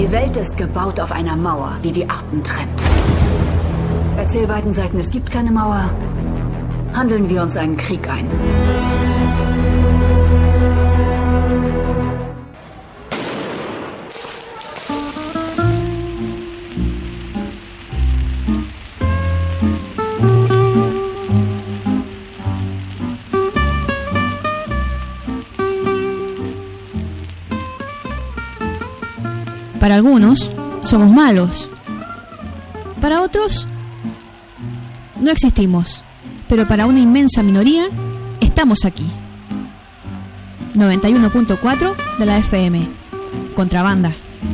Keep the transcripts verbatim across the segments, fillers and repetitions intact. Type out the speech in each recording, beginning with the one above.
Die Welt ist gebaut auf einer Mauer, die die Arten trennt. Erzähl beiden Seiten, es gibt keine Mauer. Handeln wir uns einen Krieg ein. Para algunos, somos malos. Para otros, no existimos. Pero para una inmensa minoría, estamos aquí. noventa y uno punto cuatro de la F M. Contrabanda.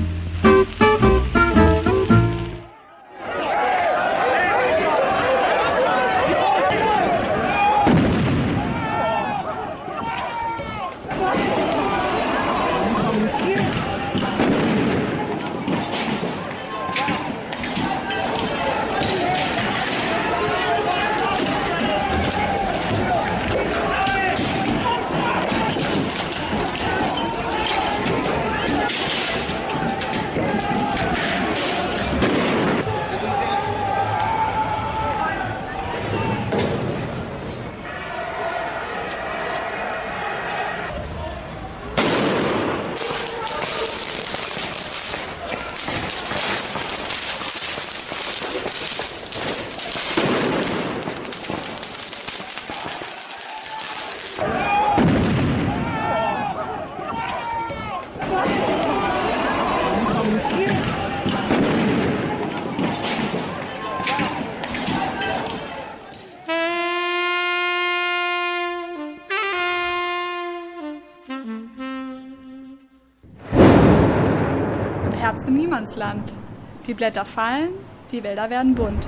Herbst im Niemandsland. Die Blätter fallen, die Wälder werden bunt.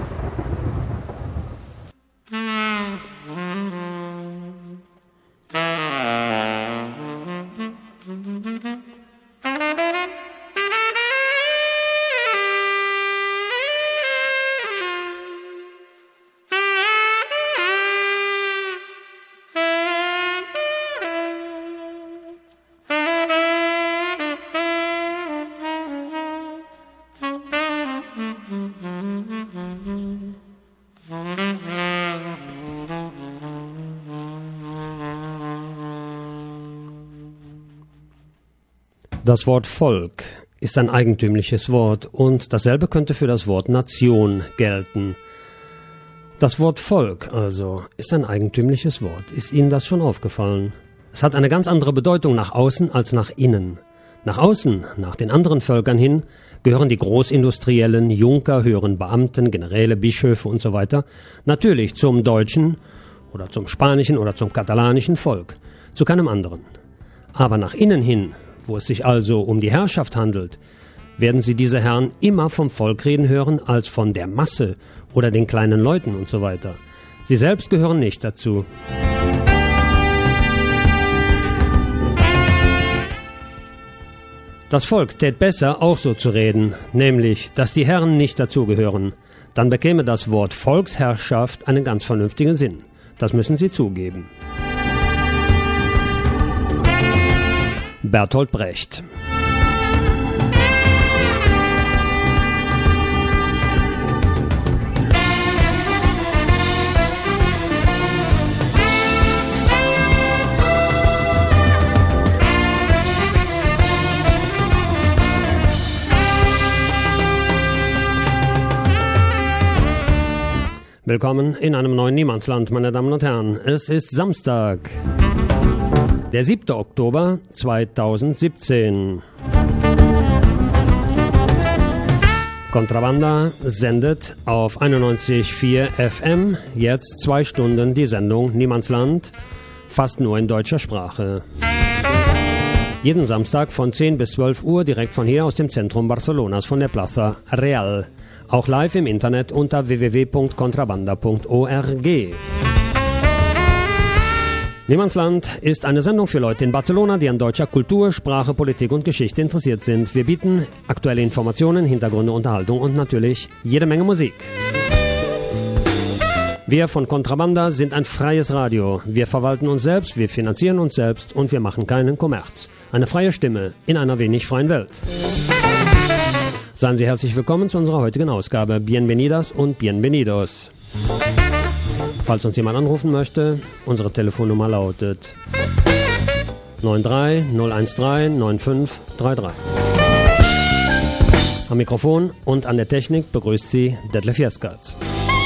Das Wort Volk ist ein eigentümliches Wort und dasselbe könnte für das Wort Nation gelten. Das Wort Volk also ist ein eigentümliches Wort. Ist Ihnen das schon aufgefallen? Es hat eine ganz andere Bedeutung nach außen als nach innen. Nach außen, nach den anderen Völkern hin, gehören die Großindustriellen, Junker, höheren Beamten, Generäle, Bischöfe und so weiter natürlich zum deutschen oder zum spanischen oder zum katalanischen Volk, zu keinem anderen. Aber nach innen hin, wo es sich also um die Herrschaft handelt, werden Sie diese Herren immer vom Volk reden hören als von der Masse oder den kleinen Leuten und so weiter. Sie selbst gehören nicht dazu. Das Volk tät besser, auch so zu reden, nämlich, dass die Herren nicht dazugehören. Dann bekäme das Wort Volksherrschaft einen ganz vernünftigen Sinn. Das müssen Sie zugeben. Bertolt Brecht. Willkommen in einem neuen Niemandsland, meine Damen und Herren. Es ist Samstag, der siebte Oktober zweitausendsiebzehn. Contrabanda sendet auf einundneunzig Komma vier F M, jetzt zwei Stunden die Sendung Niemandsland, fast nur in deutscher Sprache. Jeden Samstag von zehn bis zwölf Uhr direkt von hier aus dem Zentrum Barcelonas, von der Plaza Real. Auch live im Internet unter w w w punkt contrabanda punkt org. Niemandsland ist eine Sendung für Leute in Barcelona, die an deutscher Kultur, Sprache, Politik und Geschichte interessiert sind. Wir bieten aktuelle Informationen, Hintergründe, Unterhaltung und natürlich jede Menge Musik. Wir von Contrabanda sind ein freies Radio. Wir verwalten uns selbst, wir finanzieren uns selbst und wir machen keinen Kommerz. Eine freie Stimme in einer wenig freien Welt. Seien Sie herzlich willkommen zu unserer heutigen Ausgabe. Bienvenidas und bienvenidos. Falls uns jemand anrufen möchte, unsere Telefonnummer lautet neun drei null eins drei neun fünf drei drei. Am Mikrofon und an der Technik begrüßt Sie Detlef Jeskaerts.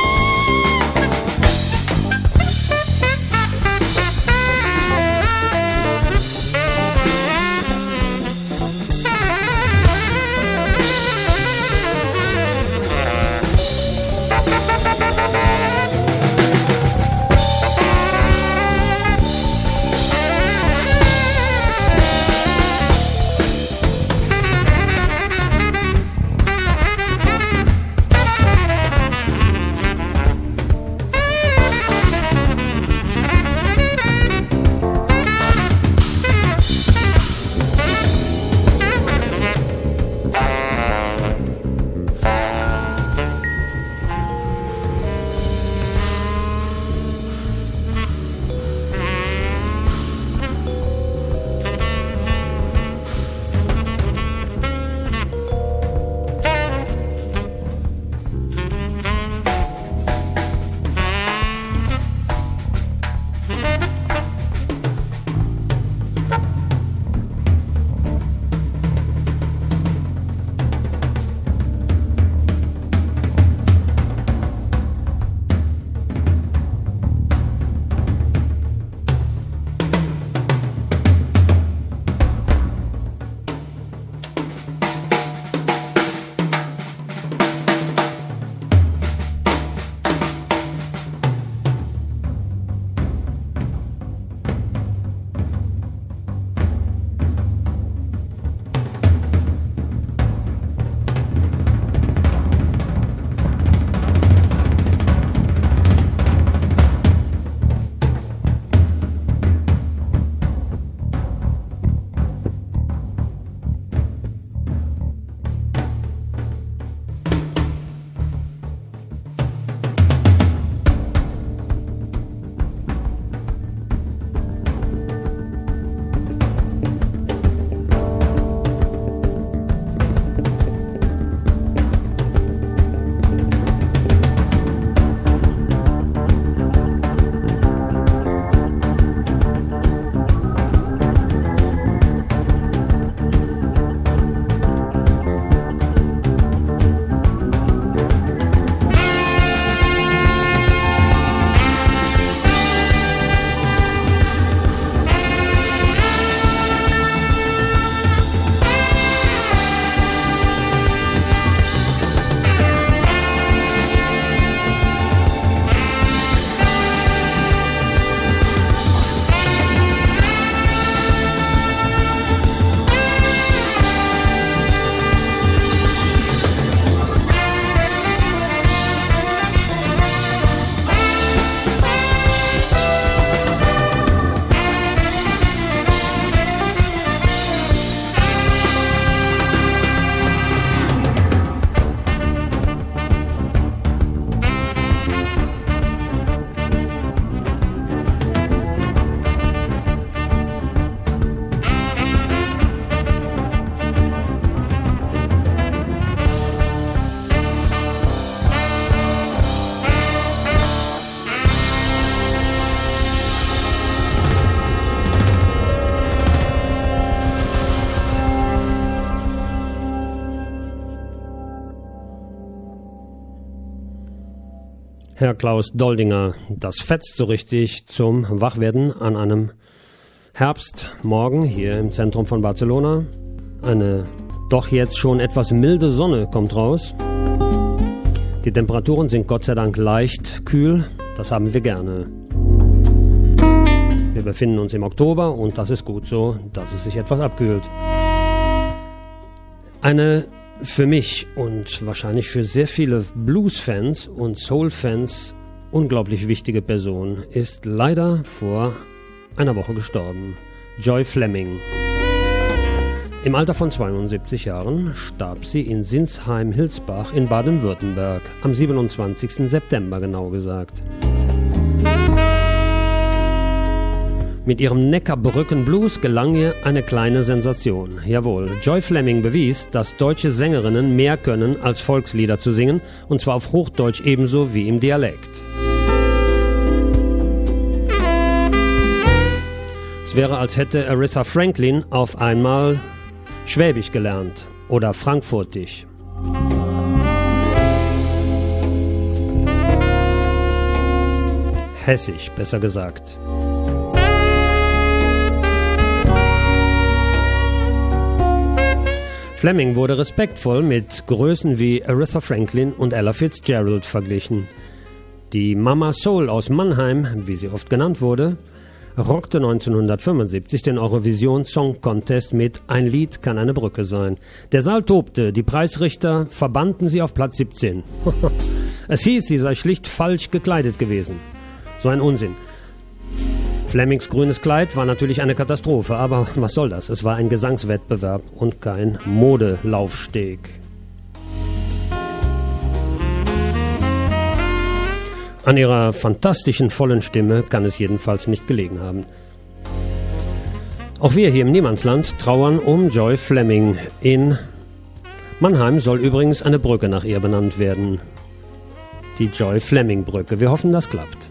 Herr Klaus Doldinger, das fetzt so richtig zum Wachwerden an einem Herbstmorgen hier im Zentrum von Barcelona. Eine doch jetzt schon etwas milde Sonne kommt raus. Die Temperaturen sind Gott sei Dank leicht kühl, das haben wir gerne. Wir befinden uns im Oktober und das ist gut so, dass es sich etwas abkühlt. Eine für mich und wahrscheinlich für sehr viele Blues-Fans und Soul-Fans unglaublich wichtige Person ist leider vor einer Woche gestorben. Joy Fleming. Im Alter von zweiundsiebzig Jahren starb sie in Sinsheim-Hilsbach in Baden-Württemberg, am siebenundzwanzigsten September genau gesagt. Mit ihrem Neckarbrücken-Blues gelang ihr eine kleine Sensation. Jawohl, Joy Fleming bewies, dass deutsche Sängerinnen mehr können, als Volkslieder zu singen, und zwar auf Hochdeutsch ebenso wie im Dialekt. Es wäre, als hätte Aretha Franklin auf einmal Schwäbisch gelernt oder Frankfurtisch. Hessisch, besser gesagt. Fleming wurde respektvoll mit Größen wie Aretha Franklin und Ella Fitzgerald verglichen. Die Mama Soul aus Mannheim, wie sie oft genannt wurde, rockte neunzehnhundertfünfundsiebzig den Eurovision Song Contest mit Ein Lied kann eine Brücke sein. Der Saal tobte, die Preisrichter verbannten sie auf Platz siebzehn. Es hieß, sie sei schlicht falsch gekleidet gewesen. So ein Unsinn. Flemings grünes Kleid war natürlich eine Katastrophe, aber was soll das? Es war ein Gesangswettbewerb und kein Modelaufsteg. An ihrer fantastischen vollen Stimme kann es jedenfalls nicht gelegen haben. Auch wir hier im Niemandsland trauern um Joy Fleming. In Mannheim soll übrigens eine Brücke nach ihr benannt werden. Die Joy Fleming Brücke. Wir hoffen, das klappt.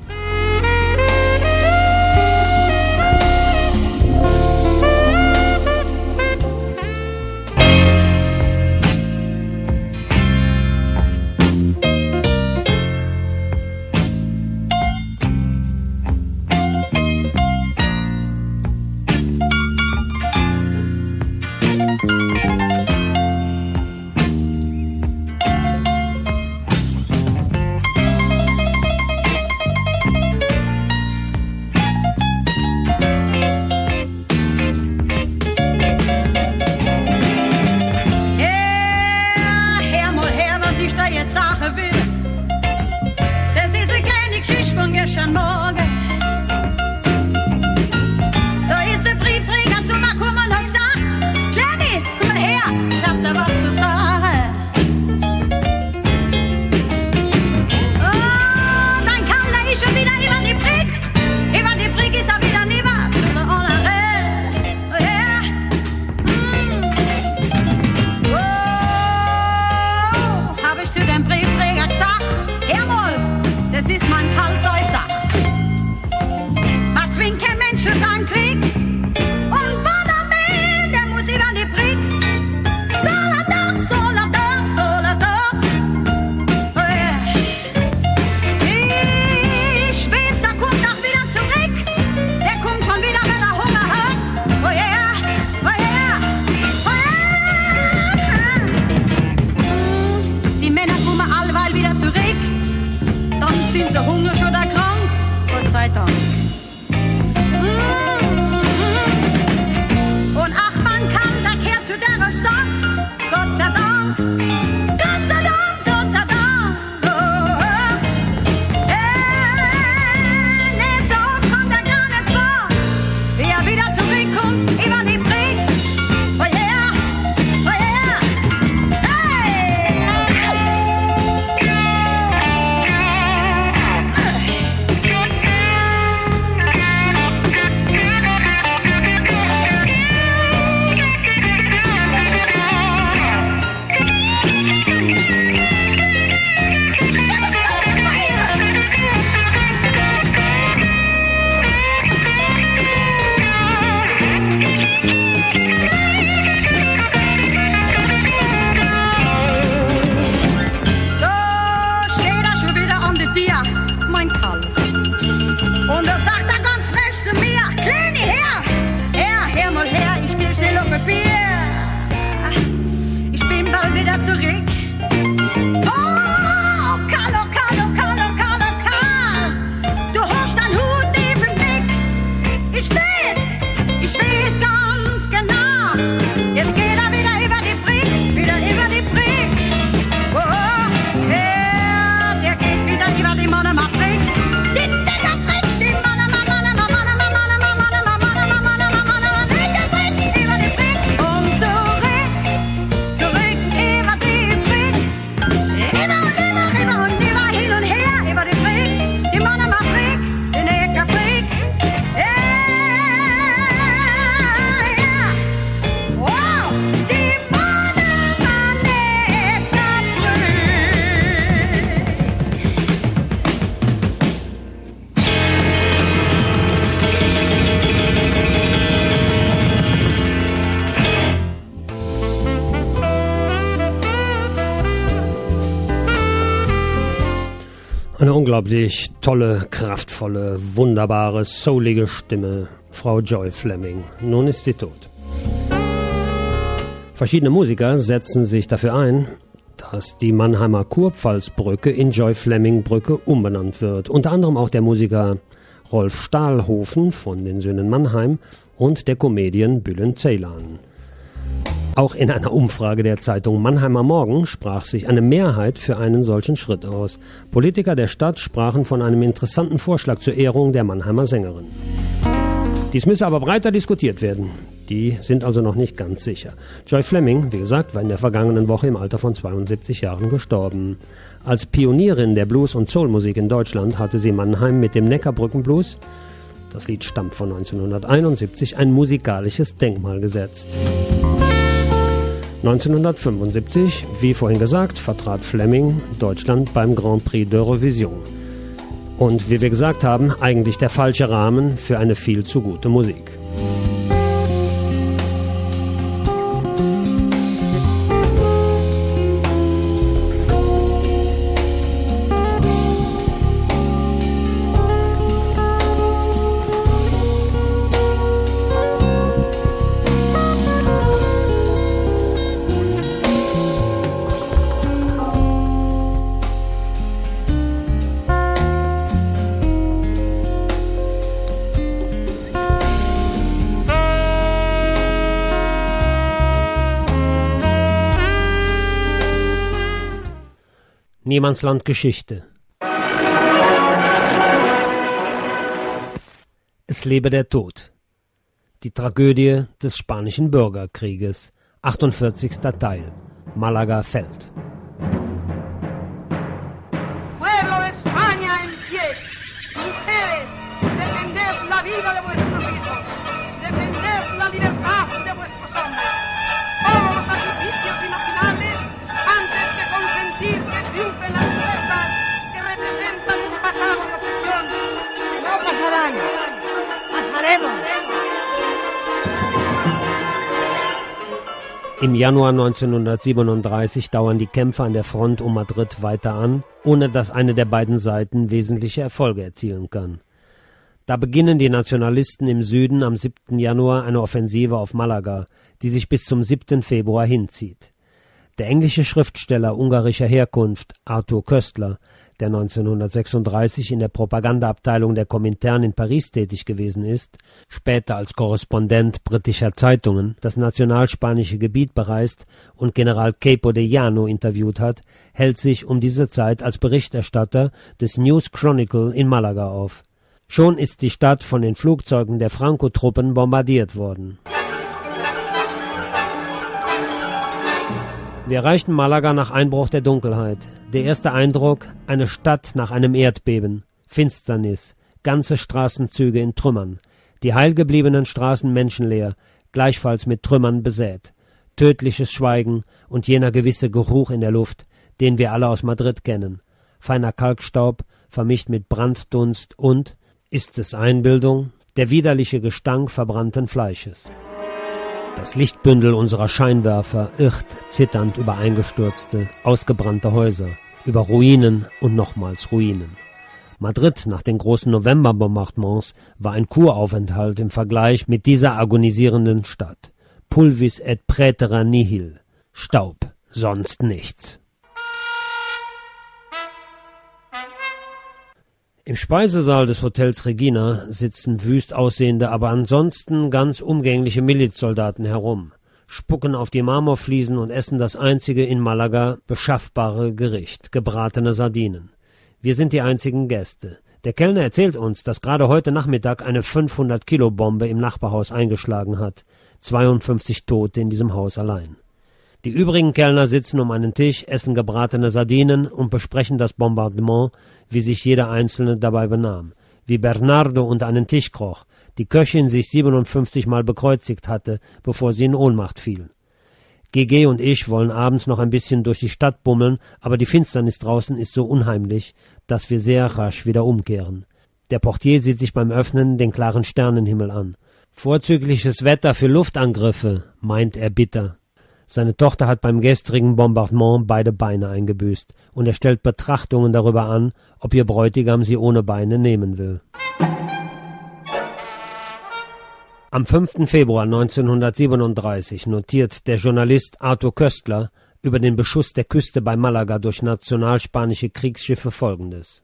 Eine unglaublich tolle, kraftvolle, wunderbare, soulige Stimme, Frau Joy Fleming. Nun ist sie tot. Verschiedene Musiker setzen sich dafür ein, dass die Mannheimer Kurpfalzbrücke in Joy-Fleming-Brücke umbenannt wird. Unter anderem auch der Musiker Rolf Stahlhofen von den Söhnen Mannheim und der Comedian Bülent Ceylan. Auch in einer Umfrage der Zeitung Mannheimer Morgen sprach sich eine Mehrheit für einen solchen Schritt aus. Politiker der Stadt sprachen von einem interessanten Vorschlag zur Ehrung der Mannheimer Sängerin. Dies müsse aber breiter diskutiert werden. Die sind also noch nicht ganz sicher. Joy Fleming, wie gesagt, war in der vergangenen Woche im Alter von zweiundsiebzig Jahren gestorben. Als Pionierin der Blues- und Soulmusik in Deutschland hatte sie Mannheim mit dem Neckarbrückenblues, das Lied stammt von neunzehnhunderteinundsiebzig, ein musikalisches Denkmal gesetzt. neunzehnhundertfünfundsiebzig, wie vorhin gesagt, vertrat Fleming Deutschland beim Grand Prix d'Eurovision. Und wie wir gesagt haben, eigentlich der falsche Rahmen für eine viel zu gute Musik. Niemandsland Geschichte. Es lebe der Tod. Die Tragödie des Spanischen Bürgerkrieges. achtundvierzigster Teil. Malaga fällt. Pueblo de España en pie. Mujeres, defended la vida de vuestros hijos. Defended la libertad de vuestros hombres. Todos los sacrificios imaginables antes que consentir que triunfen las fuerzas que representan un pasado de opresión. No pasarán. Pasaremos. Im Januar neunzehnhundertsiebenunddreißig dauern die Kämpfe an der Front um Madrid weiter an, ohne dass eine der beiden Seiten wesentliche Erfolge erzielen kann. Da beginnen die Nationalisten im Süden am siebten Januar eine Offensive auf Malaga, die sich bis zum siebten Februar hinzieht. Der englische Schriftsteller ungarischer Herkunft Arthur Koestler, der neunzehnhundertsechsunddreißig in der Propagandaabteilung der Komintern in Paris tätig gewesen ist, später als Korrespondent britischer Zeitungen das nationalspanische Gebiet bereist und General Queipo de Llano interviewt hat, hält sich um diese Zeit als Berichterstatter des News Chronicle in Malaga auf. Schon ist die Stadt von den Flugzeugen der Franco-Truppen bombardiert worden. Wir erreichten Malaga nach Einbruch der Dunkelheit. Der erste Eindruck, eine Stadt nach einem Erdbeben. Finsternis, ganze Straßenzüge in Trümmern. Die heilgebliebenen Straßen menschenleer, gleichfalls mit Trümmern besät. Tödliches Schweigen und jener gewisse Geruch in der Luft, den wir alle aus Madrid kennen. Feiner Kalkstaub, vermischt mit Branddunst und, ist es Einbildung, der widerliche Gestank verbrannten Fleisches. Das Lichtbündel unserer Scheinwerfer irrt zitternd über eingestürzte, ausgebrannte Häuser, über Ruinen und nochmals Ruinen. Madrid nach den großen Novemberbombardements war ein Kuraufenthalt im Vergleich mit dieser agonisierenden Stadt. Pulvis et praetera nihil. Staub, sonst nichts. Im Speisesaal des Hotels Regina sitzen wüst aussehende, aber ansonsten ganz umgängliche Milizsoldaten herum, spucken auf die Marmorfliesen und essen das einzige in Malaga beschaffbare Gericht, gebratene Sardinen. Wir sind die einzigen Gäste. Der Kellner erzählt uns, dass gerade heute Nachmittag eine fünfhundert-Kilo-Bombe im Nachbarhaus eingeschlagen hat. zweiundfünfzig Tote in diesem Haus allein. Die übrigen Kellner sitzen um einen Tisch, essen gebratene Sardinen und besprechen das Bombardement, wie sich jeder Einzelne dabei benahm. Wie Bernardo unter einen Tisch kroch, die Köchin sich siebenundfünfzig Mal bekreuzigt hatte, bevor sie in Ohnmacht fiel. G G und ich wollen abends noch ein bisschen durch die Stadt bummeln, aber die Finsternis draußen ist so unheimlich, dass wir sehr rasch wieder umkehren. Der Portier sieht sich beim Öffnen den klaren Sternenhimmel an. Vorzügliches Wetter für Luftangriffe, meint er bitter. Seine Tochter hat beim gestrigen Bombardement beide Beine eingebüßt und er stellt Betrachtungen darüber an, ob ihr Bräutigam sie ohne Beine nehmen will. Am fünften Februar neunzehnhundertsiebenunddreißig notiert der Journalist Arthur Köstler über den Beschuss der Küste bei Malaga durch nationalspanische Kriegsschiffe Folgendes.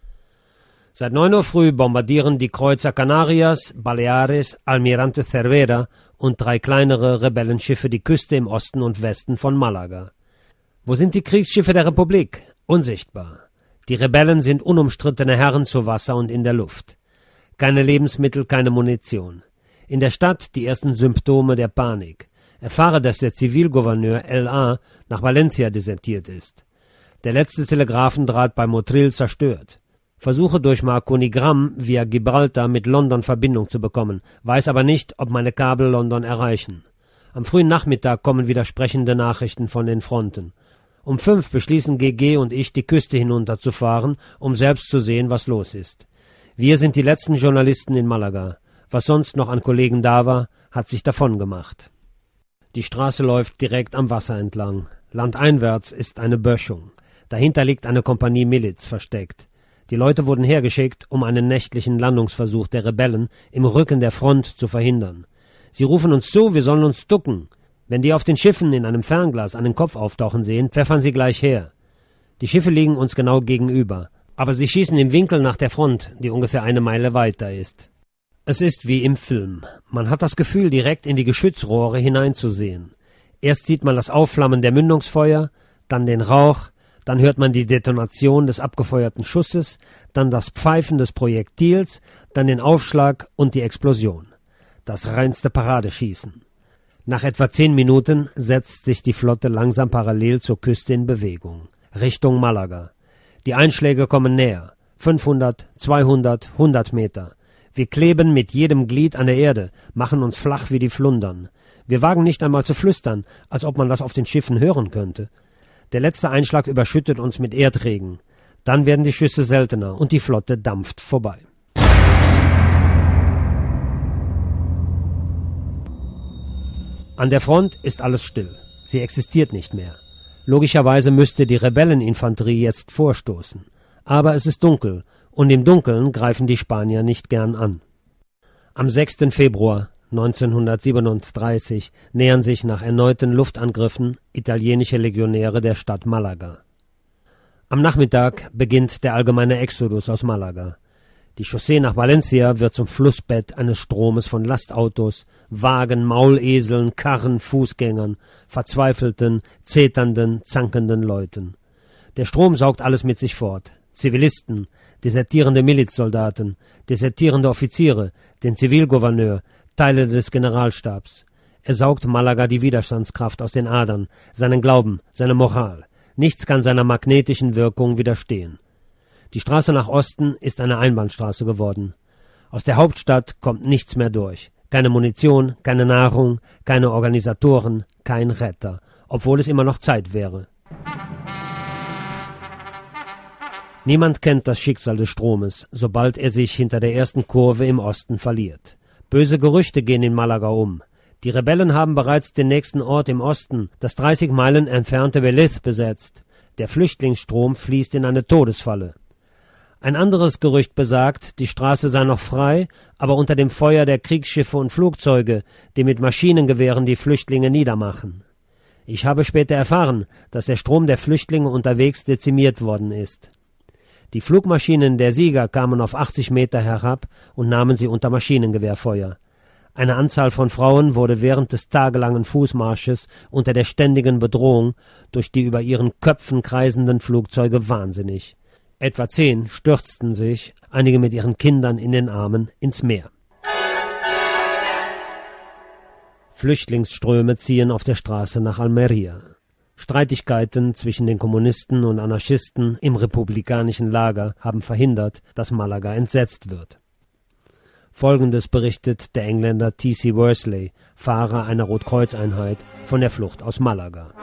Seit neun Uhr früh bombardieren die Kreuzer Canarias, Baleares, Almirante Cervera und drei kleinere Rebellenschiffe die Küste im Osten und Westen von Malaga. Wo sind die Kriegsschiffe der Republik? Unsichtbar. Die Rebellen sind unumstrittene Herren zu Wasser und in der Luft. Keine Lebensmittel, keine Munition. In der Stadt die ersten Symptome der Panik. Erfahre, dass der Zivilgouverneur L A nach Valencia desertiert ist. Der letzte Telegraphendraht bei Motril zerstört. Versuche durch Marconigramm via Gibraltar mit London Verbindung zu bekommen, weiß aber nicht, ob meine Kabel London erreichen. Am frühen Nachmittag kommen widersprechende Nachrichten von den Fronten. Um fünf beschließen G G und ich, die Küste hinunterzufahren, um selbst zu sehen, was los ist. Wir sind die letzten Journalisten in Malaga. Was sonst noch an Kollegen da war, hat sich davon gemacht. Die Straße läuft direkt am Wasser entlang. Landeinwärts ist eine Böschung. Dahinter liegt eine Kompanie Miliz versteckt. Die Leute wurden hergeschickt, um einen nächtlichen Landungsversuch der Rebellen im Rücken der Front zu verhindern. Sie rufen uns zu, wir sollen uns ducken. Wenn die auf den Schiffen in einem Fernglas einen Kopf auftauchen sehen, pfeffern sie gleich her. Die Schiffe liegen uns genau gegenüber, aber sie schießen im Winkel nach der Front, die ungefähr eine Meile weiter ist. Es ist wie im Film. Man hat das Gefühl, direkt in die Geschützrohre hineinzusehen. Erst sieht man das Aufflammen der Mündungsfeuer, dann den Rauch, dann hört man die Detonation des abgefeuerten Schusses, dann das Pfeifen des Projektils, dann den Aufschlag und die Explosion. Das reinste Paradeschießen. Nach etwa zehn Minuten setzt sich die Flotte langsam parallel zur Küste in Bewegung, Richtung Malaga. Die Einschläge kommen näher, fünfhundert, zweihundert, hundert Meter. Wir kleben mit jedem Glied an der Erde, machen uns flach wie die Flundern. Wir wagen nicht einmal zu flüstern, als ob man das auf den Schiffen hören könnte. Der letzte Einschlag überschüttet uns mit Erdregen. Dann werden die Schüsse seltener und die Flotte dampft vorbei. An der Front ist alles still. Sie existiert nicht mehr. Logischerweise müsste die Rebelleninfanterie jetzt vorstoßen. Aber es ist dunkel. Und im Dunkeln greifen die Spanier nicht gern an. Am sechsten Februar neunzehnhundertsiebenunddreißig nähern sich nach erneuten Luftangriffen italienische Legionäre der Stadt Malaga. Am Nachmittag beginnt der allgemeine Exodus aus Malaga. Die Chaussee nach Valencia wird zum Flussbett eines Stromes von Lastautos, Wagen, Mauleseln, Karren, Fußgängern, verzweifelten, zeternden, zankenden Leuten. Der Strom saugt alles mit sich fort. Zivilisten, desertierende Milizsoldaten, desertierende Offiziere, den Zivilgouverneur, Teile des Generalstabs. Er saugt Malaga die Widerstandskraft aus den Adern, seinen Glauben, seine Moral. Nichts kann seiner magnetischen Wirkung widerstehen. Die Straße nach Osten ist eine Einbahnstraße geworden. Aus der Hauptstadt kommt nichts mehr durch. Keine Munition, keine Nahrung, keine Organisatoren, kein Retter, obwohl es immer noch Zeit wäre. Niemand kennt das Schicksal des Stromes, sobald er sich hinter der ersten Kurve im Osten verliert. Böse Gerüchte gehen in Malaga um. Die Rebellen haben bereits den nächsten Ort im Osten, das dreißig Meilen entfernte Vélez, besetzt. Der Flüchtlingsstrom fließt in eine Todesfalle. Ein anderes Gerücht besagt, die Straße sei noch frei, aber unter dem Feuer der Kriegsschiffe und Flugzeuge, die mit Maschinengewehren die Flüchtlinge niedermachen. Ich habe später erfahren, dass der Strom der Flüchtlinge unterwegs dezimiert worden ist. Die Flugmaschinen der Sieger kamen auf achtzig Meter herab und nahmen sie unter Maschinengewehrfeuer. Eine Anzahl von Frauen wurde während des tagelangen Fußmarsches unter der ständigen Bedrohung durch die über ihren Köpfen kreisenden Flugzeuge wahnsinnig. Etwa zehn stürzten sich, einige mit ihren Kindern in den Armen, ins Meer. Flüchtlingsströme ziehen auf der Straße nach Almería. Streitigkeiten zwischen den Kommunisten und Anarchisten im republikanischen Lager haben verhindert, dass Malaga entsetzt wird. Folgendes berichtet der Engländer T C Worsley, Fahrer einer Rotkreuzeinheit, von der Flucht aus Malaga.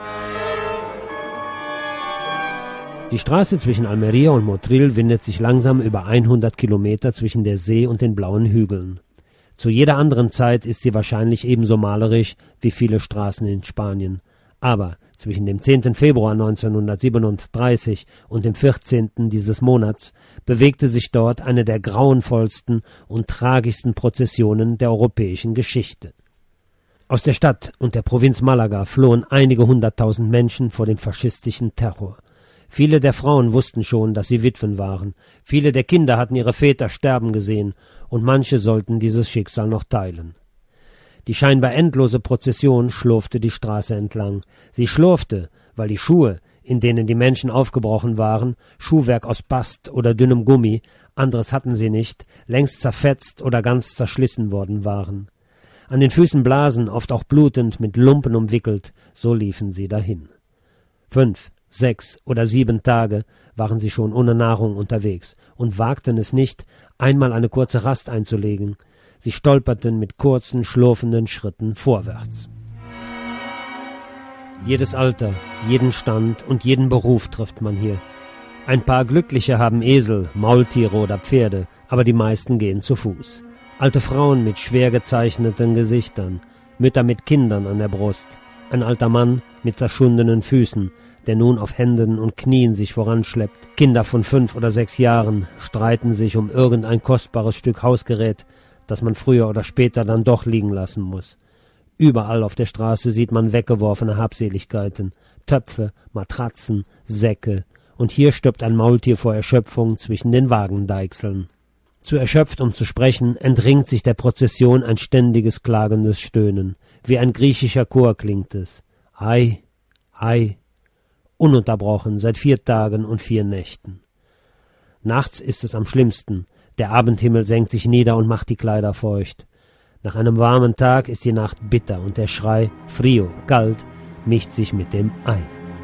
Die Straße zwischen Almería und Motril windet sich langsam über hundert Kilometer zwischen der See und den blauen Hügeln. Zu jeder anderen Zeit ist sie wahrscheinlich ebenso malerisch wie viele Straßen in Spanien. Aber zwischen dem zehnten Februar neunzehnhundertsiebenunddreißig und dem vierzehnten dieses Monats bewegte sich dort eine der grauenvollsten und tragischsten Prozessionen der europäischen Geschichte. Aus der Stadt und der Provinz Malaga flohen einige hunderttausend Menschen vor dem faschistischen Terror. Viele der Frauen wussten schon, dass sie Witwen waren, viele der Kinder hatten ihre Väter sterben gesehen und manche sollten dieses Schicksal noch teilen. Die scheinbar endlose Prozession schlurfte die Straße entlang. Sie schlurfte, weil die Schuhe, in denen die Menschen aufgebrochen waren, Schuhwerk aus Bast oder dünnem Gummi, anderes hatten sie nicht, längst zerfetzt oder ganz zerschlissen worden waren. An den Füßen Blasen, oft auch blutend, mit Lumpen umwickelt, so liefen sie dahin. Fünf, sechs oder sieben Tage waren sie schon ohne Nahrung unterwegs und wagten es nicht, einmal eine kurze Rast einzulegen. Sie stolperten mit kurzen, schlurfenden Schritten vorwärts. Jedes Alter, jeden Stand und jeden Beruf trifft man hier. Ein paar Glückliche haben Esel, Maultiere oder Pferde, aber die meisten gehen zu Fuß. Alte Frauen mit schwer gezeichneten Gesichtern, Mütter mit Kindern an der Brust, ein alter Mann mit zerschundenen Füßen, der nun auf Händen und Knien sich voranschleppt. Kinder von fünf oder sechs Jahren streiten sich um irgendein kostbares Stück Hausgerät, das man früher oder später dann doch liegen lassen muss. Überall auf der Straße sieht man weggeworfene Habseligkeiten, Töpfe, Matratzen, Säcke, und hier stirbt ein Maultier vor Erschöpfung zwischen den Wagendeichseln. Zu erschöpft, um zu sprechen, entringt sich der Prozession ein ständiges klagendes Stöhnen. Wie ein griechischer Chor klingt es. Ei, ei, ununterbrochen seit vier Tagen und vier Nächten. Nachts ist es am schlimmsten. Der Abendhimmel senkt sich nieder und macht die Kleider feucht. Nach einem warmen Tag ist die Nacht bitter und der Schrei, frio, kalt, mischt sich mit dem Ei.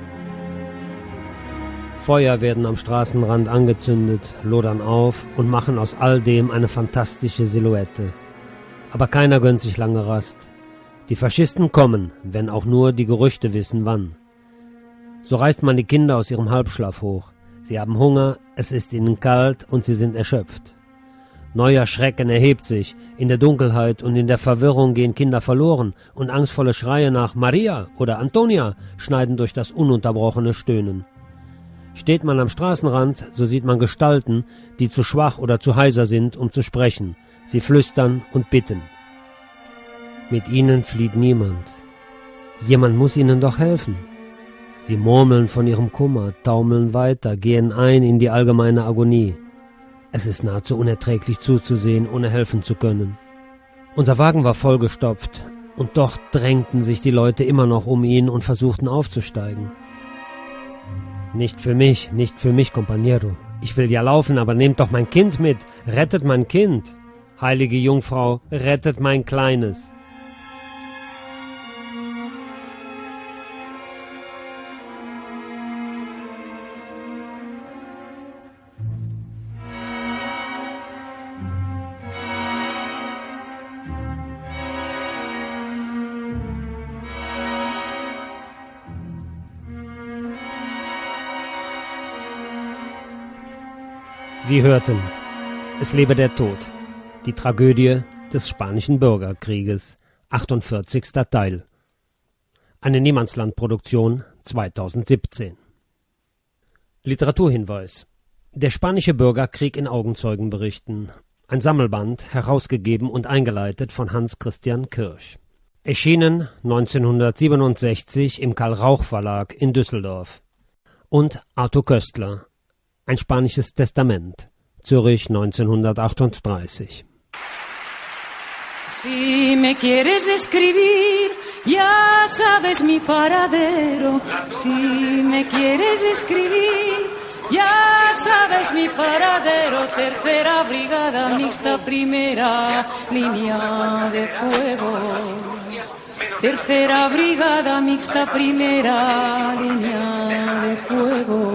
Feuer werden am Straßenrand angezündet, lodern auf und machen aus all dem eine fantastische Silhouette. Aber keiner gönnt sich lange Rast. Die Faschisten kommen, wenn auch nur die Gerüchte wissen, wann. So reißt man die Kinder aus ihrem Halbschlaf hoch. Sie haben Hunger, es ist ihnen kalt und sie sind erschöpft. Neuer Schrecken erhebt sich, in der Dunkelheit und in der Verwirrung gehen Kinder verloren und angstvolle Schreie nach Maria oder Antonia schneiden durch das ununterbrochene Stöhnen. Steht man am Straßenrand, so sieht man Gestalten, die zu schwach oder zu heiser sind, um zu sprechen. Sie flüstern und bitten. Mit ihnen flieht niemand. Jemand muss ihnen doch helfen. Sie murmeln von ihrem Kummer, taumeln weiter, gehen ein in die allgemeine Agonie. Es ist nahezu unerträglich zuzusehen, ohne helfen zu können. Unser Wagen war vollgestopft, und doch drängten sich die Leute immer noch um ihn und versuchten aufzusteigen. Nicht für mich, nicht für mich, Compañero. Ich will ja laufen, aber nehmt doch mein Kind mit. Rettet mein Kind. Heilige Jungfrau, rettet mein Kleines. Sie hörten, es lebe der Tod, die Tragödie des Spanischen Bürgerkrieges, achtundvierzigster Teil. Eine Niemandsland-Produktion zweitausendsiebzehn. Literaturhinweis: Der Spanische Bürgerkrieg in Augenzeugenberichten. Ein Sammelband, herausgegeben und eingeleitet von Hans Christian Kirch. Erschienen neunzehnhundertsiebenundsechzig im Karl-Rauch-Verlag in Düsseldorf. Und Arthur Köstler. Ein spanisches Testament, Zürich neunzehnhundertachtunddreißig. Si me quieres escribir, ya sabes mi paradero. Si me quieres escribir, ya sabes mi paradero. Tercera brigada mixta, primera línea de fuego. Tercera brigada mixta, primera línea de fuego.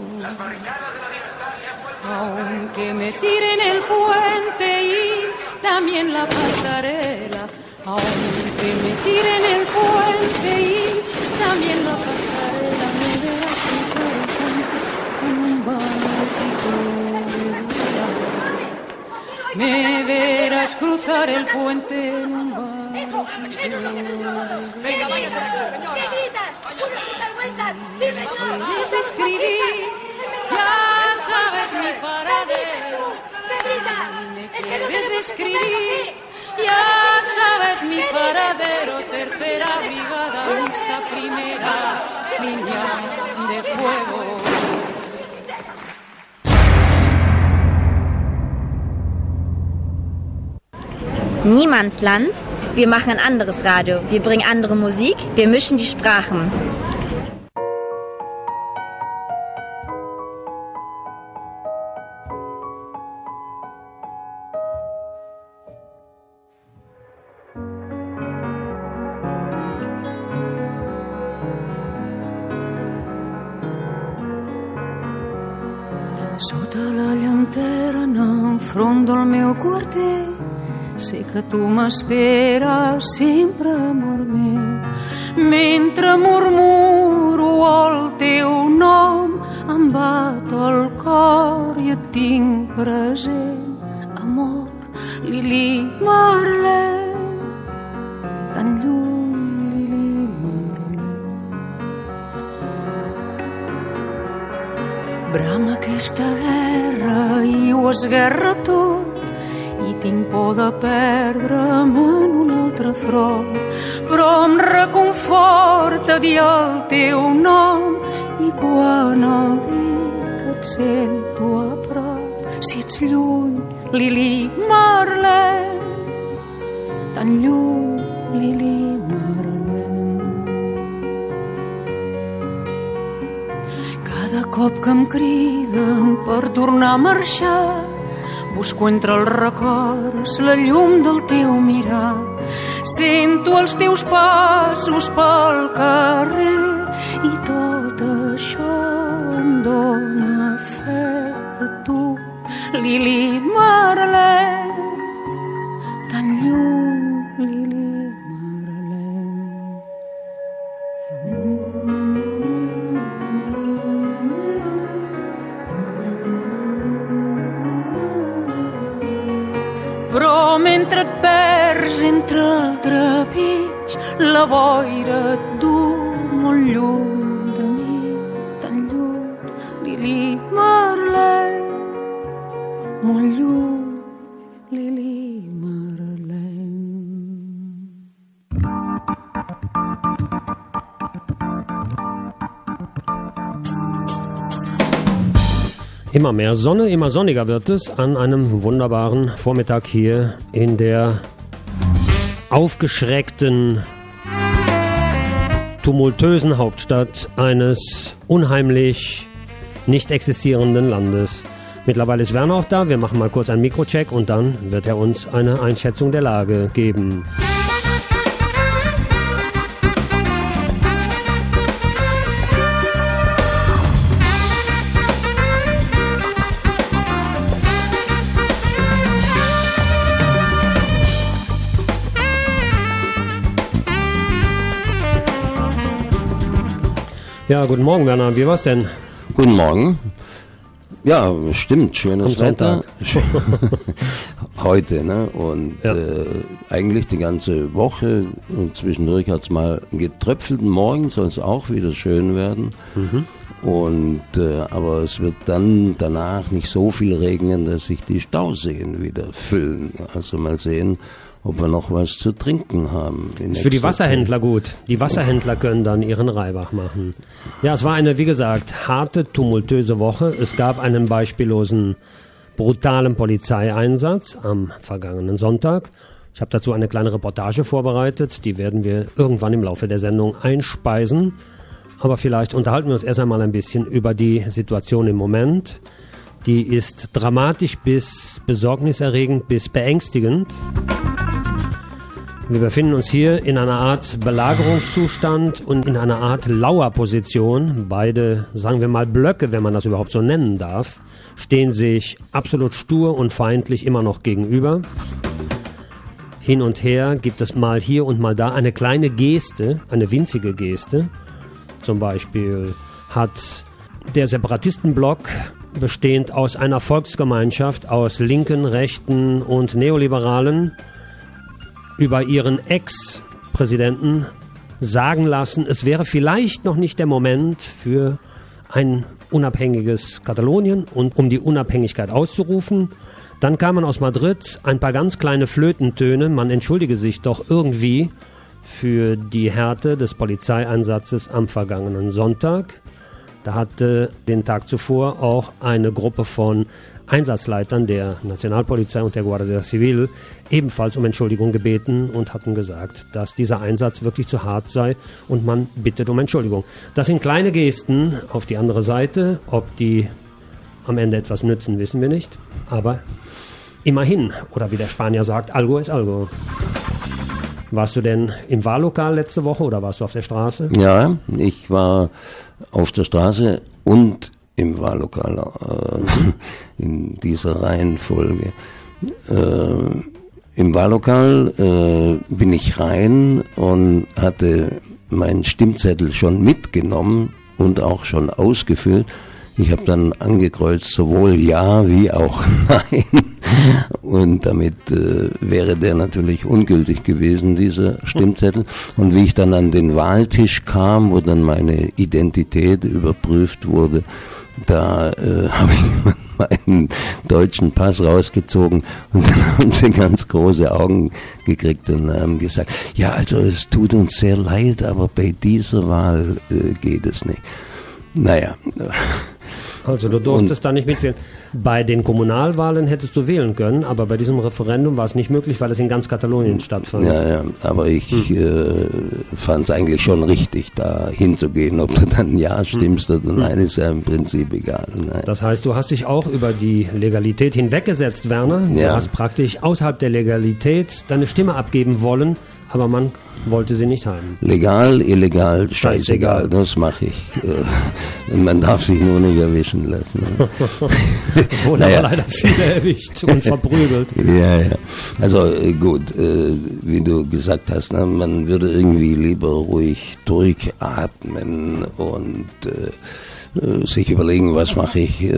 Aunque me tiren el puente y también la pasarela, aunque me tiren el puente y también la pasarela, me verás cruzar el puente en un barquito. Me verás cruzar el puente en un barquito. Venga, vaya, señora. ¿Qué gritas? Puedes escribir, ya sabes mi paradero. Si me quieres escribir, ya sabes mi paradero. Tercera brigada mixta, primera línea de fuego. Niemandsland. Wir machen ein anderes Radio. Wir bringen andere Musik. Wir mischen die Sprachen. Sota la llanterna enfront del meu quarter sé que tu m'esperes sempre, amor meu. Mentre murmuro el teu nom em bat el cor i et tinc present, amor, Lili Marlene, tan lluny, Lili Marlene. Brama aquesta guerra i ho esguerra tot i tinc por de perdre'm en un altre front, però em reconforta dir el teu nom i quan el dic et sento a prop. Si ets lluny, Lili Marlene, tan lluny, Lili Marlene. Cada cop que em criden per tornar a marxar busco entre els records la llum del teu mirar. Sento els teus passos pel carrer i tot això em dóna fe de tu, Lili Marlene, tan lluny, Lili Marlene. Però mentre et perds entre el trepig, la boira et du molt lluny de mi, tan lluny, Lili Marlene, molt lluny, Lili Marlene. Immer mehr Sonne, immer sonniger wird es an einem wunderbaren Vormittag hier in der aufgeschreckten, tumultösen Hauptstadt eines unheimlich nicht existierenden Landes. Mittlerweile ist Werner auch da, wir machen mal kurz einen Mikrocheck und dann wird er uns eine Einschätzung der Lage geben. Ja, guten Morgen, Werner. Wie war's denn? Guten Morgen. Ja, stimmt. Schönes Wetter. Heute, ne? Und ja. äh, eigentlich die ganze Woche. Und zwischendurch hat's mal getröpfelt. Morgen soll es auch wieder schön werden. Mhm. Und äh, aber es wird dann danach nicht so viel regnen, dass sich die Stauseen wieder füllen. Also mal sehen, ob wir noch was zu trinken haben. Ist für die Wasserhändler Zeit gut. Die Wasserhändler können dann ihren Reibach machen. Ja, es war eine, wie gesagt, harte, tumultöse Woche. Es gab einen beispiellosen, brutalen Polizeieinsatz am vergangenen Sonntag. Ich habe dazu eine kleine Reportage vorbereitet. Die werden wir irgendwann im Laufe der Sendung einspeisen. Aber vielleicht unterhalten wir uns erst einmal ein bisschen über die Situation im Moment. Die ist dramatisch bis besorgniserregend bis beängstigend. Wir befinden uns hier in einer Art Belagerungszustand und in einer Art Lauerposition. Beide, sagen wir mal Blöcke, wenn man das überhaupt so nennen darf, stehen sich absolut stur und feindlich immer noch gegenüber. Hin und her gibt es mal hier und mal da eine kleine Geste, eine winzige Geste. Zum Beispiel hat der Separatistenblock, bestehend aus einer Volksgemeinschaft aus Linken, Rechten und Neoliberalen, über ihren Ex-Präsidenten sagen lassen, es wäre vielleicht noch nicht der Moment für ein unabhängiges Katalonien und um die Unabhängigkeit auszurufen. Dann kam man aus Madrid, ein paar ganz kleine Flötentöne, man entschuldige sich doch irgendwie für die Härte des Polizeieinsatzes am vergangenen Sonntag. Da hatte den Tag zuvor auch eine Gruppe von Einsatzleitern der Nationalpolizei und der Guardia Civil ebenfalls um Entschuldigung gebeten und hatten gesagt, dass dieser Einsatz wirklich zu hart sei und man bittet um Entschuldigung. Das sind kleine Gesten auf die andere Seite. Ob die am Ende etwas nützen, wissen wir nicht. Aber immerhin, oder wie der Spanier sagt, algo es algo. Warst du denn im Wahllokal letzte Woche oder warst du auf der Straße? Ja, ich war auf der Straße und im Wahllokal, äh, in dieser Reihenfolge. Äh, Im Wahllokal äh, bin ich rein und hatte meinen Stimmzettel schon mitgenommen und auch schon ausgefüllt. Ich habe dann angekreuzt, sowohl Ja wie auch Nein. Und damit äh, wäre der natürlich ungültig gewesen, dieser Stimmzettel. Und wie ich dann an den Wahltisch kam, wo dann meine Identität überprüft wurde, da äh, habe ich meinen deutschen Pass rausgezogen und dann haben sie ganz große Augen gekriegt und haben gesagt, ja, also es tut uns sehr leid, aber bei dieser Wahl äh, geht es nicht. Naja. Also du durftest und da nicht mitwählen. Bei den Kommunalwahlen hättest du wählen können, aber bei diesem Referendum war es nicht möglich, weil es in ganz Katalonien stattfand. Ja, ja, aber ich hm. äh, fand es eigentlich schon richtig, da hinzugehen. Ob du dann Ja stimmst hm. oder Nein, ist ja im Prinzip egal. Nein. Das heißt, du hast dich auch über die Legalität hinweggesetzt, Werner. Du ja. hast praktisch außerhalb der Legalität deine Stimme abgeben wollen, aber man wollte sie nicht haben. Legal, illegal, scheißegal, das mache ich. Man darf sich nur nicht erwischen lassen. Wurde naja. aber leider viele erwischt und verprügelt. Ja, ja. Also gut, wie du gesagt hast, man würde irgendwie lieber ruhig durchatmen und sich überlegen, was mache ich äh,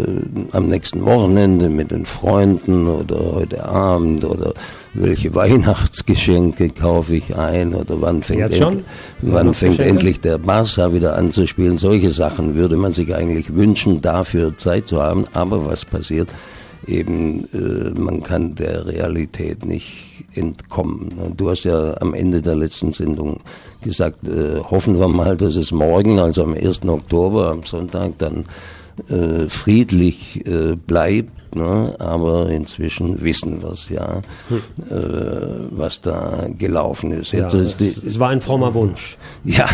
am nächsten Wochenende mit den Freunden oder heute Abend oder welche Weihnachtsgeschenke kaufe ich ein oder wann fängt, end, wann fängt endlich der Barca wieder an zu spielen. Solche Sachen würde man sich eigentlich wünschen, dafür Zeit zu haben. Aber was passiert? Eben, äh, man kann der Realität nicht entkommen. Du hast ja am Ende der letzten Sendung gesagt, äh, hoffen wir mal, dass es morgen, also am ersten Oktober, am Sonntag, dann äh, friedlich äh, bleibt. Ne? Aber inzwischen wissen wir es ja, hm. äh, was da gelaufen ist. Jetzt ja, ist die, es war ein frommer Wunsch. Ja,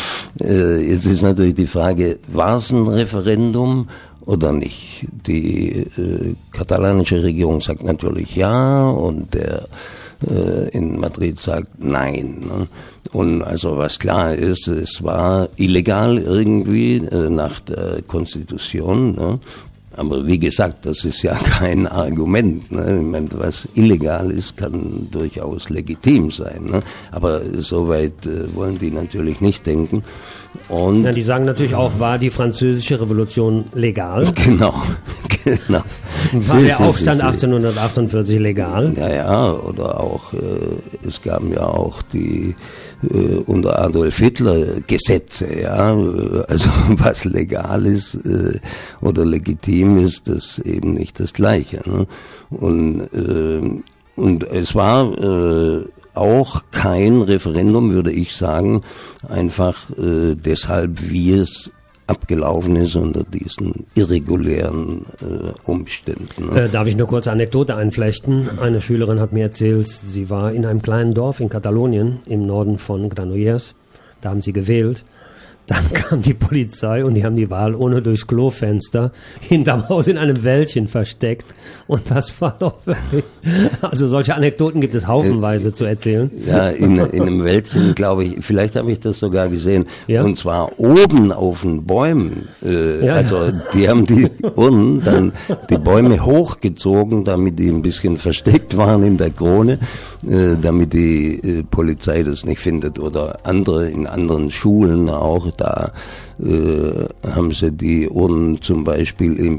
äh, jetzt ist natürlich die Frage, war es ein Referendum oder nicht? Die äh, katalanische Regierung sagt natürlich ja und der äh, in Madrid sagt nein. Ne? Und also was klar ist, es war illegal irgendwie äh, nach der Konstitution. Ne? Aber wie gesagt, das ist ja kein Argument. Ne? Ich meine, was illegal ist, kann durchaus legitim sein. Ne? Aber so weit äh, wollen die natürlich nicht denken. Und ja, die sagen natürlich auch, war die französische Revolution legal? Genau, genau. War der Aufstand achtzehnhundertachtundvierzig legal? Ja, ja, oder auch, äh, es gab ja auch die äh, unter Adolf Hitler Gesetze, ja, also was legal ist äh, oder legitim ist, das eben nicht das Gleiche. Ne? Und, äh, und es war äh, auch kein Referendum, würde ich sagen, einfach äh, deshalb, wie es abgelaufen ist unter diesen irregulären äh, Umständen. Ne? Äh, darf ich nur kurz eine Anekdote einflechten? Eine Schülerin hat mir erzählt, sie war in einem kleinen Dorf in Katalonien, im Norden von Granollers, da haben sie gewählt. Dann kam die Polizei und die haben die Wahl ohne durchs Klofenster hinterm Haus in einem Wäldchen versteckt. Und das war doch wirklich... Also solche Anekdoten gibt es haufenweise äh, zu erzählen. Ja, in, in einem Wäldchen, glaube ich, vielleicht habe ich das sogar gesehen. Ja? Und zwar oben auf den Bäumen. Äh, ja, also die haben die Urnen dann die Bäume hochgezogen, damit die ein bisschen versteckt waren in der Krone, äh, damit die äh, Polizei das nicht findet. Oder andere in anderen Schulen auch. Da äh, haben sie die Urnen zum Beispiel im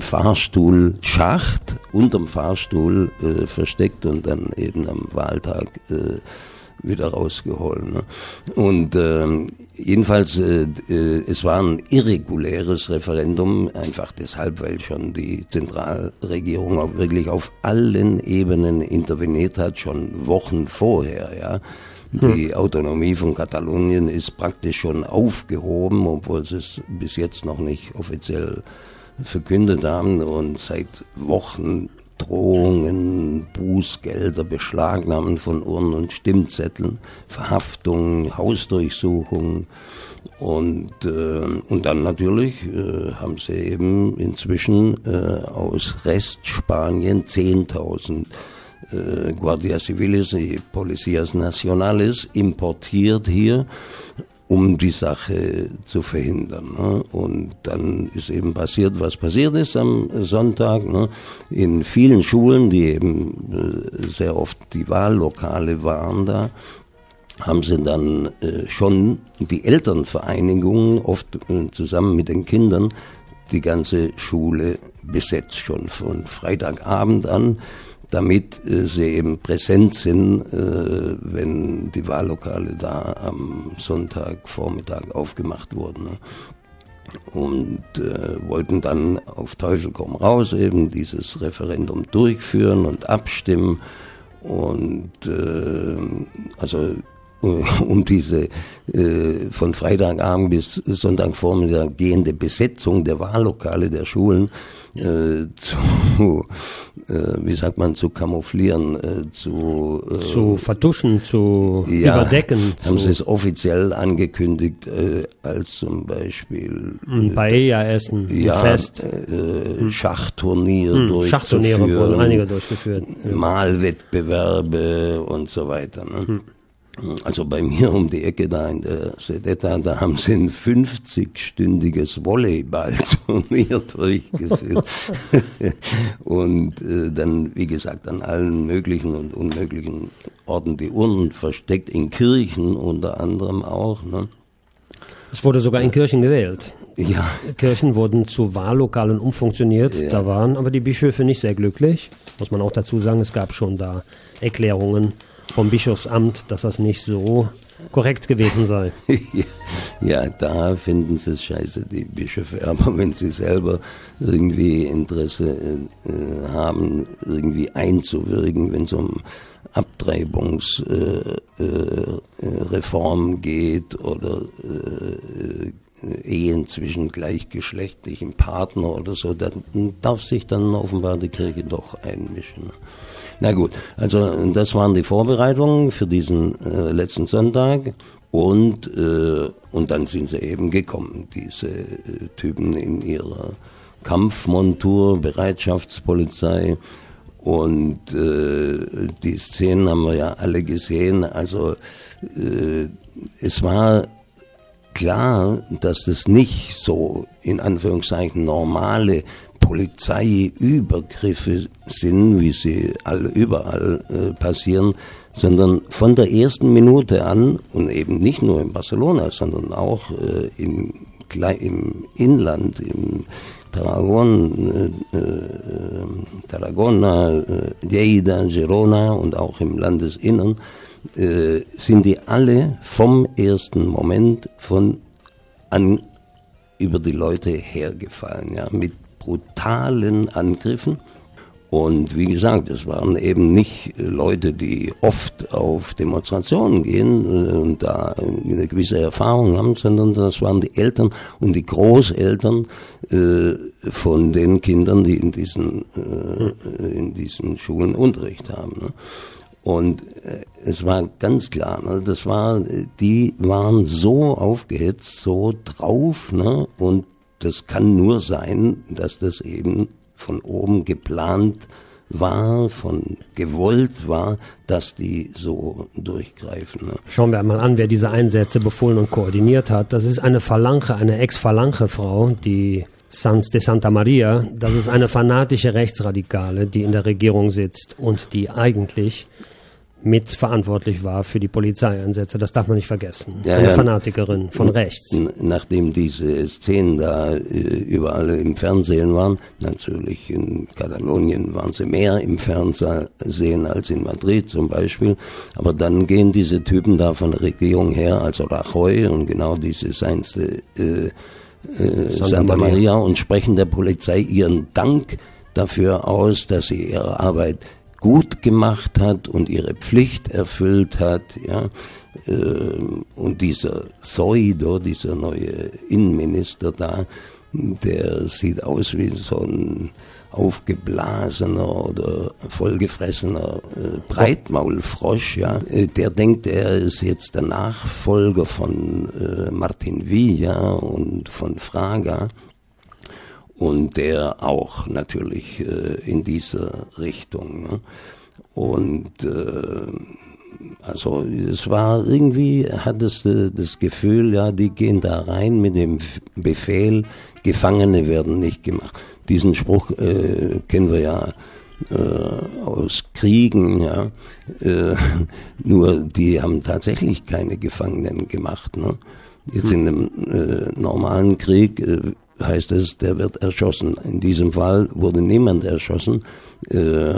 Fahrstuhlschacht, unterm Fahrstuhl äh, versteckt und dann eben am Wahltag äh, wieder rausgeholt. Ne? Und ähm, jedenfalls, äh, äh, es war ein irreguläres Referendum, einfach deshalb, weil schon die Zentralregierung auch wirklich auf allen Ebenen interveniert hat, schon Wochen vorher, ja. Die Autonomie von Katalonien ist praktisch schon aufgehoben, obwohl sie es bis jetzt noch nicht offiziell verkündet haben, und seit Wochen Drohungen, Bußgelder, Beschlagnahmen von Urnen und Stimmzetteln, Verhaftungen, Hausdurchsuchungen und, äh, und dann natürlich äh, haben sie eben inzwischen äh, aus Restspanien zehntausend äh, Guardia Civiles y Policías Nacionales importiert hier, um die Sache zu verhindern. Ne? Und dann ist eben passiert, was passiert ist am Sonntag. Ne? In vielen Schulen, die eben äh, sehr oft die Wahllokale waren da, haben sie dann äh, schon die Elternvereinigungen, oft äh, zusammen mit den Kindern, die ganze Schule besetzt, schon von Freitagabend an, damit äh, sie eben präsent sind, äh, wenn die Wahllokale da am Sonntagvormittag aufgemacht wurden. Ne? Und äh, wollten dann auf Teufel komm raus eben dieses Referendum durchführen und abstimmen. Und äh, also um diese äh, von Freitagabend bis Sonntagvormittag gehende Besetzung der Wahllokale der Schulen äh, zu, äh, wie sagt man, zu kamouflieren, äh, zu äh, zu vertuschen, zu ja, überdecken. Haben zu sie es offiziell angekündigt, äh, als zum Beispiel ein Paella-Essen, ein ja, Fest, äh, hm. Schachturnier hm. durchzuführen, Schachturniere wurden einige durchgeführt, ja. Malwettbewerbe und so weiter. Ne? Hm. Also bei mir um die Ecke da in der Sedeta, da haben sie ein fünfzigstündiges Volleyballturnier durchgeführt. Und äh, dann, wie gesagt, an allen möglichen und unmöglichen Orten die Urnen versteckt, in Kirchen unter anderem auch. Ne? Es wurde sogar in Kirchen gewählt. Ja. Kirchen wurden zu Wahllokalen umfunktioniert. Ja. Da waren aber die Bischöfe nicht sehr glücklich. Muss man auch dazu sagen, es gab schon da Erklärungen vom Bischofsamt, dass das nicht so korrekt gewesen sei. Ja, da finden sie es scheiße, die Bischöfe. Aber wenn sie selber irgendwie Interesse äh, haben, irgendwie einzuwirken, wenn es um Abtreibungsreform äh, äh, geht oder äh, Ehen zwischen gleichgeschlechtlichen Partnern oder so, dann darf sich dann offenbar die Kirche doch einmischen. Na gut, also das waren die Vorbereitungen für diesen äh, letzten Sonntag und, äh, und dann sind sie eben gekommen, diese äh, Typen in ihrer Kampfmontur, Bereitschaftspolizei, und äh, die Szenen haben wir ja alle gesehen. Also äh, es war klar, dass das nicht so in Anführungszeichen normale Polizeiübergriffe sind, wie sie alle überall äh, passieren, sondern von der ersten Minute an, und eben nicht nur in Barcelona, sondern auch äh, im, im Inland, im Tarragona, äh, äh, Tarragona, äh, Lleida, Girona und auch im Landesinnern, äh, sind die alle vom ersten Moment von an über die Leute hergefallen, ja, mit brutalen Angriffen. Und wie gesagt, es waren eben nicht Leute, die oft auf Demonstrationen gehen und da eine gewisse Erfahrung haben, sondern das waren die Eltern und die Großeltern äh, von den Kindern, die in diesen, äh, in diesen Schulen Unterricht haben. Ne? Und äh, es war ganz klar, ne, das war, die waren so aufgehetzt, so drauf, ne, und das kann nur sein, dass das eben von oben geplant war, von gewollt war, dass die so durchgreifen. Ne? Schauen wir einmal an, wer diese Einsätze befohlen und koordiniert hat. Das ist eine Falange, eine Ex-Falange-Frau, die Sanz de Santa Maria. Das ist eine fanatische Rechtsradikale, die in der Regierung sitzt und die eigentlich mitverantwortlich war für die Polizeieinsätze. Das darf man nicht vergessen. Ja, Eine ja. Fanatikerin von rechts. Nachdem diese Szenen da äh, überall im Fernsehen waren, natürlich in Katalonien waren sie mehr im Fernsehen als in Madrid zum Beispiel, aber dann gehen diese Typen da von der Regierung her, also Rajoy und genau diese Sainz de äh, äh, Santa Maria, und sprechen der Polizei ihren Dank dafür aus, dass sie ihre Arbeit gut gemacht hat und ihre Pflicht erfüllt hat, ja. Und dieser Zoido, dieser neue Innenminister da, der sieht aus wie so ein aufgeblasener oder vollgefressener äh, Breitmaulfrosch, ja. Der denkt, er ist jetzt der Nachfolger von äh, Martin Villa und von Fraga. Und der auch natürlich äh, in dieser Richtung. Ne? Und äh, also es war irgendwie, hat es äh, das Gefühl, ja, die gehen da rein mit dem Befehl, Gefangene werden nicht gemacht. Diesen Spruch äh, kennen wir ja äh, aus Kriegen, ja. Äh, nur die haben tatsächlich keine Gefangenen gemacht. Ne? Jetzt in einem äh, normalen Krieg äh, heißt es, der wird erschossen. In diesem Fall wurde niemand erschossen, äh,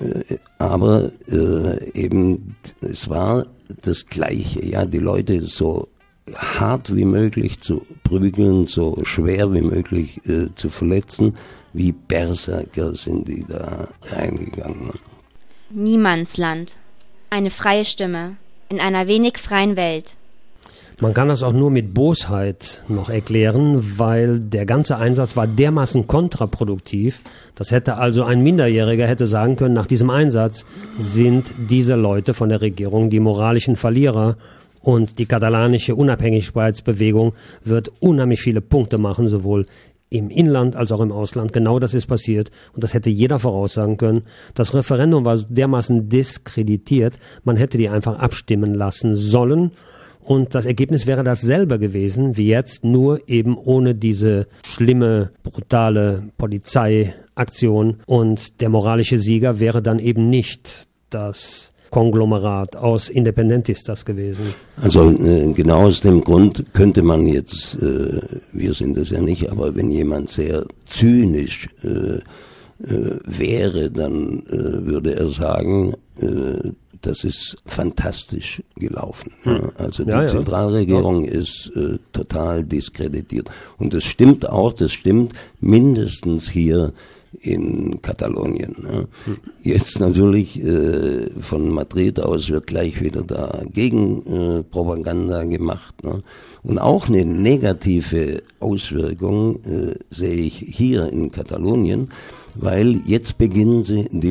aber äh, eben es war das Gleiche. Ja, die Leute so hart wie möglich zu prügeln, so schwer wie möglich äh, zu verletzen, wie Berserker sind die da reingegangen. Niemandsland. Eine freie Stimme in einer wenig freien Welt. Man kann das auch nur mit Bosheit noch erklären, weil der ganze Einsatz war dermaßen kontraproduktiv. Das hätte also ein Minderjähriger hätte sagen können, nach diesem Einsatz sind diese Leute von der Regierung die moralischen Verlierer und die katalanische Unabhängigkeitsbewegung wird unheimlich viele Punkte machen, sowohl im Inland als auch im Ausland. Genau das ist passiert und das hätte jeder voraussagen können. Das Referendum war dermaßen diskreditiert, man hätte die einfach abstimmen lassen sollen. Und das Ergebnis wäre dasselbe gewesen wie jetzt, nur eben ohne diese schlimme, brutale Polizeiaktion. Und der moralische Sieger wäre dann eben nicht das Konglomerat aus Independentistas gewesen. Also äh, genau aus dem Grund könnte man jetzt, äh, wir sind es ja nicht, aber wenn jemand sehr zynisch äh, äh, wäre, dann äh, würde er sagen, äh, das ist fantastisch gelaufen. Hm. Also die ja, ja. Zentralregierung ja. ist äh, total diskreditiert. Und das stimmt auch, das stimmt mindestens hier in Katalonien. Ne? Hm. Jetzt natürlich äh, von Madrid aus wird gleich wieder da Gegenpropaganda äh, gemacht. Ne? Und auch eine negative Auswirkung äh, sehe ich hier in Katalonien, weil jetzt beginnen sie, die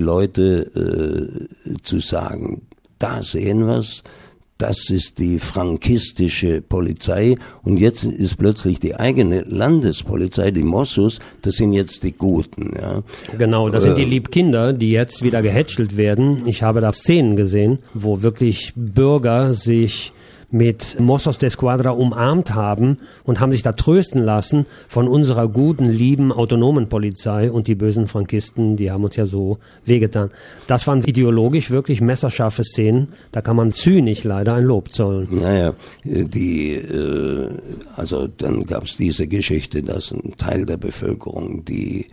Leute äh, zu sagen, da sehen wir's, das ist die frankistische Polizei und jetzt ist plötzlich die eigene Landespolizei, die Mossos, das sind jetzt die Guten. Ja. Genau, das äh, sind die Liebkinder, die jetzt wieder gehätschelt werden. Ich habe da Szenen gesehen, wo wirklich Bürger sich mit Mossos de Esquadra umarmt haben und haben sich da trösten lassen von unserer guten, lieben, autonomen Polizei und die bösen Frankisten, die haben uns ja so wehgetan. Das waren ideologisch wirklich messerscharfe Szenen, da kann man zynisch leider ein Lob zollen. Naja, die, äh, also dann gab es diese Geschichte, dass ein Teil der Bevölkerung, die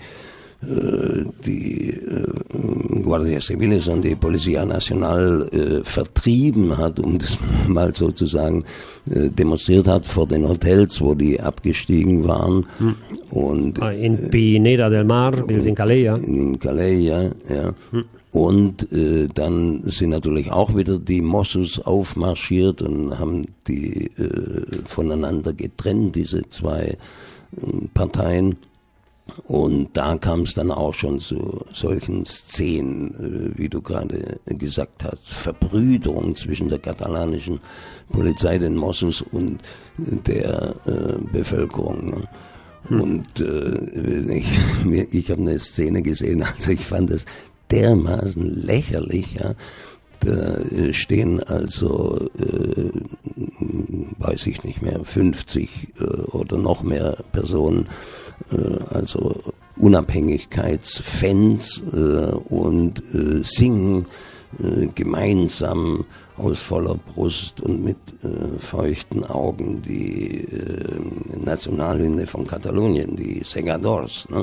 die äh, Guardia Civiles und die Policía Nacional äh, vertrieben hat, um das mal so zu sagen, äh, demonstriert hat vor den Hotels, wo die abgestiegen waren. Hm. Und, in Pineda del Mar, in Calella. In Calella, ja. Hm. Und äh, dann sind natürlich auch wieder die Mossos aufmarschiert und haben die äh, voneinander getrennt, diese zwei äh, Parteien. Und da kam es dann auch schon zu solchen Szenen, wie du gerade gesagt hast, Verbrüderung zwischen der katalanischen Polizei, den Mossos und der äh, Bevölkerung. Ne? Hm. Und äh, ich, ich habe eine Szene gesehen, also ich fand das dermaßen lächerlich, ja. Da stehen also, äh, weiß ich nicht mehr, fünfzig äh, oder noch mehr Personen, äh, also Unabhängigkeitsfans äh, und äh, singen äh, gemeinsam aus voller Brust und mit äh, feuchten Augen die äh, Nationalhymne von Katalonien, die Segadors. Ne?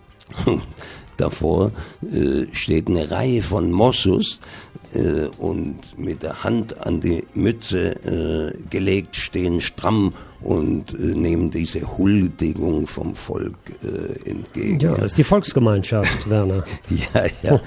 Davor äh, steht eine Reihe von Mossos äh, und mit der Hand an die Mütze äh, gelegt stehen stramm und äh, nehmen diese Huldigung vom Volk äh, entgegen. Ja, das ist die Volksgemeinschaft, Werner. Ja, ja.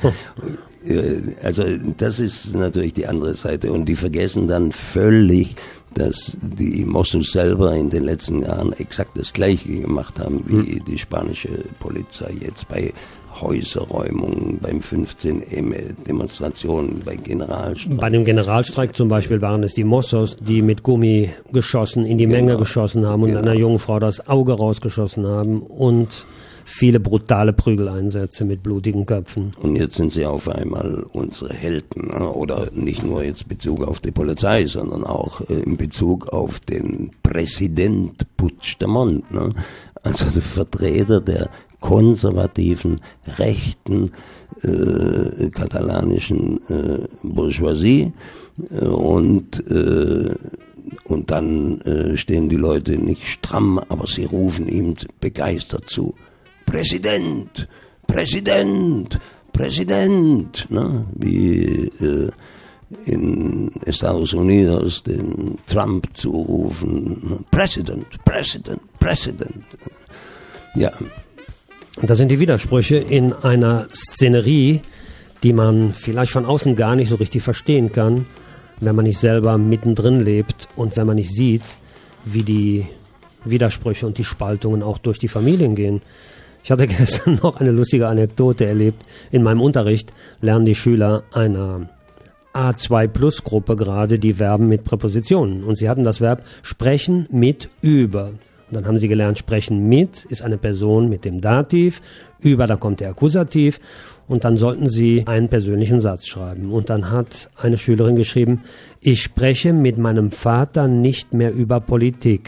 Also das ist natürlich die andere Seite und die vergessen dann völlig, dass die Mossos selber in den letzten Jahren exakt das Gleiche gemacht haben wie die spanische Polizei jetzt bei Häuserräumungen, beim fünfzehn M Demonstrationen, bei Generalstreik. Bei dem Generalstreik zum Beispiel waren es die Mossos, die mit Gummigeschossen in die genau. Menge geschossen haben und genau. einer jungen Frau das Auge rausgeschossen haben und viele brutale Prügeleinsätze mit blutigen Köpfen. Und jetzt sind sie auf einmal unsere Helden. Ne? Oder nicht nur jetzt in Bezug auf die Polizei, sondern auch äh, in Bezug auf den Präsident Puigdemont. Ne? Also der Vertreter der konservativen, rechten, äh, katalanischen äh, Bourgeoisie. Äh, und, äh, und dann äh, stehen die Leute nicht stramm, aber sie rufen ihm begeistert zu. Präsident, Präsident, Präsident, ne? Wie äh, in Estados Unidos den Trump zu rufen, President, President, President. Ja. Das sind die Widersprüche in einer Szenerie, die man vielleicht von außen gar nicht so richtig verstehen kann, wenn man nicht selber mittendrin lebt und wenn man nicht sieht, wie die Widersprüche und die Spaltungen auch durch die Familien gehen. Ich hatte gestern noch eine lustige Anekdote erlebt. In meinem Unterricht lernen die Schüler einer A zwei Plus Gruppe gerade die Verben mit Präpositionen. Und sie hatten das Verb sprechen mit über. Und dann haben sie gelernt, sprechen mit ist eine Person mit dem Dativ, über, da kommt der Akkusativ. Und dann sollten sie einen persönlichen Satz schreiben. Und dann hat eine Schülerin geschrieben, ich spreche mit meinem Vater nicht mehr über Politik.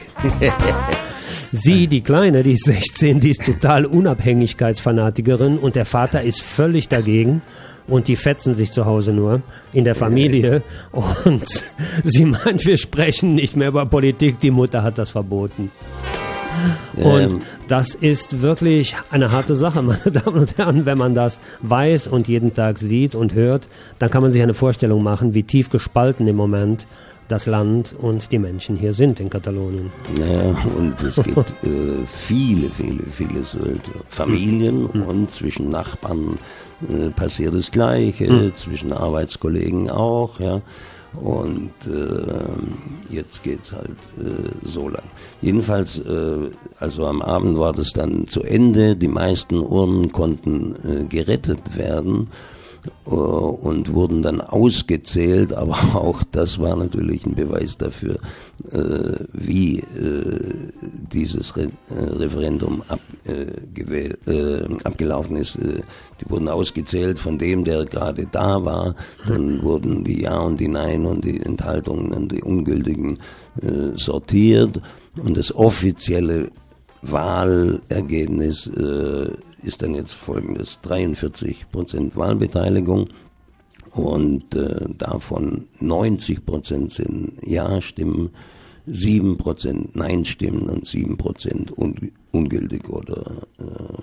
Sie, die Kleine, die ist sechzehn, die ist total Unabhängigkeitsfanatikerin und der Vater ist völlig dagegen und die fetzen sich zu Hause nur in der Familie und sie meint, wir sprechen nicht mehr über Politik, die Mutter hat das verboten. Und das ist wirklich eine harte Sache, meine Damen und Herren, wenn man das weiß und jeden Tag sieht und hört, dann kann man sich eine Vorstellung machen, wie tief gespalten im Moment das Land und die Menschen hier sind in Katalonien. Ja, und es gibt äh, viele, viele, viele solche Familien mhm. und zwischen Nachbarn äh, passiert das Gleiche, mhm. zwischen Arbeitskollegen auch, ja. Und äh, jetzt geht's halt äh, so lang. Jedenfalls, äh, also am Abend war das dann zu Ende. Die meisten Urnen konnten äh, gerettet werden uh, und wurden dann ausgezählt. Aber auch das war natürlich ein Beweis dafür, äh, wie äh, dieses Re äh, Referendum ab, äh, gewähl, äh, abgelaufen ist. Äh, Die wurden ausgezählt von dem, der gerade da war. Dann wurden die Ja und die Nein und die Enthaltungen und die Ungültigen äh, sortiert. Und das offizielle Wahlergebnis äh, ist dann jetzt folgendes: dreiundvierzig Prozent Wahlbeteiligung und äh, davon neunzig Prozent sind Ja-Stimmen, sieben Prozent Nein-Stimmen und sieben Prozent un ungültig oder äh,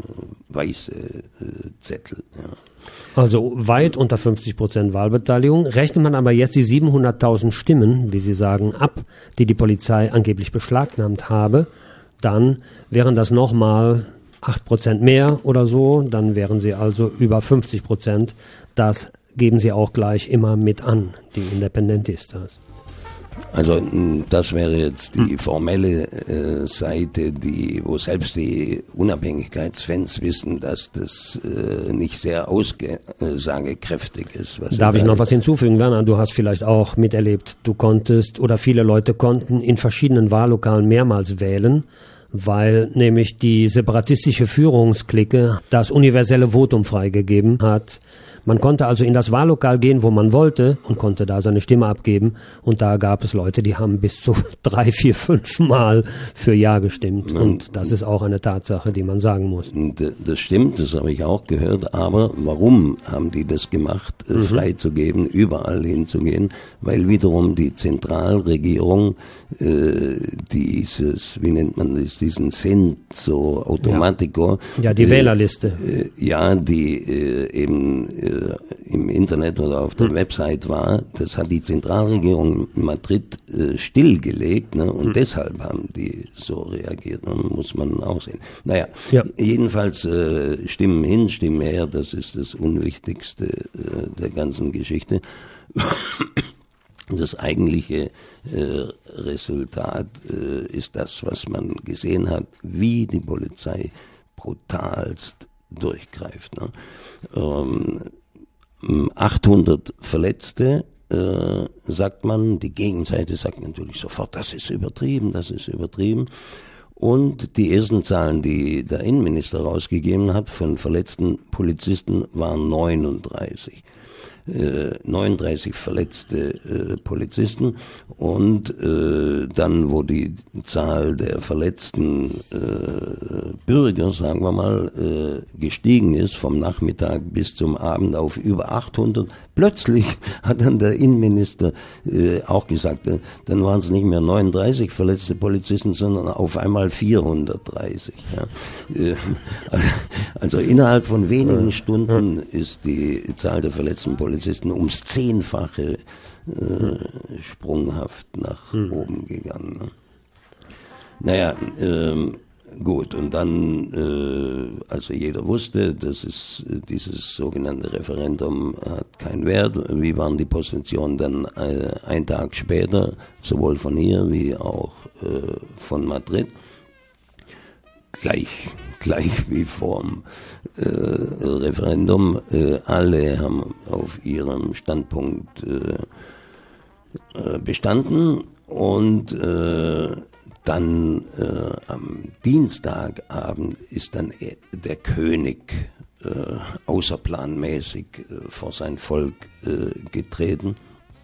weiße äh, Zettel. Ja. Also weit unter fünfzig Prozent Wahlbeteiligung. Rechnet man aber jetzt die siebenhunderttausend Stimmen, wie Sie sagen, ab, die die Polizei angeblich beschlagnahmt habe, dann wären das nochmal acht Prozent mehr oder so, dann wären sie also über fünfzig Prozent. Das geben Sie auch gleich immer mit an, die Independentistas. Also das wäre jetzt die formelle äh, Seite, die, wo selbst die Unabhängigkeitsfans wissen, dass das äh, nicht sehr aussagekräftig ist. Was Darf ich noch was hinzufügen, Werner? Du hast vielleicht auch miterlebt, du konntest oder viele Leute konnten in verschiedenen Wahllokalen mehrmals wählen, weil nämlich die separatistische Führungsklicke das universelle Votum freigegeben hat. Man konnte also in das Wahllokal gehen, wo man wollte, und konnte da seine Stimme abgeben. Und da gab es Leute, die haben bis zu drei, vier, fünf Mal für Ja gestimmt. Und das ist auch eine Tatsache, die man sagen muss. Das stimmt, das habe ich auch gehört. Aber warum haben die das gemacht, mhm. freizugeben, überall hinzugehen? Weil wiederum die Zentralregierung äh, dieses, wie nennt man das, diesen Senso Automatico. Ja, ja die äh, Wählerliste. Äh, ja, die äh, eben äh, im Internet oder auf der hm. Website war, das hat die Zentralregierung in Madrid äh, stillgelegt, ne? Und hm. deshalb haben die so reagiert, ne? Muss man auch sehen. Naja, ja. jedenfalls äh, Stimmen hin, Stimmen her, das ist das Unwichtigste äh, der ganzen Geschichte. Das eigentliche äh, Resultat äh, ist das, was man gesehen hat, wie die Polizei brutalst durchgreift. Ne? Ähm, achthundert Verletzte, äh, sagt man, die Gegenseite sagt natürlich sofort, das ist übertrieben, das ist übertrieben. Und die ersten Zahlen, die der Innenminister rausgegeben hat von verletzten Polizisten, waren neununddreißig. Äh, neununddreißig verletzte äh, Polizisten und äh, dann, wo die Zahl der verletzten äh, Bürger, sagen wir mal, äh, gestiegen ist vom Nachmittag bis zum Abend auf über achthundert, plötzlich hat dann der Innenminister äh, auch gesagt, äh, dann waren es nicht mehr neununddreißig verletzte Polizisten, sondern auf einmal vierhundertdreißig. Ja. Äh, also innerhalb von wenigen Stunden ist die Zahl der verletzten Polizisten ums Zehnfache äh, sprunghaft nach hm. oben gegangen. Ne? Naja, ähm, gut, und dann, äh, also jeder wusste, das ist, dieses sogenannte Referendum hat keinen Wert. Wie waren die Positionen dann äh, einen Tag später, sowohl von hier wie auch äh, von Madrid? Gleich, gleich wie vorm äh, Referendum. Äh, alle haben auf ihrem Standpunkt äh, bestanden und äh, dann äh, am Dienstagabend ist dann der König äh, außerplanmäßig äh, vor sein Volk äh, getreten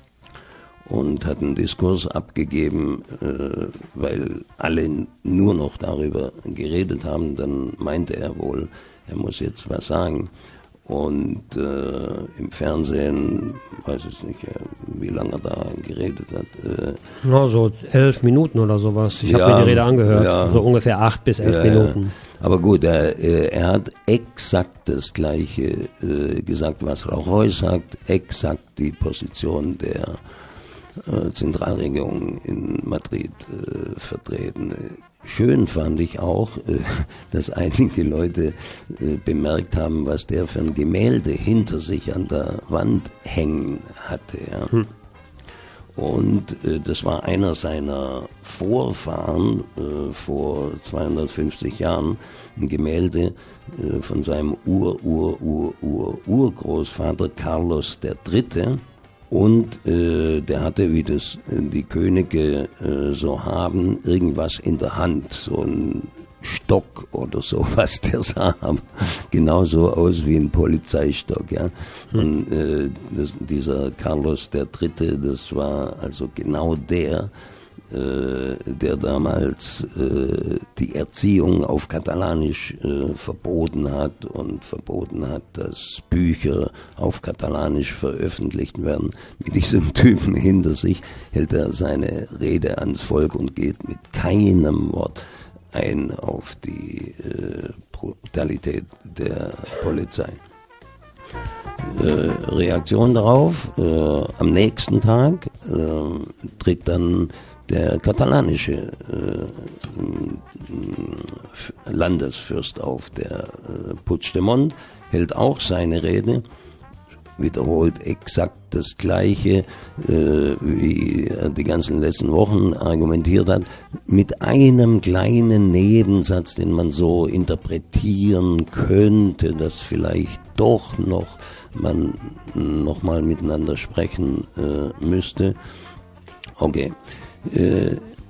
und hat einen Diskurs abgegeben, äh, weil alle nur noch darüber geredet haben. Dann meinte er wohl, er muss jetzt was sagen. Und äh, im Fernsehen, weiß ich nicht, wie lange er da geredet hat. Äh, Na, so elf Minuten oder sowas. Ich ja, habe mir die Rede angehört. Ja, so ungefähr acht bis elf ja, Minuten. Aber gut, er, er hat exakt das Gleiche äh, gesagt, was Rajoy sagt, exakt die Position der äh, Zentralregierung in Madrid äh, vertreten. Schön fand ich auch, äh, dass einige Leute äh, bemerkt haben, was der für ein Gemälde hinter sich an der Wand hängen hatte. Ja. Hm. Und äh, das war einer seiner Vorfahren äh, vor zweihundertfünfzig Jahren, ein Gemälde äh, von seinem Ur-Ur-Ur-Ur-Urgroßvater Carlos der Dritte. Und äh, der hatte, wie das äh, die Könige äh, so haben, irgendwas in der Hand, so ein Stock oder sowas, der sah genauso aus wie ein Polizeistock, ja. Und äh, das, dieser Carlos der Dritte, das war also genau der, äh, der damals äh, die Erziehung auf Katalanisch äh, verboten hat und verboten hat, dass Bücher auf Katalanisch veröffentlicht werden. Mit diesem Typen hinter sich hält er seine Rede ans Volk und geht mit keinem Wort ein auf die äh, Brutalität der Polizei. Äh, Reaktion darauf, äh, am nächsten Tag äh, tritt dann der katalanische äh, Landesfürst auf, der äh, Puigdemont, hält auch seine Rede, wiederholt exakt das Gleiche, äh, wie er die ganzen letzten Wochen argumentiert hat, mit einem kleinen Nebensatz, den man so interpretieren könnte, dass vielleicht doch noch man noch mal miteinander sprechen äh, müsste. Okay. Äh,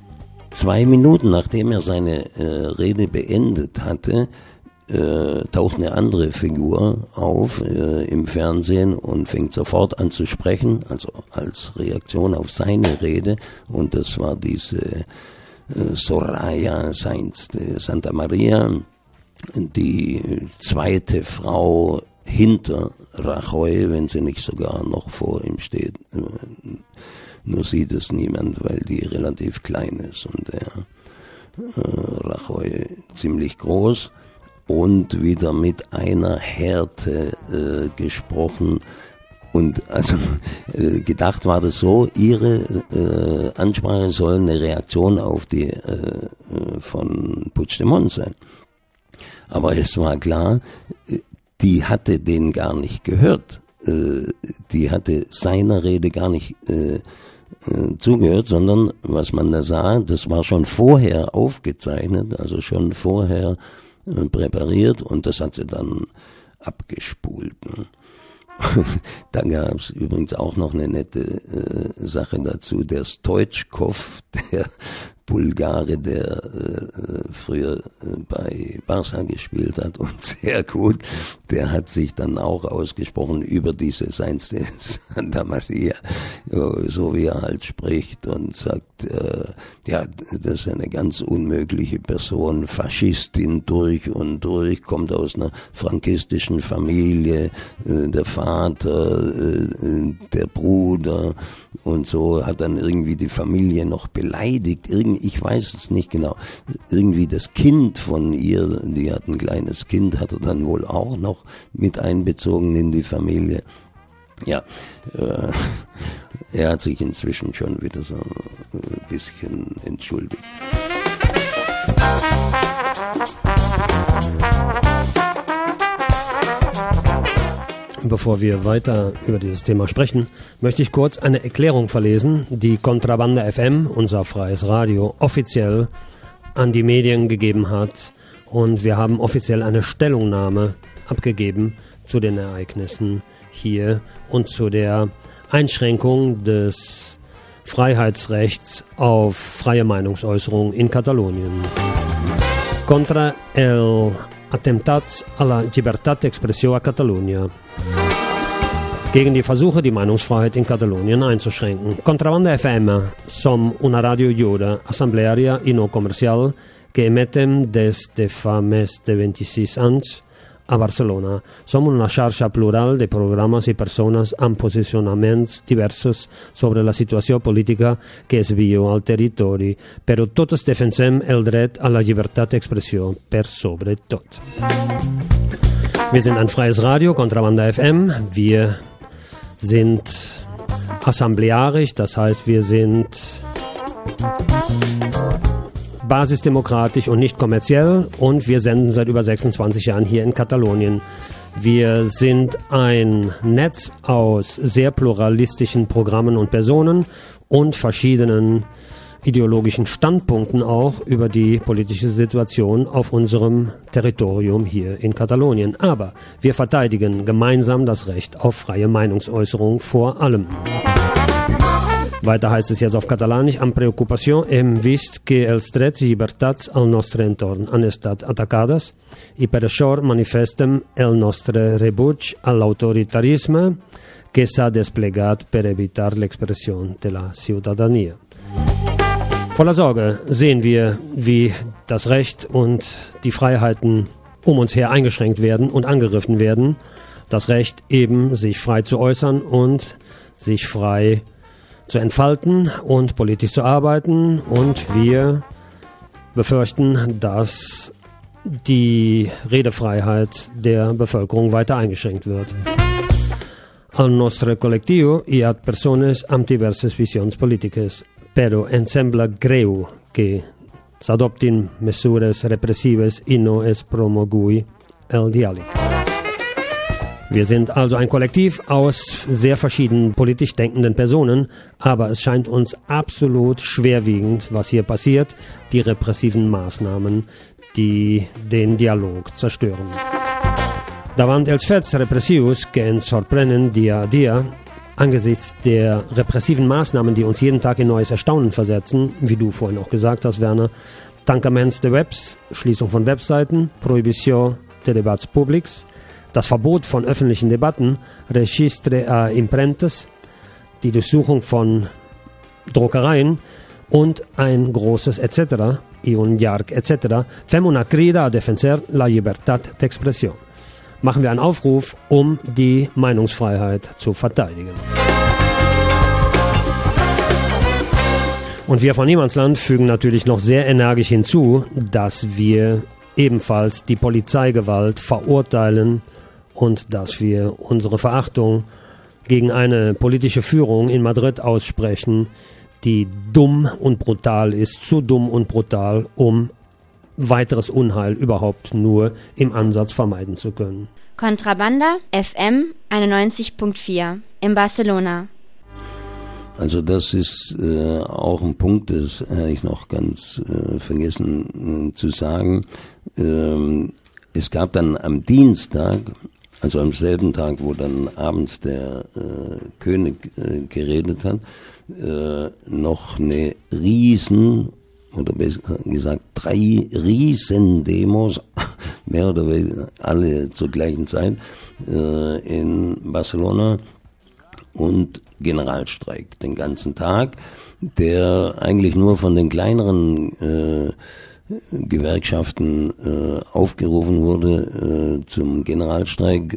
zwei Minuten nachdem er seine äh, Rede beendet hatte, äh, taucht eine andere Figur auf äh, im Fernsehen und fängt sofort an zu sprechen, also als Reaktion auf seine Rede. Und das war diese äh, Soraya Sainz de Santa Maria, die zweite Frau hinter Rajoy, wenn sie nicht sogar noch vor ihm steht. Nur sieht es niemand, weil die relativ klein ist und der äh, Rajoy ziemlich groß und wieder mit einer Härte äh, gesprochen. Und also äh, gedacht war das so, ihre äh, Ansprache soll eine Reaktion auf die äh, von Puigdemont sein. Aber es war klar, die hatte den gar nicht gehört. Äh, die hatte seiner Rede gar nicht äh, zugehört, sondern was man da sah, das war schon vorher aufgezeichnet, also schon vorher äh, präpariert und das hat sie dann abgespult. Ne? Da gab es übrigens auch noch eine nette äh, Sache dazu, der Stoichkov, der Bulgare, der äh, früher äh, bei Barca gespielt hat und sehr gut, der hat sich dann auch ausgesprochen über diese Sainz de Santa Maria, so wie er halt spricht und sagt, äh, ja, das ist eine ganz unmögliche Person, Faschistin durch und durch, kommt aus einer frankistischen Familie, äh, der Vater, äh, der Bruder und so, hat dann irgendwie die Familie noch beleidigt, irgendwie, ich weiß es nicht genau, irgendwie das Kind von ihr, die hat ein kleines Kind, hat er dann wohl auch noch mit einbezogen in die Familie. Ja, äh, er hat sich inzwischen schon wieder so ein bisschen entschuldigt. Bevor wir weiter über dieses Thema sprechen, möchte ich kurz eine Erklärung verlesen, die Contrabanda F M, unser freies Radio, offiziell an die Medien gegeben hat. Und wir haben offiziell eine Stellungnahme abgegeben zu den Ereignissen hier und zu der Einschränkung des Freiheitsrechts auf freie Meinungsäußerung in Katalonien. Contra el atemptats a la llibertat d'expressió a Catalunya. Gegen die Versuche, die Meinungsfreiheit in Katalonien einzuschränken. Contrabanda F M, som una ràdio lliure, assembleària i no comercial, que emetem des de fa més de vint-i-sis anys a Barcelona. Som una xarxa plural de programes i persones amb posicionaments diversos sobre la situació política que es viu al territori, però tots defensem el dret a la llibertat d'expressió per sobre tot. Wir sind ein freies Radio, Contrabanda F M. Wir sind assemblearisch, das heißt, wir sind basisdemokratisch und nicht kommerziell und wir senden seit über sechsundzwanzig Jahren hier in Katalonien. Wir sind ein Netz aus sehr pluralistischen Programmen und Personen und verschiedenen ideologischen Standpunkten auch über die politische Situation auf unserem Territorium hier in Katalonien. Aber wir verteidigen gemeinsam das Recht auf freie Meinungsäußerung vor allem. Weiter heißt es jetzt auf Catalanisch, amb preocupació hem vist que els drets i llibertats al nostre entorn han estat atacades i per això manifestem el nostre rebuig a l'autoritarisme que s'ha desplegat per evitar l'expressió de la ciutadania. Voller Sorge sehen wir, wie das Recht und die Freiheiten um uns her eingeschränkt werden und angegriffen werden. Das Recht eben, sich frei zu äußern und sich frei zu entfalten und politisch zu arbeiten. Und wir befürchten, dass die Redefreiheit der Bevölkerung weiter eingeschränkt wird. Al nostre col·lectiu hi ha persones amb diverses visions polítiques, però ens sembla greu que s'adoptin mesures repressives i no es promogui el diàleg. Wir sind also ein Kollektiv aus sehr verschiedenen politisch denkenden Personen, aber es scheint uns absolut schwerwiegend, was hier passiert, die repressiven Maßnahmen, die den Dialog zerstören. Davant els fets repressius que ens sorprenen dia a dia, angesichts der repressiven Maßnahmen, die uns jeden Tag in neues Erstaunen versetzen, wie du vorhin auch gesagt hast, Werner, Tancaments de Webs, Schließung von Webseiten, Prohibition de debats publics, das Verbot von öffentlichen Debatten, Registre a imprentes, die Durchsuchung von Druckereien und ein großes et cetera, y un llarg et cetera, fem una crida a defensar la libertad d'expression. Machen wir einen Aufruf, um die Meinungsfreiheit zu verteidigen. Und wir von Niemandsland fügen natürlich noch sehr energisch hinzu, dass wir ebenfalls die Polizeigewalt verurteilen und dass wir unsere Verachtung gegen eine politische Führung in Madrid aussprechen, die dumm und brutal ist, zu dumm und brutal, um weiteres Unheil überhaupt nur im Ansatz vermeiden zu können. Contrabanda F M einundneunzig Komma vier in Barcelona. Also das ist äh, auch ein Punkt, das habe ich noch ganz äh, vergessen äh, zu sagen. Ähm, es gab dann am Dienstag, also am selben Tag, wo dann abends der äh, König äh, geredet hat, äh, noch eine riesen, oder besser gesagt drei Riesendemos, mehr oder weniger alle zur gleichen Zeit, äh, in Barcelona und Generalstreik den ganzen Tag, der eigentlich nur von den kleineren äh, Gewerkschaften äh, aufgerufen wurde äh, zum Generalstreik.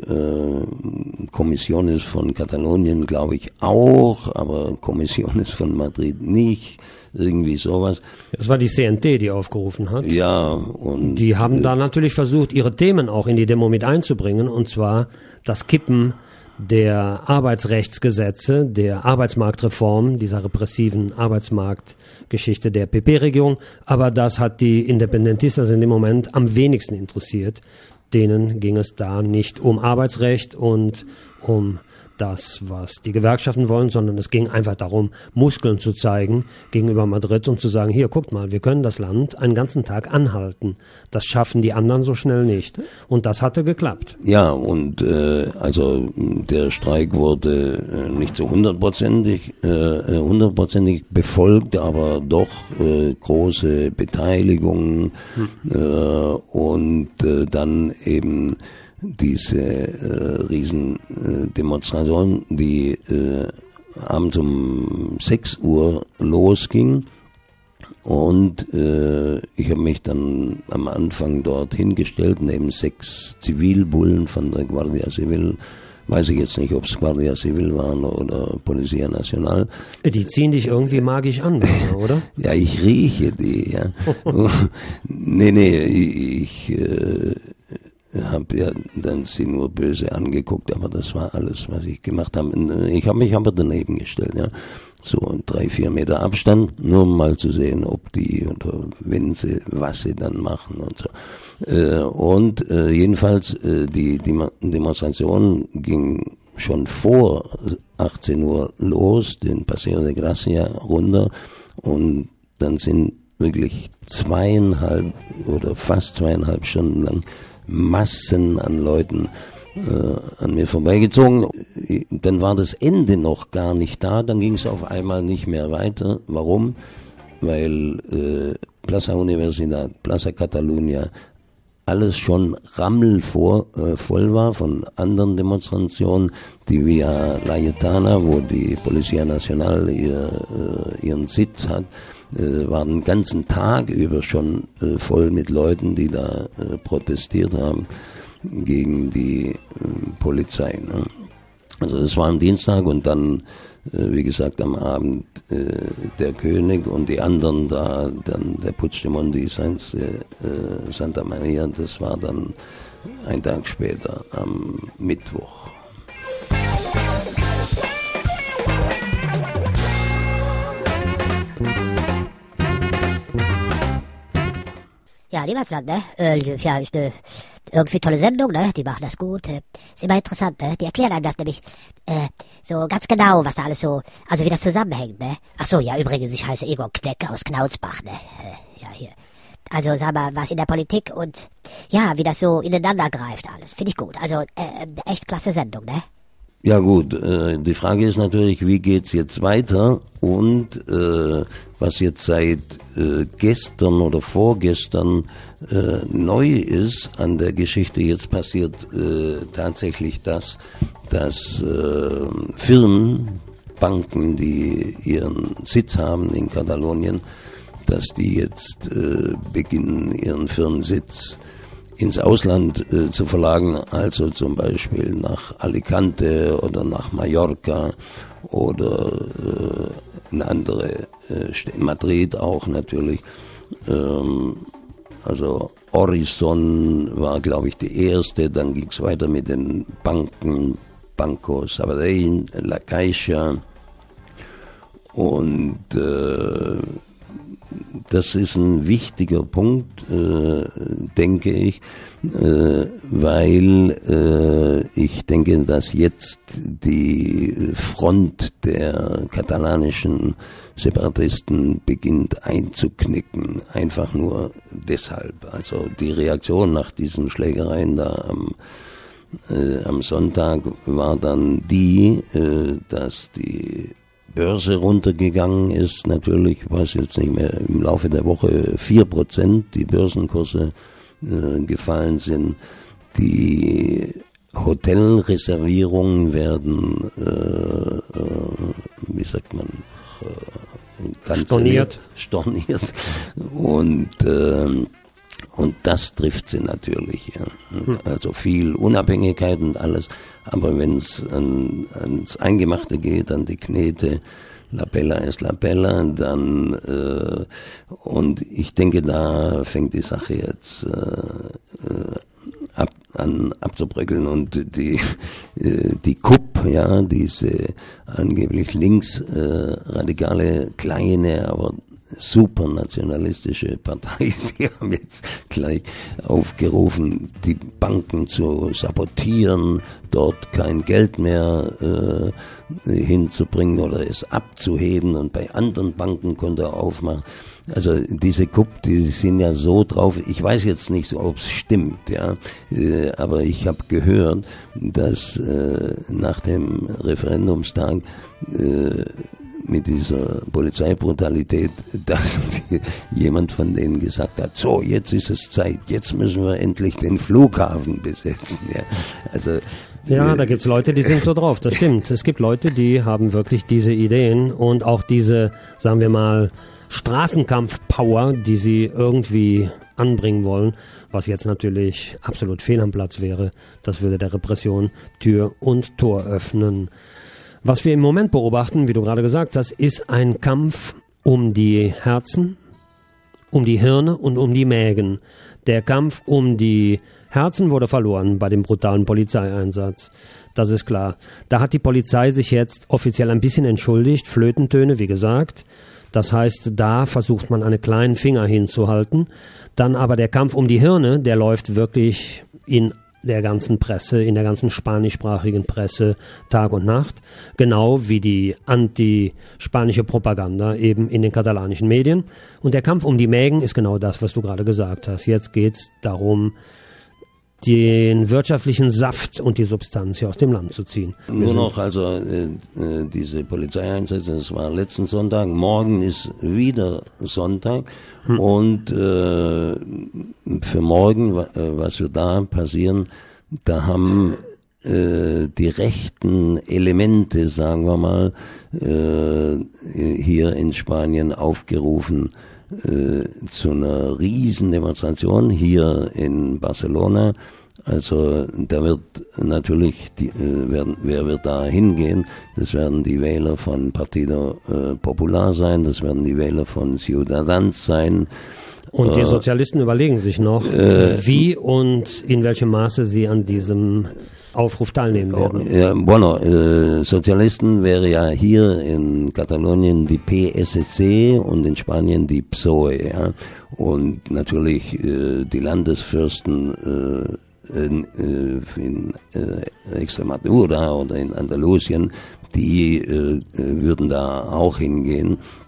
Äh, Kommission ist von Katalonien, glaube ich, auch, aber Kommission ist von Madrid nicht. Irgendwie sowas. Es war die C N T, die aufgerufen hat. Ja, und die haben äh, da natürlich versucht, ihre Themen auch in die Demo mit einzubringen, und zwar das Kippen der Arbeitsrechtsgesetze, der Arbeitsmarktreform, dieser repressiven Arbeitsmarktgeschichte der P P-Regierung. Aber das hat die Independentistas in dem Moment am wenigsten interessiert. Denen ging es da nicht um Arbeitsrecht und um das, was die Gewerkschaften wollen, sondern es ging einfach darum, Muskeln zu zeigen gegenüber Madrid und zu sagen, hier, guckt mal, wir können das Land einen ganzen Tag anhalten. Das schaffen die anderen so schnell nicht. Und das hatte geklappt. Ja, und äh, also der Streik wurde äh, nicht so hundertprozentig äh, hundertprozentig befolgt, aber doch äh, große Beteiligung hm. äh, und äh, dann eben diese äh, Riesendemonstration, äh, die äh, abends um sechs Uhr losging, und äh, ich habe mich dann am Anfang dort hingestellt, neben sechs Zivilbullen von der Guardia Civil. Weiß ich jetzt nicht, ob es Guardia Civil waren oder Policía Nacional. Die ziehen dich irgendwie magisch an, oder? Ja, ich rieche die, ja. nee, nee, ich... äh, habe ja dann sie nur böse angeguckt, aber das war alles, was ich gemacht habe. Ich habe mich aber daneben gestellt, ja, so drei, vier Meter Abstand, nur um mal zu sehen, ob die oder wenn sie, was sie dann machen und so. Und jedenfalls die, die Demonstration ging schon vor achtzehn Uhr los, den Paseo de Gracia runter, und dann sind wirklich zweieinhalb oder fast zweieinhalb Stunden lang Massen an Leuten äh, an mir vorbeigezogen. Dann war das Ende noch gar nicht da, dann ging es auf einmal nicht mehr weiter. Warum? Weil äh, Plaza Universidad, Plaza Catalunya, alles schon rammelvoll äh, voll war von anderen Demonstrationen, die Via Laietana, wo die Policía Nacional ihr, äh, ihren Sitz hat, äh, war den ganzen Tag über schon äh, voll mit Leuten, die da äh, protestiert haben gegen die äh, Polizei. Ne? Also das war am Dienstag, und dann, äh, wie gesagt, am Abend äh, der König und die anderen da, dann der Puigdemont, die Sainz, äh, Santa Maria, das war dann ein Tag später, am Mittwoch. Ja, Niemandsland, ne? Äh, ja, ist eine irgendwie tolle Sendung, ne? Die machen das gut. Äh, ist immer interessant, ne? Die erklären einem das nämlich äh, so ganz genau, was da alles so, also wie das zusammenhängt, ne? Ach so, ja, übrigens, ich heiße Egon Kneck aus Knauzbach, ne? Äh, ja, hier. Also, sag mal, was in der Politik und, ja, wie das so ineinander greift alles. Finde ich gut. Also, äh, echt klasse Sendung, ne? Ja gut, äh, die Frage ist natürlich, wie geht's jetzt weiter und äh, was jetzt seit äh, gestern oder vorgestern äh, neu ist an der Geschichte. Jetzt passiert äh, tatsächlich das, dass äh, Firmen, Banken, die ihren Sitz haben in Katalonien, dass die jetzt äh, beginnen, ihren Firmensitz ins Ausland äh, zu verlagern, also zum Beispiel nach Alicante oder nach Mallorca oder äh, in andere äh, Städte, Madrid auch natürlich. Ähm, also Horizon war, glaube ich, die erste, dann ging es weiter mit den Banken, Banco Sabadell, La Caixa und äh, das ist ein wichtiger Punkt, äh, denke ich, äh, weil äh, ich denke, dass jetzt die Front der katalanischen Separatisten beginnt einzuknicken. Einfach nur deshalb. Also die Reaktion nach diesen Schlägereien da am, äh, am Sonntag war dann die, äh, dass die Börse runtergegangen ist, natürlich, ich weiß jetzt nicht mehr, im Laufe der Woche vier Prozent die Börsenkurse äh, gefallen sind. Die Hotelreservierungen werden, äh, äh, wie sagt man, äh, storniert. storniert. Und äh, Und das trifft sie natürlich. Ja. Also viel Unabhängigkeit und alles. Aber wenn es an, ans Eingemachte geht, an die Knete, La Bella ist La Bella, dann äh, und ich denke, da fängt die Sache jetzt äh, ab, an abzubröckeln und die äh, die K U P, ja, diese angeblich linksradikale, äh, kleine, aber supernationalistische Partei, die haben jetzt gleich aufgerufen, die Banken zu sabotieren, dort kein Geld mehr äh, hinzubringen oder es abzuheben und bei anderen Banken konnte er aufmachen. Also diese K U P, die sind ja so drauf, ich weiß jetzt nicht so, ob es stimmt, ja, äh, aber ich habe gehört, dass äh, nach dem Referendumstag äh, mit dieser Polizeibrutalität, dass die, jemand von denen gesagt hat, so, jetzt ist es Zeit, jetzt müssen wir endlich den Flughafen besetzen. Ja, also, ja, da gibt's Leute, die sind so drauf, das stimmt. Es gibt Leute, die haben wirklich diese Ideen und auch diese, sagen wir mal, Straßenkampf-Power, die sie irgendwie anbringen wollen, was jetzt natürlich absolut fehl am Platz wäre. Das würde der Repression Tür und Tor öffnen. Was wir im Moment beobachten, wie du gerade gesagt hast, ist ein Kampf um die Herzen, um die Hirne und um die Mägen. Der Kampf um die Herzen wurde verloren bei dem brutalen Polizeieinsatz. Das ist klar. Da hat die Polizei sich jetzt offiziell ein bisschen entschuldigt, Flötentöne, wie gesagt. Das heißt, da versucht man einen kleinen Finger hinzuhalten. Dann aber der Kampf um die Hirne, der läuft wirklich in der ganzen Presse, in der ganzen spanischsprachigen Presse Tag und Nacht, genau wie die anti-spanische Propaganda eben in den katalanischen Medien. Und der Kampf um die Mägen ist genau das, was du gerade gesagt hast. Jetzt geht es darum, den wirtschaftlichen Saft und die Substanz hier aus dem Land zu ziehen. Nur noch, also äh, äh, diese Polizeieinsätze, das war letzten Sonntag, morgen ist wieder Sonntag hm. und äh, für morgen, äh, was wird da passieren, da haben äh, die rechten Elemente, sagen wir mal, äh, hier in Spanien aufgerufen, Äh, zu einer riesen Demonstration hier in Barcelona. Also da wird natürlich, die, äh, werden, wer wird da hingehen? Das werden die Wähler von Partido äh, Popular sein, das werden die Wähler von Ciudadans sein. Und die Sozialisten überlegen sich noch, äh, wie und in welchem Maße sie an diesem Aufruf teilnehmen werden. Ja, bueno, äh, Sozialisten wäre ja hier in Katalonien die P S C und in Spanien die P S O E. Ja? Und natürlich äh, die Landesfürsten äh, in, äh, in äh, Extremadura oder in Andalusien, die äh, würden da auch hingehen.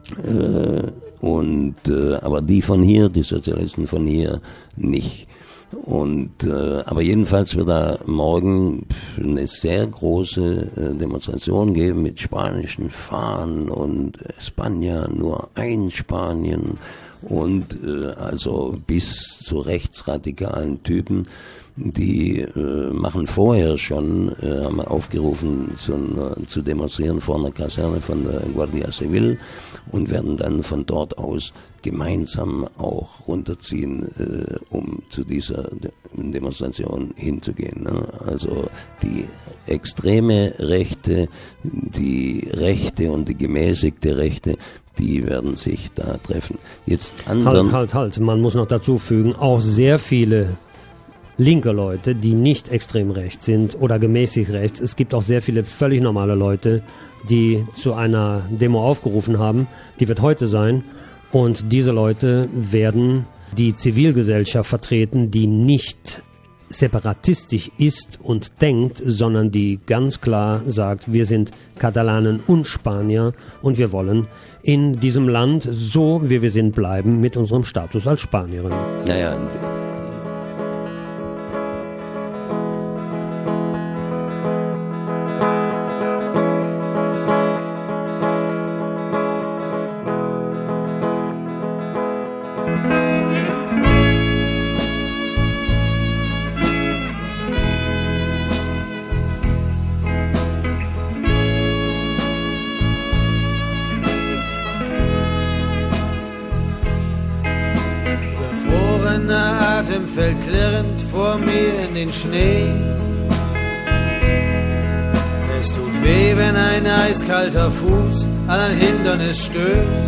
Äh, und, äh, aber die von hier, die Sozialisten von hier, nicht. Und, äh, aber jedenfalls wird da morgen eine sehr große äh, Demonstration geben mit spanischen Fahnen und España, nur ein Spanien und äh, also bis zu rechtsradikalen Typen, die äh, machen vorher schon, äh, haben aufgerufen zu, zu demonstrieren vor einer Kaserne von der Guardia Civil und werden dann von dort aus gemeinsam auch runterziehen, äh, um zu dieser De- Demonstration hinzugehen. Ne? Also die extreme Rechte, die Rechte und die gemäßigte Rechte, die werden sich da treffen. Jetzt anderen... Halt, halt, halt. Man muss noch dazu fügen, auch sehr viele linke Leute, die nicht extrem rechts sind oder gemäßigt rechts. Es gibt auch sehr viele völlig normale Leute, die zu einer Demo aufgerufen haben. Die wird heute sein. Und diese Leute werden die Zivilgesellschaft vertreten, die nicht separatistisch ist und denkt, sondern die ganz klar sagt, wir sind Katalanen und Spanier und wir wollen in diesem Land, so wie wir sind, bleiben mit unserem Status als Spanierin. Naja, fällt klirrend vor mir in den Schnee. Es tut weh, wenn ein eiskalter Fuß an ein Hindernis stößt.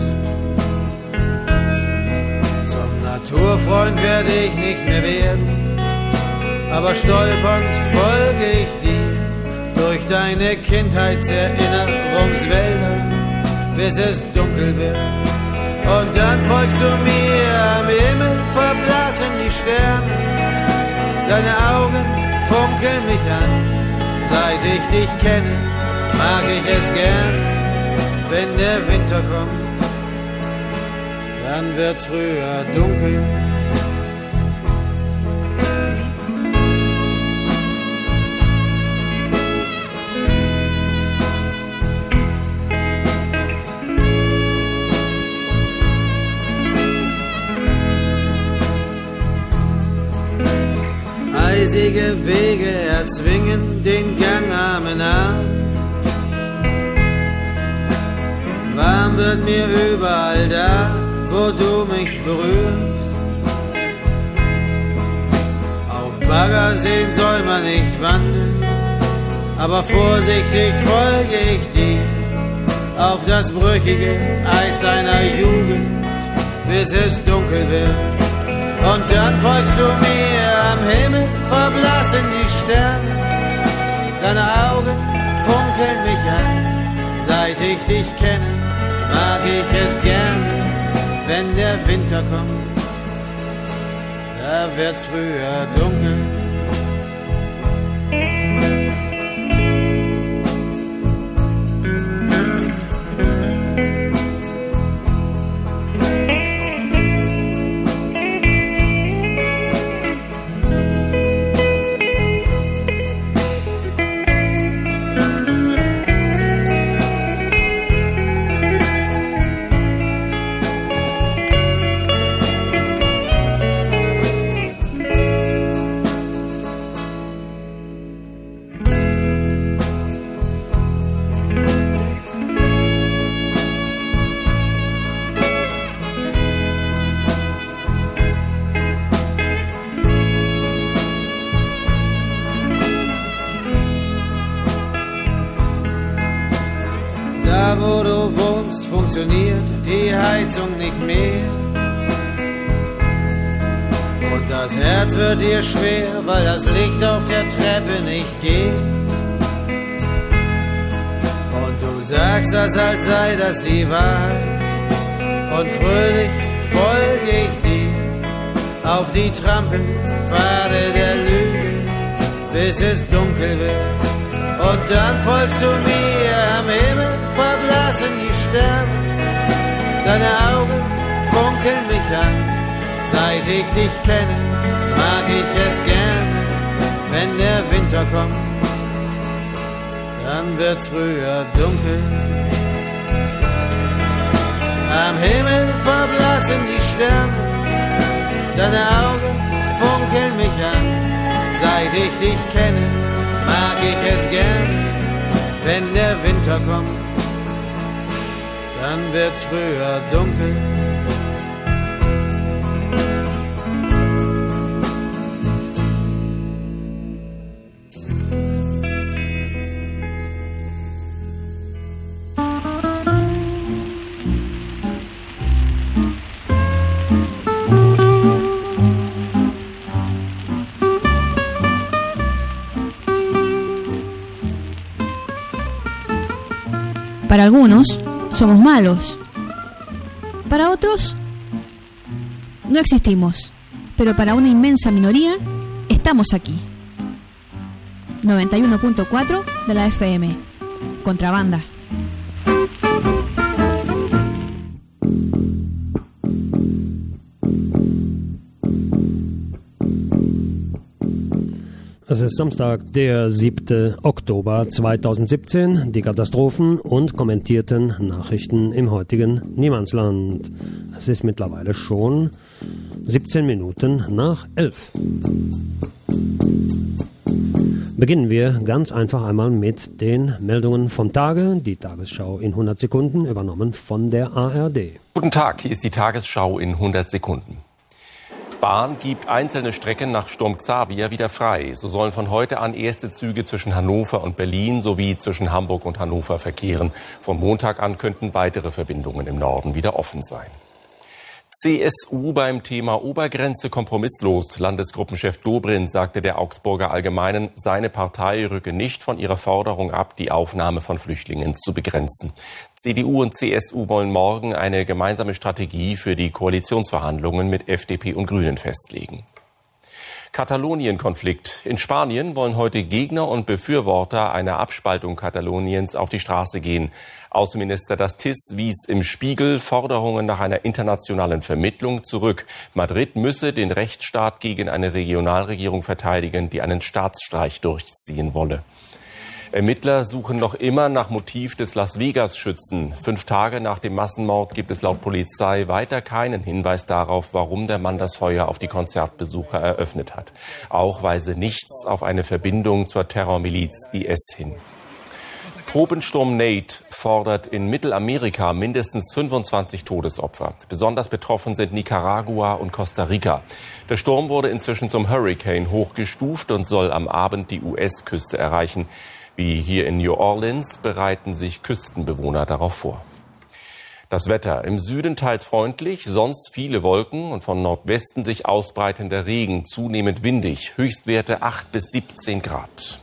Zum Naturfreund werde ich nicht mehr werden, aber stolpernd folge ich dir durch deine Kindheitserinnerungswälder, bis es dunkel wird. Und dann folgst du mir, am Himmel verblassen die Sterne. Deine Augen funkeln mich an, seit ich dich kenne, mag ich es gern, wenn der Winter kommt. Dann wird's früher dunkel. Eisige Wege erzwingen den Gang Arm in Arm. Warm wird mir überall da, wo du mich berührst. Auf Baggerseen soll man nicht wandeln, aber vorsichtig folge ich dir auf das brüchige Eis deiner Jugend, bis es dunkel wird. Und dann folgst du mir, am Himmel verblassen die Sterne. Deine Augen funkeln mich an, seit ich dich kenne, mag ich es gerne, wenn der Winter kommt. Da wird's früher dunkel. Wo du wohnst, funktioniert die Heizung nicht mehr. Und das Herz wird dir schwer, weil das Licht auf der Treppe nicht geht. Und du sagst das, als sei das die Wahrheit. Und fröhlich folge ich dir auf die Trampelpfade der Lüge, bis es dunkel wird. Und dann folgst du mir, am Himmel verblassen die Sterne. Deine Augen funkeln mich an. Seit ich dich kenne, mag ich es gern, wenn der Winter kommt. Dann wird's früher dunkel. Am Himmel verblassen die Sterne. Deine Augen funkeln mich an. Seit ich dich kenne, mag ich es gern, wenn der Winter kommt. Dann wird's früher dunkel. Para algunos, somos malos. Para otros, no existimos. Pero para una inmensa minoría, estamos aquí. noventa y uno punto cuatro de la F M. Contrabanda. Es ist Samstag, der siebte Oktober zweitausendsiebzehn, die Katastrophen und kommentierten Nachrichten im heutigen Niemandsland. Es ist mittlerweile schon siebzehn Minuten nach elf. Beginnen wir ganz einfach einmal mit den Meldungen vom Tage. Die Tagesschau in hundert Sekunden, übernommen von der A R D. Guten Tag, hier ist die Tagesschau in hundert Sekunden. Bahn gibt einzelne Strecken nach Sturm Xavier wieder frei. So sollen von heute an erste Züge zwischen Hannover und Berlin sowie zwischen Hamburg und Hannover verkehren. Vom Montag an könnten weitere Verbindungen im Norden wieder offen sein. C S U beim Thema Obergrenze kompromisslos. Landesgruppenchef Dobrindt sagte der Augsburger Allgemeinen, seine Partei rücke nicht von ihrer Forderung ab, die Aufnahme von Flüchtlingen zu begrenzen. C D U und C S U wollen morgen eine gemeinsame Strategie für die Koalitionsverhandlungen mit F D P und Grünen festlegen. Katalonien-Konflikt. In Spanien wollen heute Gegner und Befürworter einer Abspaltung Kataloniens auf die Straße gehen. Außenminister Dastis wies im Spiegel Forderungen nach einer internationalen Vermittlung zurück. Madrid müsse den Rechtsstaat gegen eine Regionalregierung verteidigen, die einen Staatsstreich durchziehen wolle. Ermittler suchen noch immer nach Motiv des Las Vegas-Schützen. Fünf Tage nach dem Massenmord gibt es laut Polizei weiter keinen Hinweis darauf, warum der Mann das Feuer auf die Konzertbesucher eröffnet hat. Auch weise nichts auf eine Verbindung zur Terrormiliz I S hin. Tropensturm Nate fordert in Mittelamerika mindestens fünfundzwanzig Todesopfer. Besonders betroffen sind Nicaragua und Costa Rica. Der Sturm wurde inzwischen zum Hurricane hochgestuft und soll am Abend die U S-Küste erreichen. Wie hier in New Orleans bereiten sich Küstenbewohner darauf vor. Das Wetter im Süden teils freundlich, sonst viele Wolken und von Nordwesten sich ausbreitender Regen, zunehmend windig, Höchstwerte acht bis siebzehn Grad.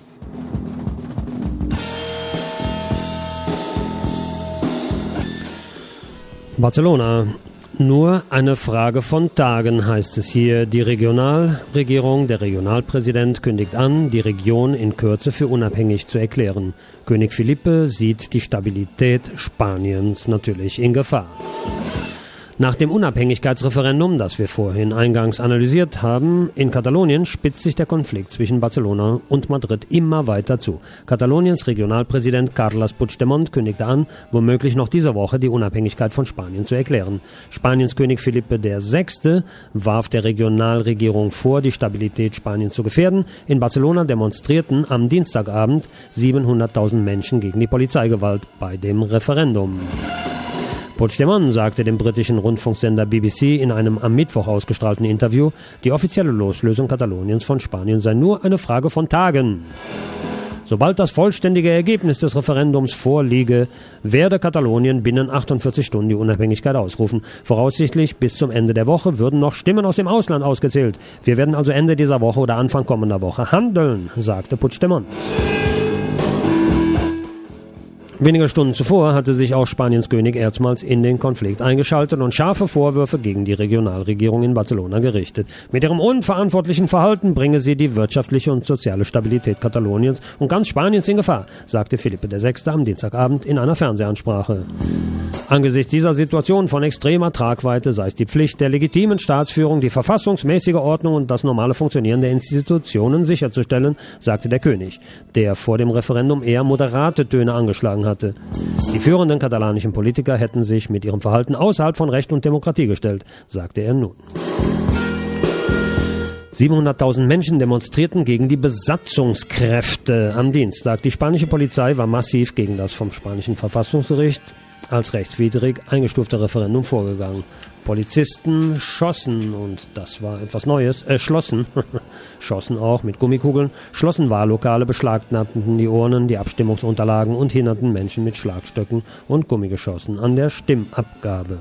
Barcelona. Nur eine Frage von Tagen, heißt es hier. Die Regionalregierung, der Regionalpräsident kündigt an, die Region in Kürze für unabhängig zu erklären. König Felipe sieht die Stabilität Spaniens natürlich in Gefahr. Nach dem Unabhängigkeitsreferendum, das wir vorhin eingangs analysiert haben, in Katalonien spitzt sich der Konflikt zwischen Barcelona und Madrid immer weiter zu. Kataloniens Regionalpräsident Carles Puigdemont kündigte an, womöglich noch diese Woche die Unabhängigkeit von Spanien zu erklären. Spaniens König Felipe der Sechste warf der Regionalregierung vor, die Stabilität Spaniens zu gefährden. In Barcelona demonstrierten am Dienstagabend siebenhunderttausend Menschen gegen die Polizeigewalt bei dem Referendum. Puigdemont sagte dem britischen Rundfunksender B B C in einem am Mittwoch ausgestrahlten Interview, die offizielle Loslösung Kataloniens von Spanien sei nur eine Frage von Tagen. Sobald das vollständige Ergebnis des Referendums vorliege, werde Katalonien binnen achtundvierzig Stunden die Unabhängigkeit ausrufen. Voraussichtlich bis zum Ende der Woche würden noch Stimmen aus dem Ausland ausgezählt. Wir werden also Ende dieser Woche oder Anfang kommender Woche handeln, sagte Puigdemont. Wenige Stunden zuvor hatte sich auch Spaniens König erstmals in den Konflikt eingeschaltet und scharfe Vorwürfe gegen die Regionalregierung in Barcelona gerichtet. Mit ihrem unverantwortlichen Verhalten bringe sie die wirtschaftliche und soziale Stabilität Kataloniens und ganz Spaniens in Gefahr, sagte Felipe der Sechste am Dienstagabend in einer Fernsehansprache. Angesichts dieser Situation von extremer Tragweite sei es die Pflicht der legitimen Staatsführung, die verfassungsmäßige Ordnung und das normale Funktionieren der Institutionen sicherzustellen, sagte der König, der vor dem Referendum eher moderate Töne angeschlagen hatte. Die führenden katalanischen Politiker hätten sich mit ihrem Verhalten außerhalb von Recht und Demokratie gestellt, sagte er nun. siebenhunderttausend Menschen demonstrierten gegen die Besatzungskräfte am Dienstag. Die spanische Polizei war massiv gegen das vom spanischen Verfassungsgericht als rechtswidrig eingestufte Referendum vorgegangen. Polizisten schossen, und das war etwas Neues, äh, schlossen, schossen auch mit Gummikugeln, schlossen Wahllokale, beschlagnahmten die Urnen, die Abstimmungsunterlagen und hinderten Menschen mit Schlagstöcken und Gummigeschossen an der Stimmabgabe.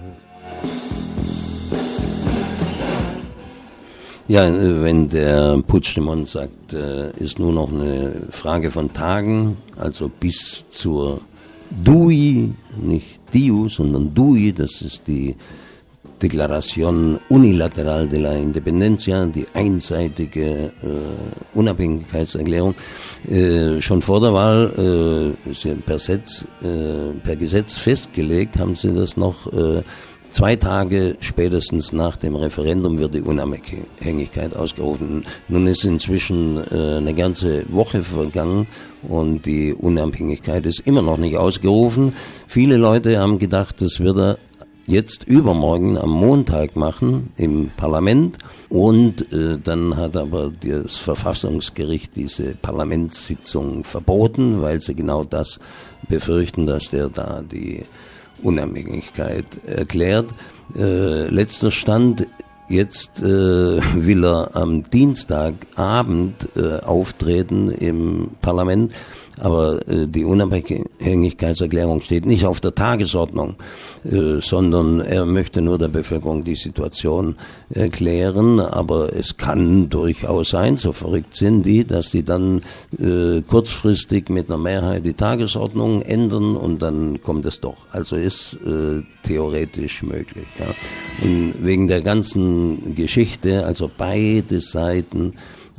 Ja, wenn der Puigdemont sagt, ist nur noch eine Frage von Tagen, also bis zur D U I, nicht D I U, sondern D U I, das ist die Declaración Unilateral de la Independencia, die einseitige äh, Unabhängigkeitserklärung. Äh, schon vor der Wahl, äh, per, Setz, äh, per Gesetz festgelegt, haben sie das noch äh, zwei Tage spätestens nach dem Referendum wird die Unabhängigkeit ausgerufen. Nun ist inzwischen äh, eine ganze Woche vergangen und die Unabhängigkeit ist immer noch nicht ausgerufen. Viele Leute haben gedacht, das wird er jetzt übermorgen am Montag machen im Parlament und äh, dann hat aber das Verfassungsgericht diese Parlamentssitzung verboten, weil sie genau das befürchten, dass der da die Unabhängigkeit erklärt. Äh, letzter Stand, jetzt äh, will er am Dienstagabend äh, auftreten im Parlament. Aber äh, die Unabhängigkeitserklärung steht nicht auf der Tagesordnung, äh, sondern er möchte nur der Bevölkerung die Situation erklären. Aber es kann durchaus sein, so verrückt sind die, dass die dann äh, kurzfristig mit einer Mehrheit die Tagesordnung ändern und dann kommt es doch. Also ist äh, theoretisch möglich. Ja. Und wegen der ganzen Geschichte, also beide Seiten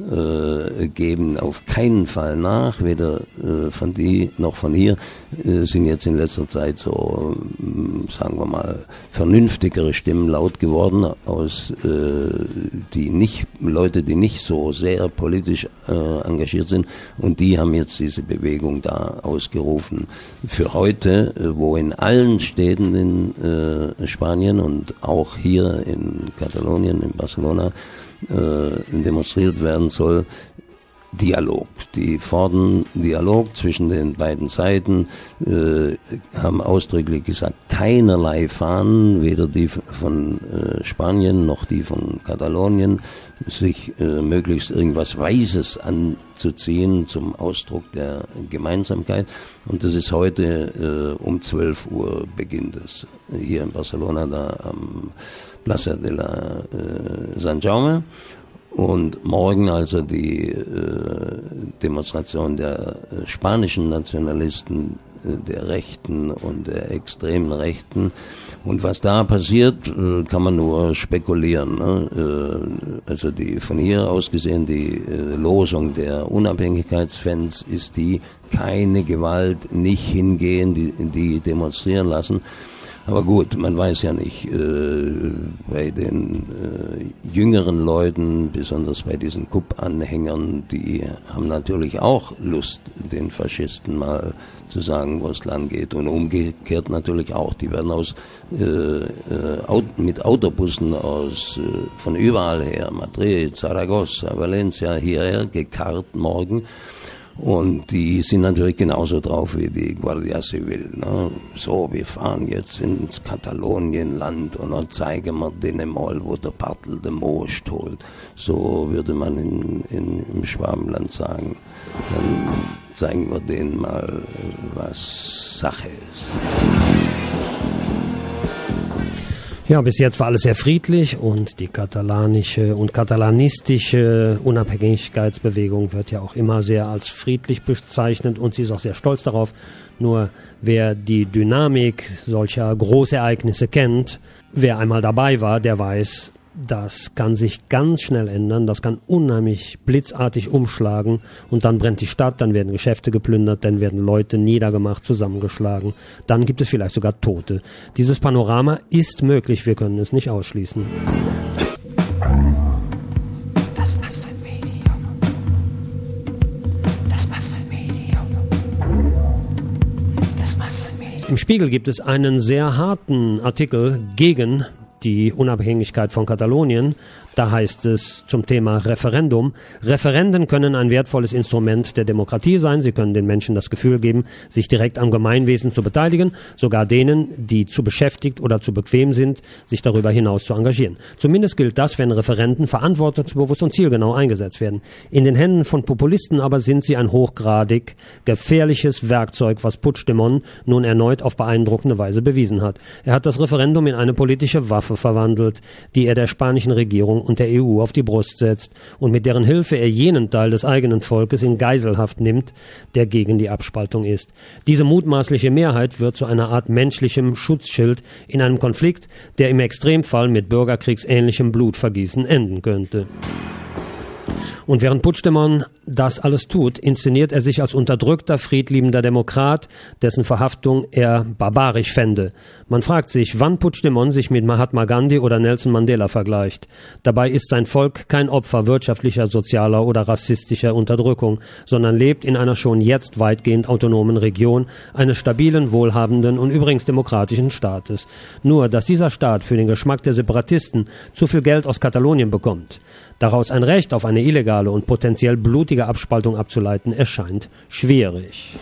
Äh, geben auf keinen Fall nach, weder äh, von die noch von hier, äh, sind jetzt in letzter Zeit so, äh, sagen wir mal, vernünftigere Stimmen laut geworden, aus äh, die nicht Leute, die nicht so sehr politisch äh, engagiert sind, und die haben jetzt diese Bewegung da ausgerufen für heute, äh, wo in allen Städten in äh, Spanien und auch hier in Katalonien, in Barcelona, demonstriert werden soll, Dialog. Die fordern Dialog zwischen den beiden Seiten, äh, haben ausdrücklich gesagt, keinerlei Fahnen, weder die von äh, Spanien noch die von Katalonien, sich äh, möglichst irgendwas Weißes anzuziehen zum Ausdruck der Gemeinsamkeit. Und das ist heute äh, um zwölf Uhr beginnt es. Hier in Barcelona, da am Plaza de la äh, San Jaume. Und morgen also die äh, Demonstration der äh, spanischen Nationalisten, äh, der Rechten und der extremen Rechten. Und was da passiert, äh, kann man nur spekulieren. Ne? Äh, also die von hier aus gesehen, die äh, Losung der Unabhängigkeitsfans ist die, keine Gewalt, nicht hingehen, die, die demonstrieren lassen. Aber gut, man weiß ja nicht, äh, bei den äh, jüngeren Leuten, besonders bei diesen K U P-Anhängern, die haben natürlich auch Lust, den Faschisten mal zu sagen, wo es lang geht. Und umgekehrt natürlich auch. Die werden aus äh, äh, mit Autobussen aus äh, von überall her, Madrid, Zaragoza, Valencia, hierher gekarrt morgen. Und die sind natürlich genauso drauf wie die Guardia Civil. Ne? So, wir fahren jetzt ins Katalonienland und dann zeigen wir denen mal, wo der Bartel den Most holt. So würde man in, in, im Schwabenland sagen. Dann zeigen wir denen mal, was Sache ist. Ja, bis jetzt war alles sehr friedlich und die katalanische und katalanistische Unabhängigkeitsbewegung wird ja auch immer sehr als friedlich bezeichnet und sie ist auch sehr stolz darauf. Nur wer die Dynamik solcher Großereignisse kennt, wer einmal dabei war, der weiß, das kann sich ganz schnell ändern, das kann unheimlich blitzartig umschlagen und dann brennt die Stadt, dann werden Geschäfte geplündert, dann werden Leute niedergemacht, zusammengeschlagen, dann gibt es vielleicht sogar Tote. Dieses Panorama ist möglich, wir können es nicht ausschließen. Das Massenmedium. Das Massenmedium. Das Massenmedium. Im Spiegel gibt es einen sehr harten Artikel gegen die Unabhängigkeit von Katalonien. Da heißt es zum Thema Referendum: Referenden können ein wertvolles Instrument der Demokratie sein. Sie können den Menschen das Gefühl geben, sich direkt am Gemeinwesen zu beteiligen, sogar denen, die zu beschäftigt oder zu bequem sind, sich darüber hinaus zu engagieren. Zumindest gilt das, wenn Referenden verantwortungsbewusst und zielgenau eingesetzt werden. In den Händen von Populisten aber sind sie ein hochgradig gefährliches Werkzeug, was Puigdemont nun erneut auf beeindruckende Weise bewiesen hat. Er hat das Referendum in eine politische Waffe verwandelt, die er der spanischen Regierung und der E U auf die Brust setzt und mit deren Hilfe er jenen Teil des eigenen Volkes in Geiselhaft nimmt, der gegen die Abspaltung ist. Diese mutmaßliche Mehrheit wird zu einer Art menschlichem Schutzschild in einem Konflikt, der im Extremfall mit bürgerkriegsähnlichem Blutvergießen enden könnte. Und während Puigdemont das alles tut, inszeniert er sich als unterdrückter, friedliebender Demokrat, dessen Verhaftung er barbarisch fände. Man fragt sich, wann Puigdemont sich mit Mahatma Gandhi oder Nelson Mandela vergleicht. Dabei ist sein Volk kein Opfer wirtschaftlicher, sozialer oder rassistischer Unterdrückung, sondern lebt in einer schon jetzt weitgehend autonomen Region eines stabilen, wohlhabenden und übrigens demokratischen Staates. Nur, dass dieser Staat für den Geschmack der Separatisten zu viel Geld aus Katalonien bekommt, daraus ein Recht auf eine illegale und potenziell blutige Abspaltung abzuleiten, erscheint schwierig.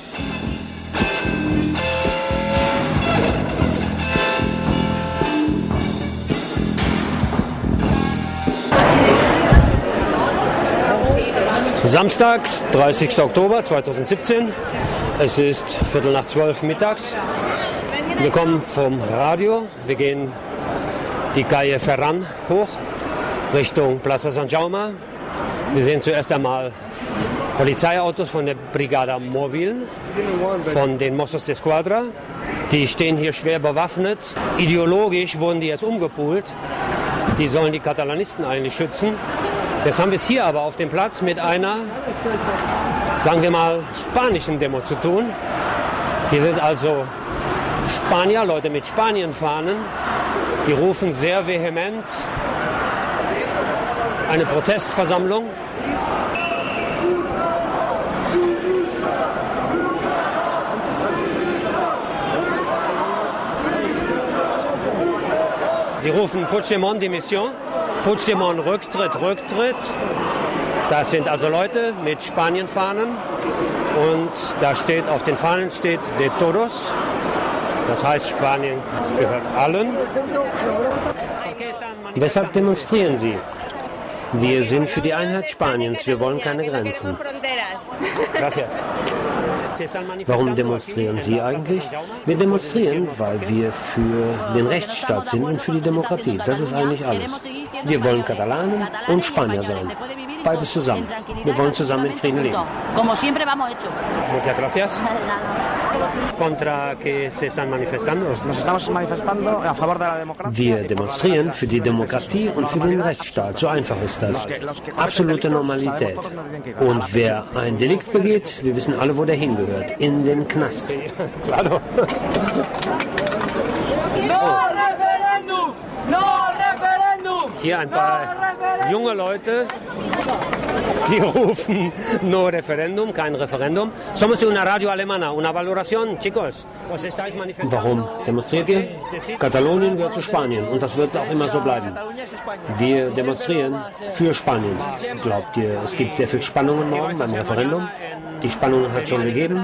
Samstag, dreißigster Oktober zweitausendsiebzehn. Es ist Viertel nach zwölf mittags. Wir kommen vom Radio. Wir gehen die Calle Ferran hoch Richtung Plaza San Jaume. Wir sehen zuerst einmal Polizeiautos von der Brigada Mobil, von den Mossos d'Esquadra. Die stehen hier schwer bewaffnet. Ideologisch wurden die jetzt umgepoolt. Die sollen die Katalanisten eigentlich schützen. Jetzt haben wir es hier aber auf dem Platz mit einer, sagen wir mal, spanischen Demo zu tun. Hier sind also Spanier, Leute mit Spanienfahnen. Die rufen sehr vehement eine Protestversammlung. Sie rufen Puigdemont Dimission, Puigdemont Rücktritt, Rücktritt. Das sind also Leute mit Spanienfahnen und da steht, auf den Fahnen steht de todos. Das heißt, Spanien gehört allen. Weshalb demonstrieren Sie? Wir sind für die Einheit Spaniens, wir wollen keine Grenzen. Gracias. Warum demonstrieren Sie eigentlich? Wir demonstrieren, weil wir für den Rechtsstaat sind und für die Demokratie. Das ist eigentlich alles. Wir wollen Katalanen und Spanier sein. Beides zusammen. Wir wollen zusammen in Frieden leben. Muchas gracias. Contra que se están manifestando? Wir demonstrieren für die Demokratie und für den Rechtsstaat. So einfach ist das. Absolute Normalität. Und wer ein Delikt begeht, wir wissen alle, wo der hingehört. In den Knast. Claro. Hier ein paar junge Leute, die rufen no referendum, kein Referendum. Somos de una radio alemana, una valoración, chicos. Warum demonstriert ihr? Katalonien gehört zu Spanien und das wird auch immer so bleiben. Wir demonstrieren für Spanien. Glaubt ihr, es gibt sehr viel Spannungen morgen beim Referendum? Die Spannungen hat es schon gegeben.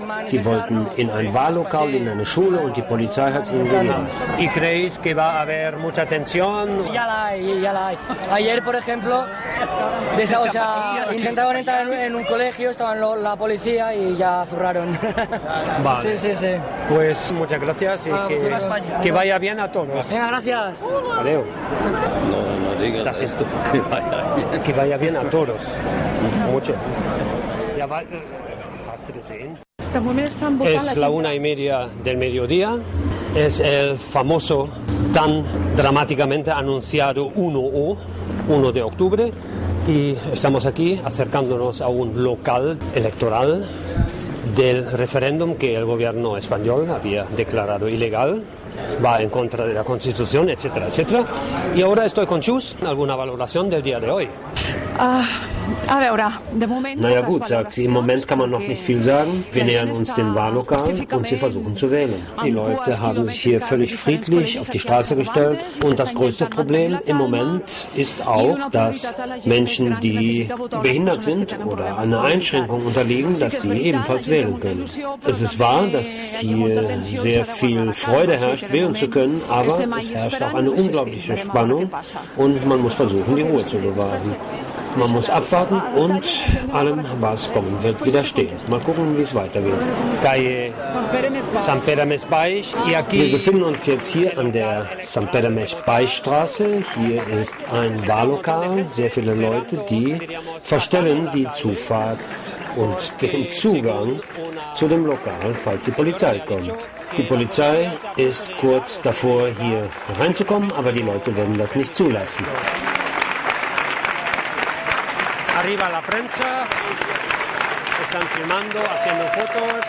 Die wollten in ein Wahllokal, in eine Schule und die Polizei hat es ihnen gegeben. ¿Y creéis que va a haber mucha tensión? Ya la hay, ya la hay. Ayer, por ejemplo, o sea, intentaron entrar en un colegio, estaban la policía y ya zurraron. Vale. Sí, sí, sí. Pues muchas gracias y Ah, que, que vaya bien a todos. Venga, gracias. Adeu. No, no digas Das ist- esto, que vaya bien. Que vaya bien a todos. Mucho. Ja, weil, hast du gesehen? Es la una y media del mediodía. Es el famoso, tan dramáticamente anunciado uno O, uno de octubre. Y estamos aquí acercándonos a un local electoral del referéndum que el gobierno español había declarado ilegal. Va en contra de la Constitución, etcétera, etcétera. Y ahora estoy con Chus. ¿Alguna valoración del día de hoy? Ah, a veure, de moment... Naja gut, sagt sie, im Moment kann man noch nicht viel sagen. Wir nähern uns dem Wahllokal und sie versuchen zu wählen. Die Leute haben sich hier völlig friedlich auf die Straße gestellt. Und das größte Problem im Moment ist auch, dass Menschen, die behindert sind oder einer Einschränkung unterliegen, dass die ebenfalls wählen können. Es ist wahr, dass hier sehr viel Freude herrscht, wählen zu können, aber es herrscht auch eine unglaubliche Spannung und man muss versuchen, die Ruhe zu bewahren. Man muss abwarten und allem, was kommen wird, widerstehen. Mal gucken, wie es weitergeht. Calle San Pere-Mes Baix. Wir befinden uns jetzt hier an der San Pere-Mes Baix-Straße. Hier ist ein Wahllokal. Sehr viele Leute, die verstellen die Zufahrt und den Zugang zu dem Lokal, falls die Polizei kommt. Die Polizei ist kurz davor, hier reinzukommen, aber die Leute werden das nicht zulassen. Arriba la prensa, están filmando, haciendo fotos,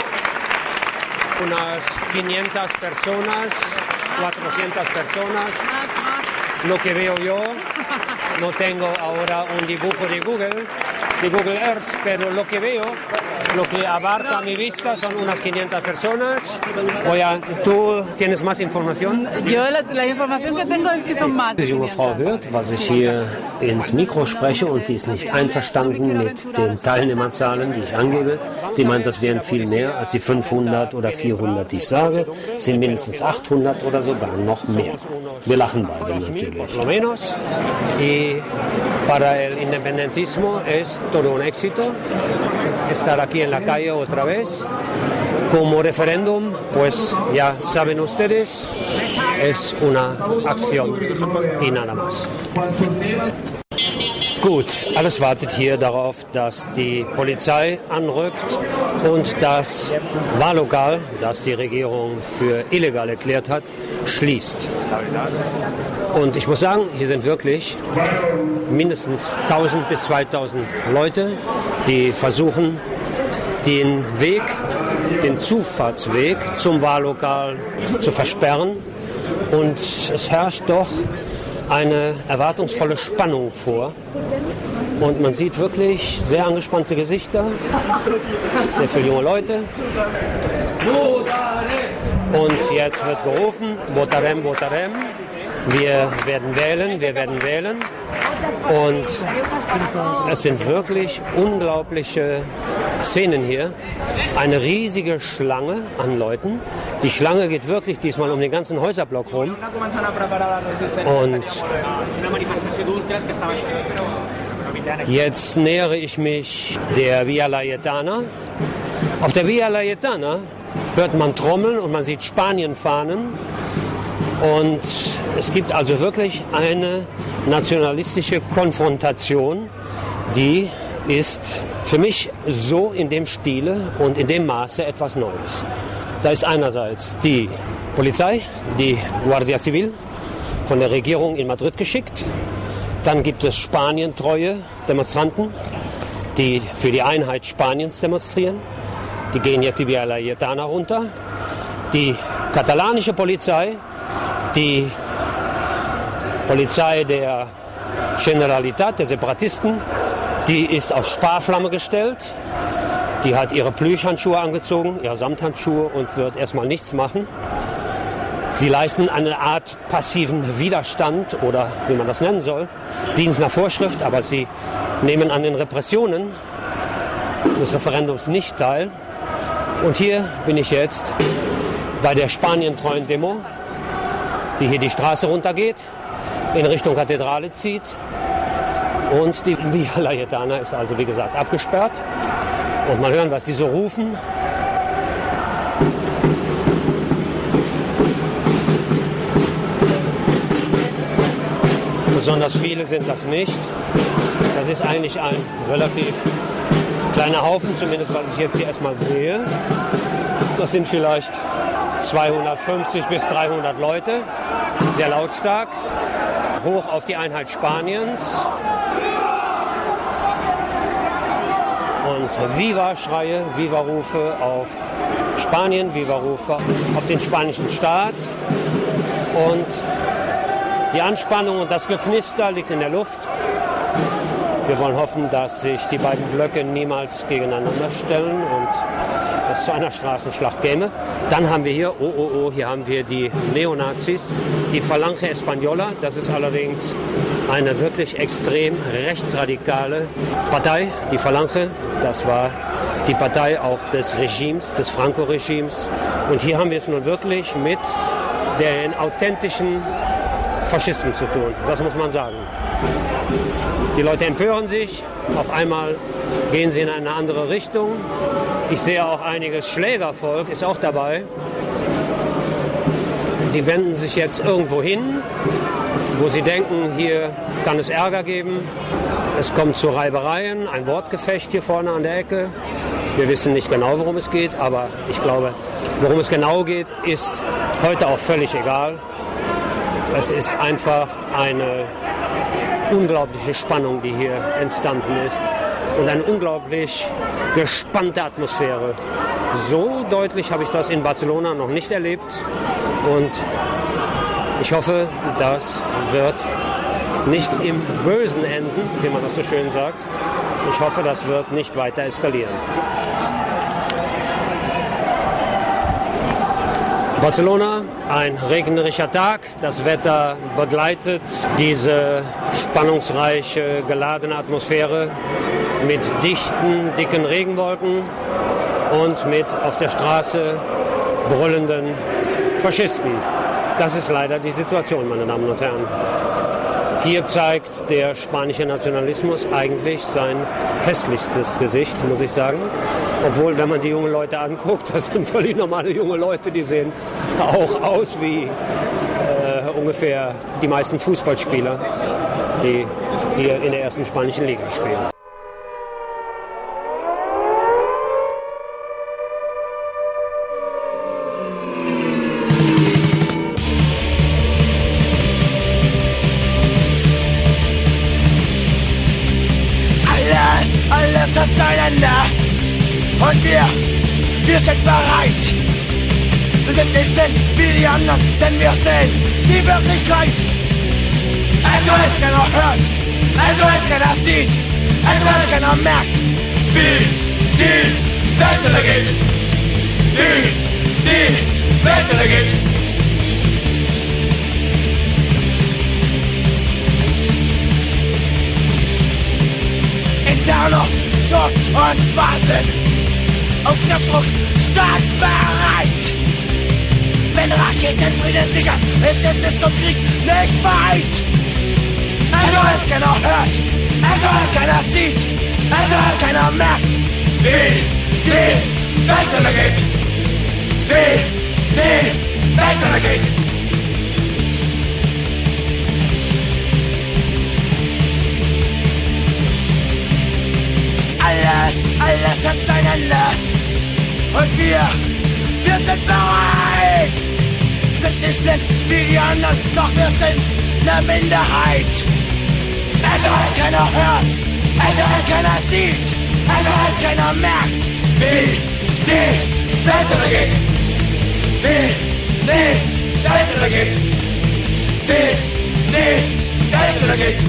unas quinientas personas, cuatrocientas personas. Lo que veo yo, no tengo ahora un dibujo de Google, de Google Earth, pero lo que veo, lo que abarca mi vista son unas quinientas personas. Oye, ¿tú tienes más información? Yo la, la información que tengo es que son más. Die junge Frau hört, was ich hier ins Mikro spreche und die ist nicht einverstanden mit den Teilnehmerzahlen, die ich angebe. Sie meint, das wären viel mehr als die fünfhundert oder vierhundert, die ich sage. Es sind mindestens achthundert oder sogar noch mehr. Wir lachen beide natürlich. Por lo menos. Y para el independentismo es todo un éxito estar aquí en la calle otra vez. Como referéndum, pues ya saben ustedes, es una acción y nada más. Gut, alles wartet hier darauf, dass die Polizei anrückt und das Wahllokal, das die Regierung für illegal erklärt hat, schließt. Und ich muss sagen, hier sind wirklich mindestens tausend bis zweitausend Leute, die versuchen, den Weg, den Zufahrtsweg zum Wahllokal zu versperren. Und es herrscht doch eine erwartungsvolle Spannung vor. Und man sieht wirklich sehr angespannte Gesichter, sehr viele junge Leute. Und jetzt wird gerufen, votarem, votarem. Wir werden wählen, wir werden wählen. Und es sind wirklich unglaubliche Szenen hier. Eine riesige Schlange an Leuten. Die Schlange geht wirklich diesmal um den ganzen Häuserblock rum. Und jetzt nähere ich mich der Via Laietana. Auf der Via Laietana hört man Trommeln und man sieht Spanienfahnen. Und es gibt also wirklich eine nationalistische Konfrontation, die ist für mich so in dem Stile und in dem Maße etwas Neues. Da ist einerseits die Polizei, die Guardia Civil, von der Regierung in Madrid geschickt. Dann gibt es spanientreue Demonstranten, die für die Einheit Spaniens demonstrieren. Die gehen jetzt die Via Laietana runter. Die katalanische Polizei, die Polizei der Generalitat, der Separatisten, die ist auf Sparflamme gestellt. Die hat ihre Plüschhandschuhe angezogen, ihre Samthandschuhe und wird erstmal nichts machen. Sie leisten eine Art passiven Widerstand oder wie man das nennen soll, Dienst nach Vorschrift, aber sie nehmen an den Repressionen des Referendums nicht teil. Und hier bin ich jetzt bei der spanientreuen Demo, die hier die Straße runtergeht, in Richtung Kathedrale zieht. Und die Via Laietana ist also, wie gesagt, abgesperrt. Und mal hören, was die so rufen. Besonders viele sind das nicht. Das ist eigentlich ein relativ kleiner Haufen, zumindest was ich jetzt hier erstmal sehe. Das sind vielleicht zweihundertfünfzig bis dreihundert Leute, sehr lautstark, hoch auf die Einheit Spaniens. Und Viva-Schreie, Viva-Rufe auf Spanien, Viva-Rufe auf den spanischen Staat. Und die Anspannung und das Geknister liegt in der Luft. Wir wollen hoffen, dass sich die beiden Blöcke niemals gegeneinander stellen und es zu einer Straßenschlacht käme. Dann haben wir hier, oh, oh, oh, hier haben wir die Neonazis, die Falange Española. Das ist allerdings eine wirklich extrem rechtsradikale Partei, die Falange. Das war die Partei auch des Regimes, des Franco-Regimes. Und hier haben wir es nun wirklich mit den authentischen Faschisten zu tun. Das muss man sagen. Die Leute empören sich, auf einmal gehen sie in eine andere Richtung. Ich sehe auch einiges Schlägervolk, ist auch dabei. Die wenden sich jetzt irgendwo hin, wo sie denken, hier kann es Ärger geben. Es kommt zu Reibereien, ein Wortgefecht hier vorne an der Ecke. Wir wissen nicht genau, worum es geht, aber ich glaube, worum es genau geht, ist heute auch völlig egal. Es ist einfach eine unglaubliche Spannung, die hier entstanden ist und eine unglaublich gespannte Atmosphäre. So deutlich habe ich das in Barcelona noch nicht erlebt und ich hoffe, das wird nicht im Bösen enden, wie man das so schön sagt. Ich hoffe, das wird nicht weiter eskalieren. Barcelona, ein regnerischer Tag. Das Wetter begleitet diese spannungsreiche, geladene Atmosphäre mit dichten, dicken Regenwolken und mit auf der Straße brüllenden Faschisten. Das ist leider die Situation, meine Damen und Herren. Hier zeigt der spanische Nationalismus eigentlich sein hässlichstes Gesicht, muss ich sagen. Obwohl, wenn man die jungen Leute anguckt, das sind völlig normale junge Leute, die sehen auch aus wie äh, ungefähr die meisten Fußballspieler, die, die in der ersten spanischen Liga spielen. Alles hat sein Ende und wir, wir sind bereit. Wir sind nicht blind wie die anderen, denn wir sehen die Wirklichkeit. Also es keiner hört, also es keiner sieht, also es keiner merkt, wie die Welt untergeht. Wie die Welt untergeht. Inferno, Tod und Wahnsinn. Auf Knopfdruck, stark bereit. Wenn Raketen Frieden sichern, ist es bis zum Krieg nicht weit. Also es keiner hört, also es keiner sieht, also es keiner merkt, wie die Welt untergeht. Wie die Welt untergeht. Alles, alles hat sein Ende. Und wir, wir sind bereit. Sind nicht blind wie die anderen, doch wir sind eine Minderheit. Also halt keiner hört, also halt keiner sieht, also halt keiner merkt, wie die Welt untergeht. Wie die Welt untergeht. Wie die Welt untergeht.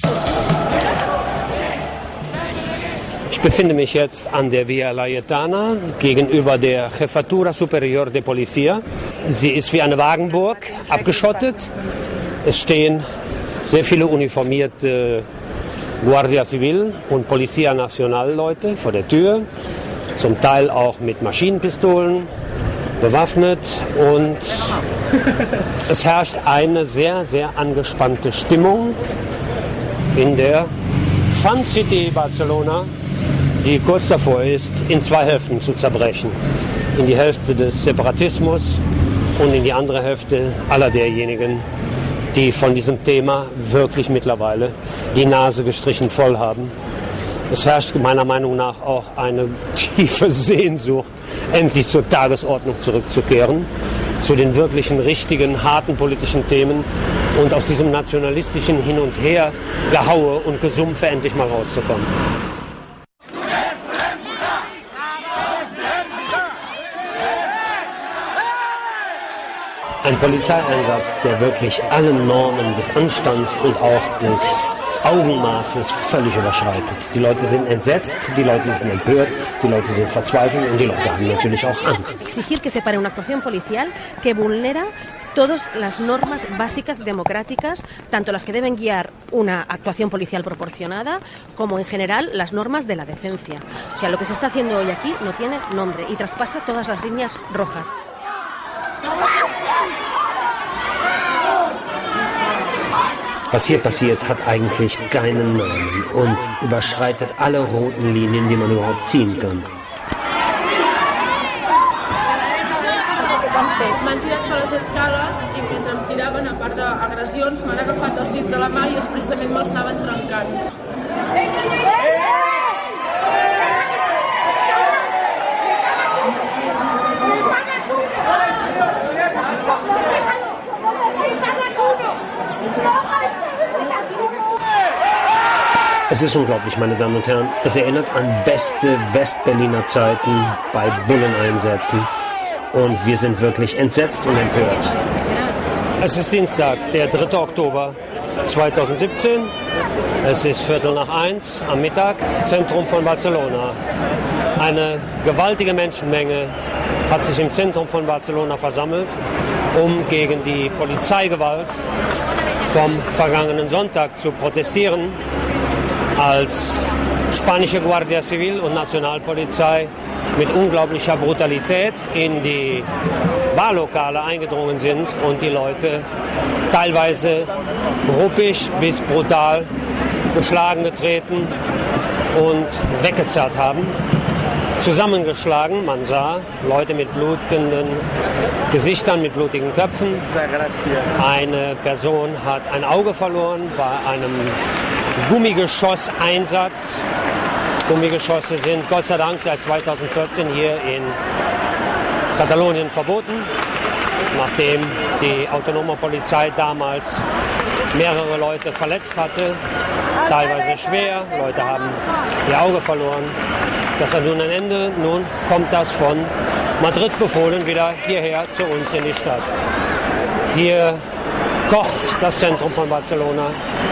Ich befinde mich jetzt an der Via Laietana gegenüber der Jefatura Superior de Policía. Sie ist wie eine Wagenburg, abgeschottet. Es stehen sehr viele uniformierte Guardia Civil und Policía Nacional Leute vor der Tür. zum Teil auch mit Maschinenpistolen bewaffnet, und es herrscht eine sehr, sehr angespannte Stimmung in der Fun City Barcelona, die kurz davor ist, in zwei Hälften zu zerbrechen. In die Hälfte des Separatismus und in die andere Hälfte aller derjenigen, die von diesem Thema wirklich mittlerweile die Nase gestrichen voll haben. Es herrscht meiner Meinung nach auch eine tiefe Sehnsucht, endlich zur Tagesordnung zurückzukehren, zu den wirklichen, richtigen, harten politischen Themen und aus diesem nationalistischen Hin und Her Gehaue und Gesumpfe endlich mal rauszukommen. Ein Polizeieinsatz, der wirklich alle Normen des Anstands und auch des Augenmaßes völlig überschreitet. Die Leute sind entsetzt, die Leute sind empört, die Leute sind verzweifelt und die Leute haben natürlich auch Angst. Exigir que se pare una actuación policial que vulnera todas las normas básicas democráticas, tanto las que deben guiar una actuación policial proporcionada, como en general las normas de la decencia. O sea, lo que se está haciendo hoy aquí no tiene nombre y traspasa todas las líneas rojas. Was hier passiert, hat eigentlich keinen Namen und überschreitet alle roten Linien, die man überhaupt ziehen kann. M'han tirat per les escales i mentre em tiraven, a part d'agressions, m'han agafat els dits de la mà i expressament me'ls anaven trencant. Es ist unglaublich, meine Damen und Herren. Es erinnert an beste Westberliner Zeiten bei Bulleneinsätzen. Und wir sind wirklich entsetzt und empört. Es ist Dienstag, der dritte Oktober zweitausendsiebzehn. Es ist Viertel nach eins am Mittag, Zentrum von Barcelona. Eine gewaltige Menschenmenge hat sich im Zentrum von Barcelona versammelt, um gegen die Polizeigewalt vom vergangenen Sonntag zu protestieren, als spanische Guardia Civil und Nationalpolizei mit unglaublicher Brutalität in die Wahllokale eingedrungen sind und die Leute teilweise ruppig bis brutal geschlagen, getreten und weggezerrt haben. Zusammengeschlagen, man sah Leute mit blutenden Gesichtern, mit blutigen Köpfen. Eine Person hat ein Auge verloren bei einem Gummigeschosseinsatz. Gummigeschosse sind Gott sei Dank seit zweitausendvierzehn hier in Katalonien verboten, nachdem die autonome Polizei damals mehrere Leute verletzt hatte, teilweise schwer. Leute haben ihr Auge verloren. Das hat nun ein Ende. Nun kommt das von Madrid befohlen wieder hierher zu uns in die Stadt. Hier kocht das Zentrum von Barcelona.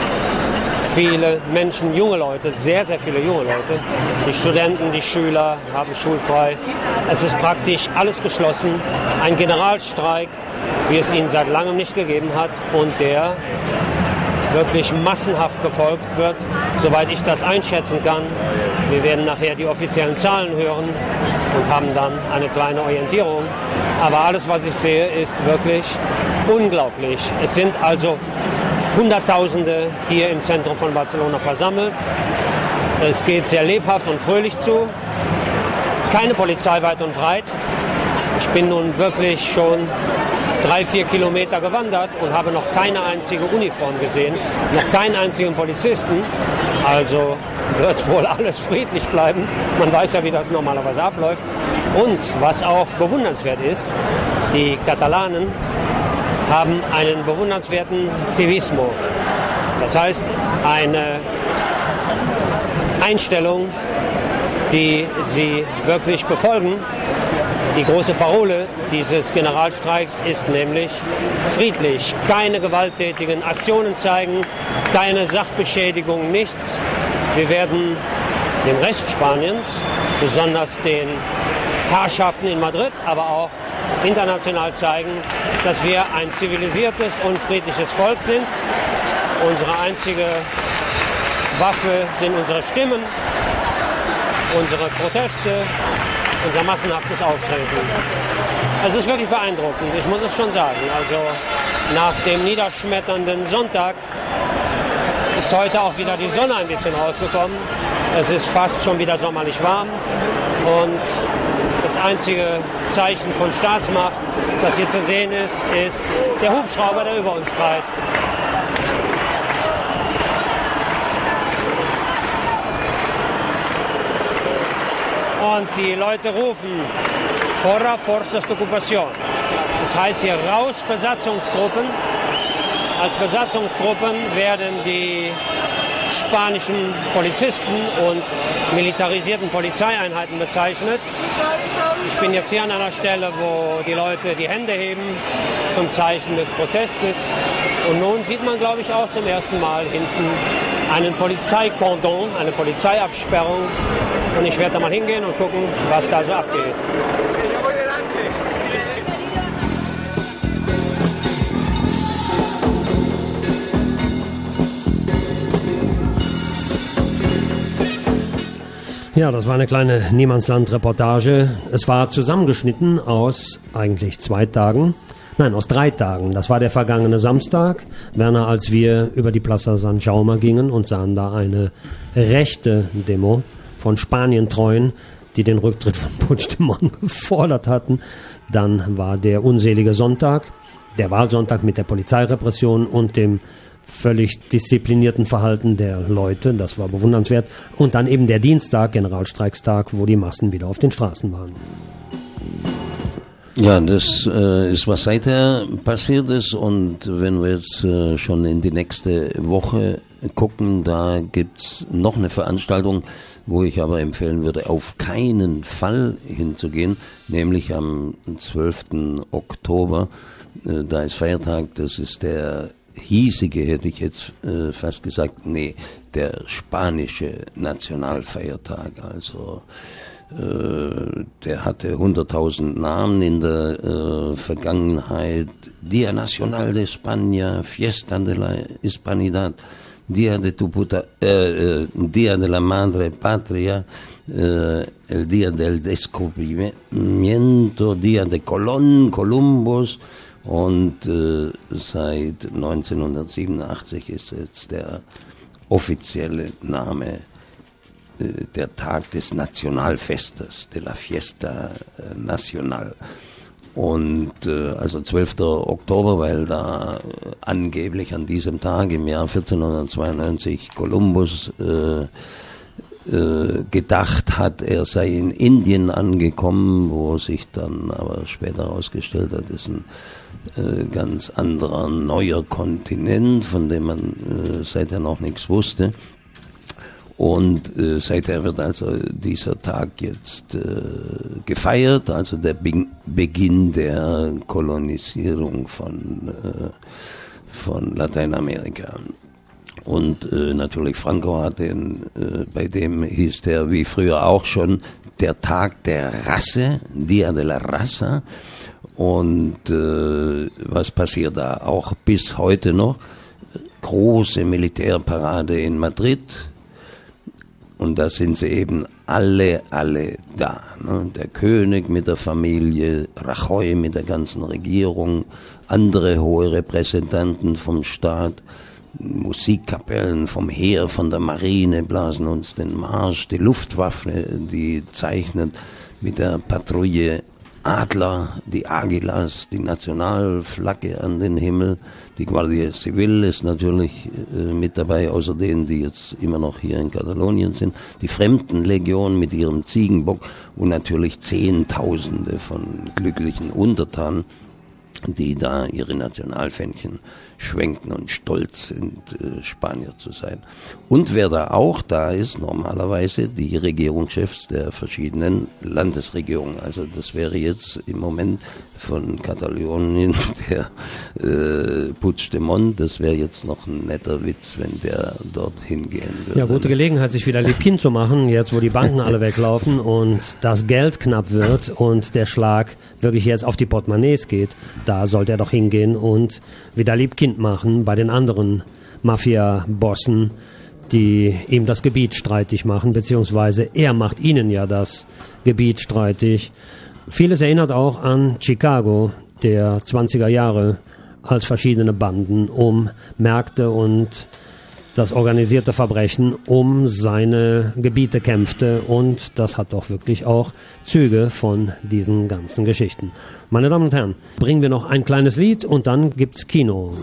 Viele Menschen, junge Leute, sehr, sehr viele junge Leute. Die Studenten, die Schüler haben schulfrei. Es ist praktisch alles geschlossen. Ein Generalstreik, wie es ihn seit langem nicht gegeben hat und der wirklich massenhaft befolgt wird, soweit ich das einschätzen kann. Wir werden nachher die offiziellen Zahlen hören und haben dann eine kleine Orientierung. Aber alles, was ich sehe, ist wirklich unglaublich. Es sind also Hunderttausende hier im Zentrum von Barcelona versammelt. Es geht sehr lebhaft und fröhlich zu. Keine Polizei weit und breit. Ich bin nun wirklich schon drei, vier Kilometer gewandert und habe noch keine einzige Uniform gesehen, noch keinen einzigen Polizisten. Also wird wohl alles friedlich bleiben. Man weiß ja, wie das normalerweise abläuft. Und was auch bewundernswert ist, die Katalanen haben einen bewundernswerten Civismo. Das heißt, eine Einstellung, die sie wirklich befolgen. Die große Parole dieses Generalstreiks ist nämlich friedlich. Keine gewalttätigen Aktionen zeigen, keine Sachbeschädigung, nichts. Wir werden dem Rest Spaniens, besonders den Herrschaften in Madrid, aber auch international zeigen, dass wir ein zivilisiertes und friedliches Volk sind. Unsere einzige Waffe sind unsere Stimmen. unsere Proteste, unser massenhaftes Auftreten. Es ist wirklich beeindruckend, ich muss es schon sagen. Also nach dem niederschmetternden Sonntag ist heute auch wieder die Sonne ein bisschen rausgekommen. Es ist fast schon wieder sommerlich warm und das einzige Zeichen von Staatsmacht, das hier zu sehen ist, ist der Hubschrauber, der über uns kreist. Und die Leute rufen Fora Fuerzas de Ocupación. Das heißt hier raus Besatzungstruppen. Als Besatzungstruppen werden die spanischen Polizisten und militarisierten Polizeieinheiten bezeichnet. Ich bin jetzt hier an einer Stelle, wo die Leute die Hände heben zum Zeichen des Protestes. Und nun sieht man, glaube ich, auch zum ersten Mal hinten einen Polizeikordon, eine Polizeiabsperrung. Und ich werde da mal hingehen und gucken, was da so abgeht. Ja, das war eine kleine Niemandsland-Reportage. Es war zusammengeschnitten aus eigentlich zwei Tagen, nein, aus drei Tagen. Das war der vergangene Samstag, Werner, als wir über die Plaza San Jaume gingen und sahen da eine rechte Demo von Spanientreuen, die den Rücktritt von Puigdemont gefordert hatten. Dann war der unselige Sonntag, der Wahlsonntag mit der Polizeirepression und dem völlig disziplinierten Verhalten der Leute, das war bewundernswert. Und dann eben der Dienstag, Generalstreikstag, wo die Massen wieder auf den Straßen waren. Ja, das äh, ist, was seither passiert ist. Und wenn wir jetzt äh, schon in die nächste Woche gucken, da gibt's noch eine Veranstaltung, wo ich aber empfehlen würde, auf keinen Fall hinzugehen, nämlich am zwölften Oktober. Äh, da ist Feiertag, das ist der hiesige, hätte ich jetzt äh, fast gesagt, nee, der spanische Nationalfeiertag, also äh, der hatte hunderttausend Namen in der äh, Vergangenheit. Dia Nacional de España, Fiesta de la Hispanidad, Dia de tu puta, äh, Dia de la Madre Patria, äh, el Dia del Descubrimiento, Dia de Colón, Columbus. Und äh, seit neunzehnhundertsiebenundachtzig ist jetzt der offizielle Name äh, der Tag des Nationalfestes, de la Fiesta äh, Nacional. Und äh, also zwölften Oktober, weil da äh, angeblich an diesem Tag im Jahr vierzehnhundertzweiundneunzig Kolumbus äh, äh, gedacht hat, er sei in Indien angekommen, wo sich dann aber später herausgestellt hat, ist ein Äh, ganz anderer, neuer Kontinent, von dem man äh, seither noch nichts wusste. Und äh, seither wird also dieser Tag jetzt äh, gefeiert, also der Be- Beginn der Kolonisierung von, äh, von Lateinamerika. Und äh, natürlich Franco hat den, äh, bei dem hieß der wie früher auch schon der Tag der Rasse, Dia de la Raza. Und äh, was passiert da? Auch bis heute noch große Militärparade in Madrid. Und da sind sie eben alle, alle da. Ne? Der König mit der Familie, Rajoy mit der ganzen Regierung, andere hohe Repräsentanten vom Staat, Musikkapellen vom Heer, von der Marine blasen uns den Marsch, die Luftwaffe, die zeichnet mit der Patrouille Adler, die Águilas, die Nationalflagge an den Himmel, die Guardia Civil ist natürlich äh, mit dabei, außer denen, die jetzt immer noch hier in Katalonien sind, die Fremdenlegion mit ihrem Ziegenbock und natürlich Zehntausende von glücklichen Untertanen, die da ihre Nationalfähnchen schwenken und stolz sind, äh, Spanier zu sein. Und wer da auch da ist, normalerweise die Regierungschefs der verschiedenen Landesregierungen. Also das wäre jetzt im Moment von Katalonien der äh, Puigdemont, das wäre jetzt noch ein netter Witz, wenn der dort hingehen würde. Ja, gute Gelegenheit, sich wieder liebkind zu machen, jetzt wo die Banken alle weglaufen und das Geld knapp wird und der Schlag wirklich jetzt auf die Portemonnaies geht. Da sollte er doch hingehen und wieder liebkind machen bei den anderen Mafia-Bossen, die ihm das Gebiet streitig machen, beziehungsweise er macht ihnen ja das Gebiet streitig. Vieles erinnert auch an Chicago der zwanziger Jahre, als verschiedene Banden um Märkte und das organisierte Verbrechen um seine Gebiete kämpfte, und das hat doch wirklich auch Züge von diesen ganzen Geschichten. Meine Damen und Herren, bringen wir noch ein kleines Lied und dann gibt's Kino.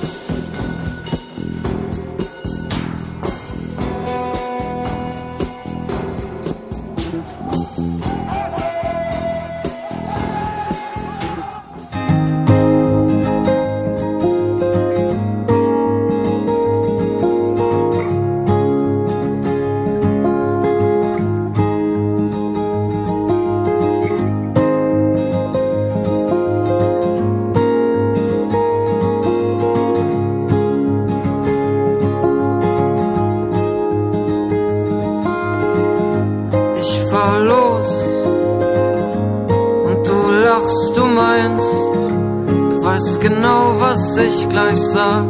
Ich gleich sag.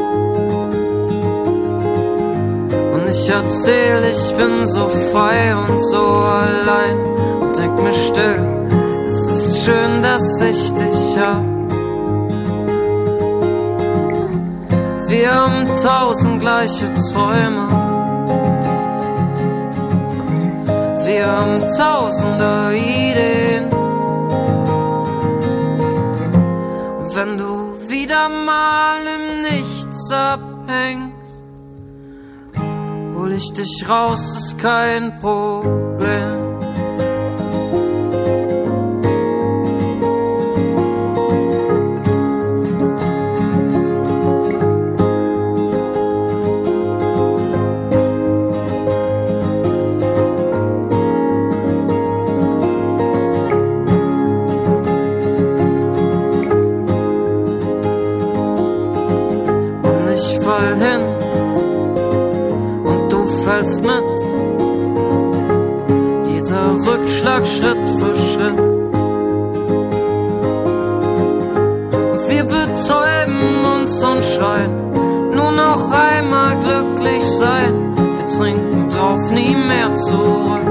Und ich erzähl, ich bin so frei und so allein und denk mir still, es ist schön, dass ich dich hab. Wir haben tausend gleiche Träume, wir haben tausende Ideen. Und wenn du wieder mal im Nichts abhängst, hol ich dich raus, ist kein Problem. Mit jeder Rückschlag Schritt für Schritt. Und wir betäuben uns und schreien, nur noch einmal glücklich sein. Wir trinken drauf, nie mehr zurück.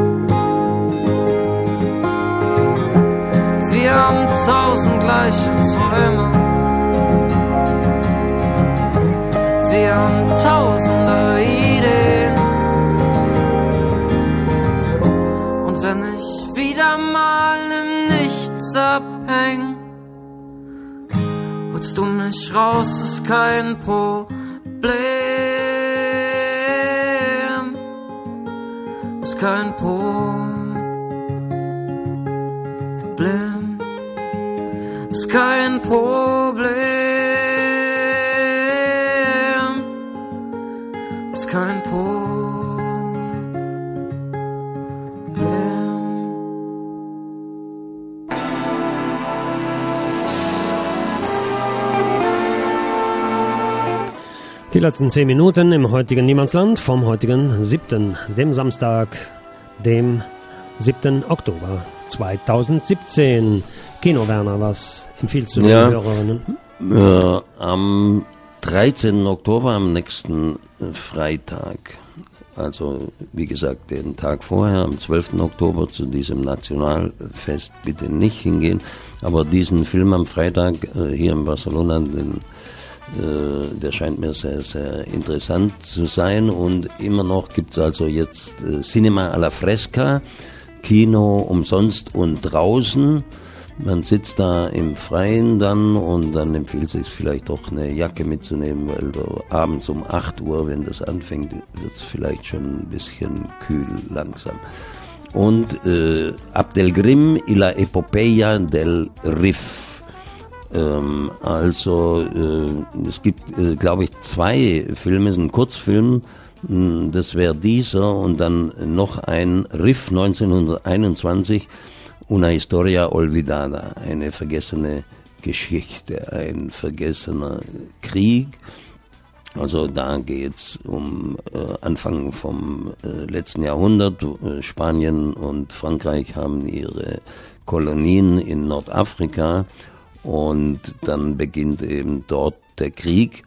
Wir haben tausend gleiche Träume, wir haben tausende Ideen. Wenn ich wieder mal im Nichts abhäng, holst du mich raus, ist kein Problem, ist kein Problem, ist kein Problem, ist kein Problem. Die letzten zehn Minuten im heutigen Niemandsland vom heutigen siebten, dem Samstag, dem siebten Oktober zweitausendsiebzehn. Kino, Werner, was empfiehlst du den ja, Hörerinnen? Äh, am dreizehnten Oktober, am nächsten Freitag, also wie gesagt den Tag vorher, am zwölften Oktober zu diesem Nationalfest bitte nicht hingehen, aber diesen Film am Freitag äh, hier in Barcelona, den der scheint mir sehr, sehr interessant zu sein, und immer noch gibt es also jetzt äh, Cinema alla Fresca, Kino umsonst und draußen. Man sitzt da im Freien dann, und dann empfiehlt es sich vielleicht doch eine Jacke mitzunehmen, weil du abends um acht Uhr, wenn das anfängt, wird es vielleicht schon ein bisschen kühl langsam. Und äh, Abdel Grim y la Epopeya del Rif. Ähm, also äh, es gibt, äh, glaube ich, zwei Filme, ein Kurzfilm, mh, das wäre dieser, und dann noch ein Rif neunzehnhunderteinundzwanzig, Una Historia Olvidada, eine vergessene Geschichte, ein vergessener Krieg. Also da geht's um äh, Anfang vom äh, letzten Jahrhundert. Äh, Spanien und Frankreich haben ihre Kolonien in Nordafrika. Und dann beginnt eben dort der Krieg